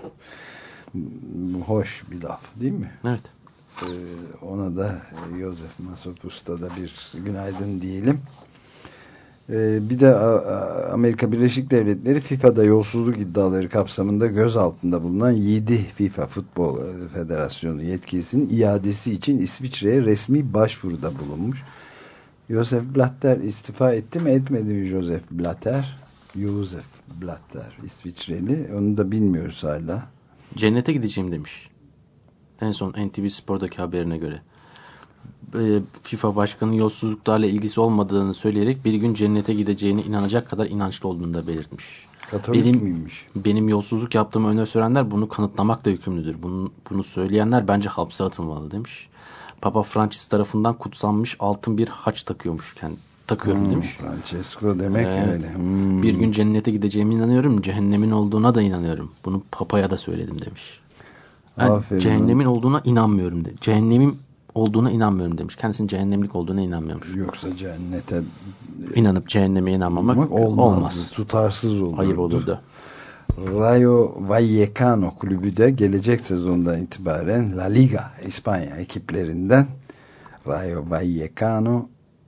B: Hoş bir laf değil mi?
C: Evet.
B: Ona da Josef Masopust'a da bir günaydın diyelim. Bir de Amerika Birleşik Devletleri FIFA'da yolsuzluk iddiaları kapsamında gözaltında bulunan 7 FIFA Futbol Federasyonu yetkilisinin iadesi için İsviçre'ye resmi başvuruda bulunmuş. Josef Blatter istifa etti mi etmedi mi Josef Blatter? Josef Blatter İsviçreli, onu da bilmiyoruz hala.
C: Cennete gideceğim demiş. En son NTV Spor'daki haberine göre. FIFA başkanının yolsuzluklarla ilgisi olmadığını söyleyerek bir gün cennete gideceğine inanacak kadar inançlı olduğunu da belirtmiş.
B: Katolik miymiş?
C: Benim yolsuzluk yaptığımı öne sürenler bunu kanıtlamakla yükümlüdür. Bunu söyleyenler bence hapse atılmalı demiş. Papa Francis tarafından kutsanmış altın bir haç takıyorum demiş.
B: Francesco demek öyle.
C: Bir gün cennete gideceğime inanıyorum, cehennemin olduğuna da inanıyorum. Bunu Papa'ya da söyledim demiş. Cehennemin olduğuna inanmıyorum demiş. Cehennemin olduğuna inanmıyorum demiş. Kendisinin cehennemlik olduğuna inanmıyormuş.
B: Yoksa cennete
C: inanıp cehenneme inanmamak olmaz.
B: Tutarsız olurdu.
C: Hayır olurdu.
B: Rayo Vallecano kulübü de gelecek sezondan itibaren La Liga İspanya ekiplerinden Rayo Vallecano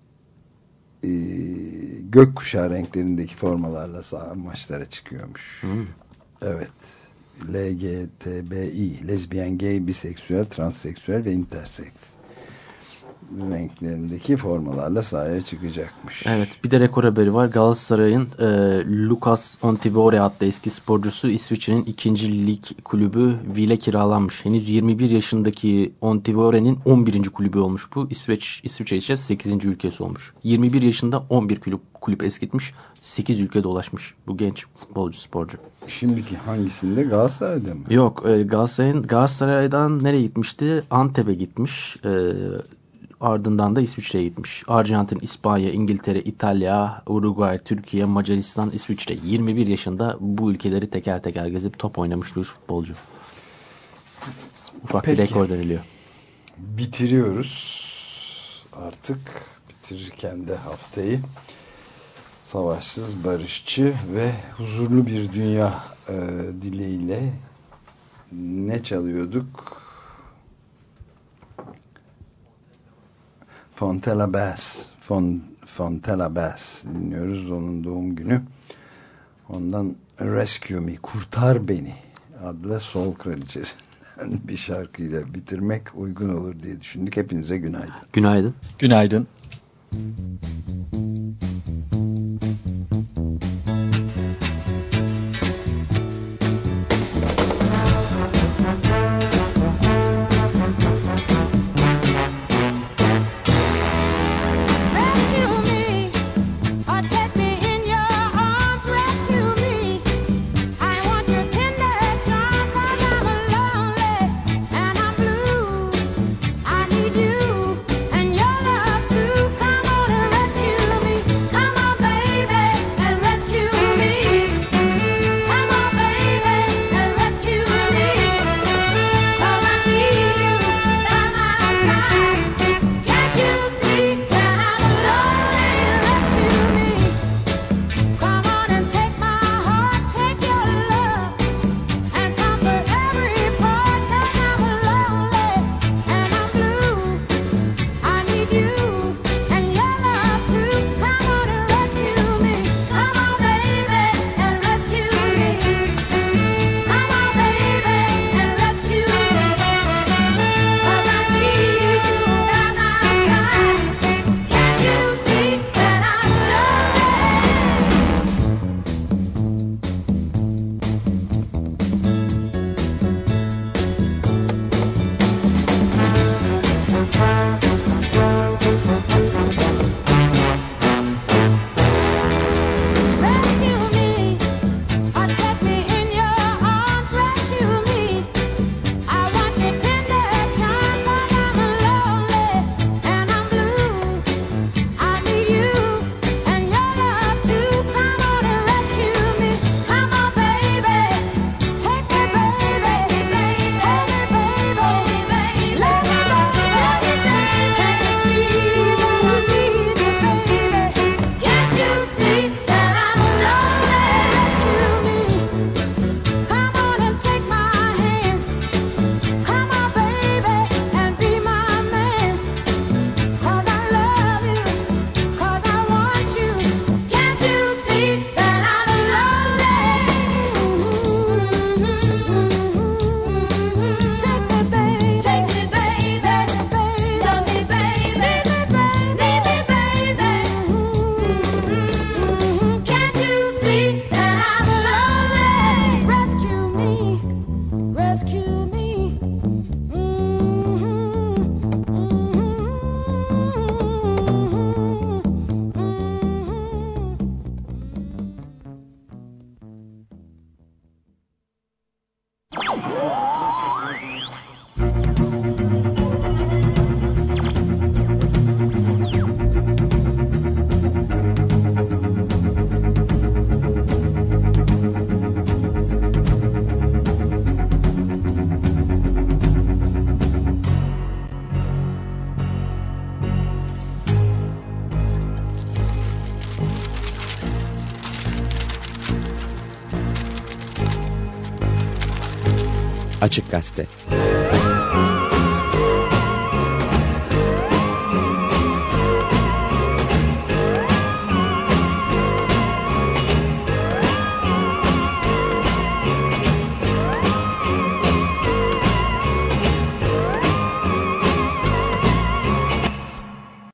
B: gökkuşağı renklerindeki formalarla maçlara çıkıyormuş. Evet. LGTBI, lezbiyen, gay, biseksüel, transseksüel ve interseks renklerindeki formalarla sahaya çıkacakmış.
C: Evet, bir de rekor haberi var. Galatasaray'ın Lucas Ontivore adlı eski sporcusu İsviçre'nin 2. lig kulübü Lille kiralanmış. Henüz 21 yaşındaki Ontivore'nin 11. kulübü olmuş bu. İsviçre ise 8. ülkesi olmuş. 21 yaşında 11 kulüp eskitmiş. 8 ülke dolaşmış bu genç futbolcu, sporcu.
B: Şimdiki hangisinde? Galatasaray'da mı?
C: Yok, Galatasaray'dan nereye gitmişti? Antep'e gitmiş. Ardından da İsviçre'ye gitmiş. Arjantin, İspanya, İngiltere, İtalya, Uruguay, Türkiye, Macaristan, İsviçre. 21 yaşında bu ülkeleri teker teker gezip top oynamış bir futbolcu. Ufak bir rekor deniliyor.
B: Bitiriyoruz. Artık bitirirken de haftayı savaşsız, barışçı ve huzurlu bir dünya dileğiyle ne çalıyorduk? Fontella Bass dinliyoruz. Onun doğum günü. Ondan Rescue Me, Kurtar Beni adlı Soul Kraliçesi'nden bir şarkıyla bitirmek uygun olur diye düşündük. Hepinize günaydın.
C: Günaydın.
F: Günaydın. Açık Gazete.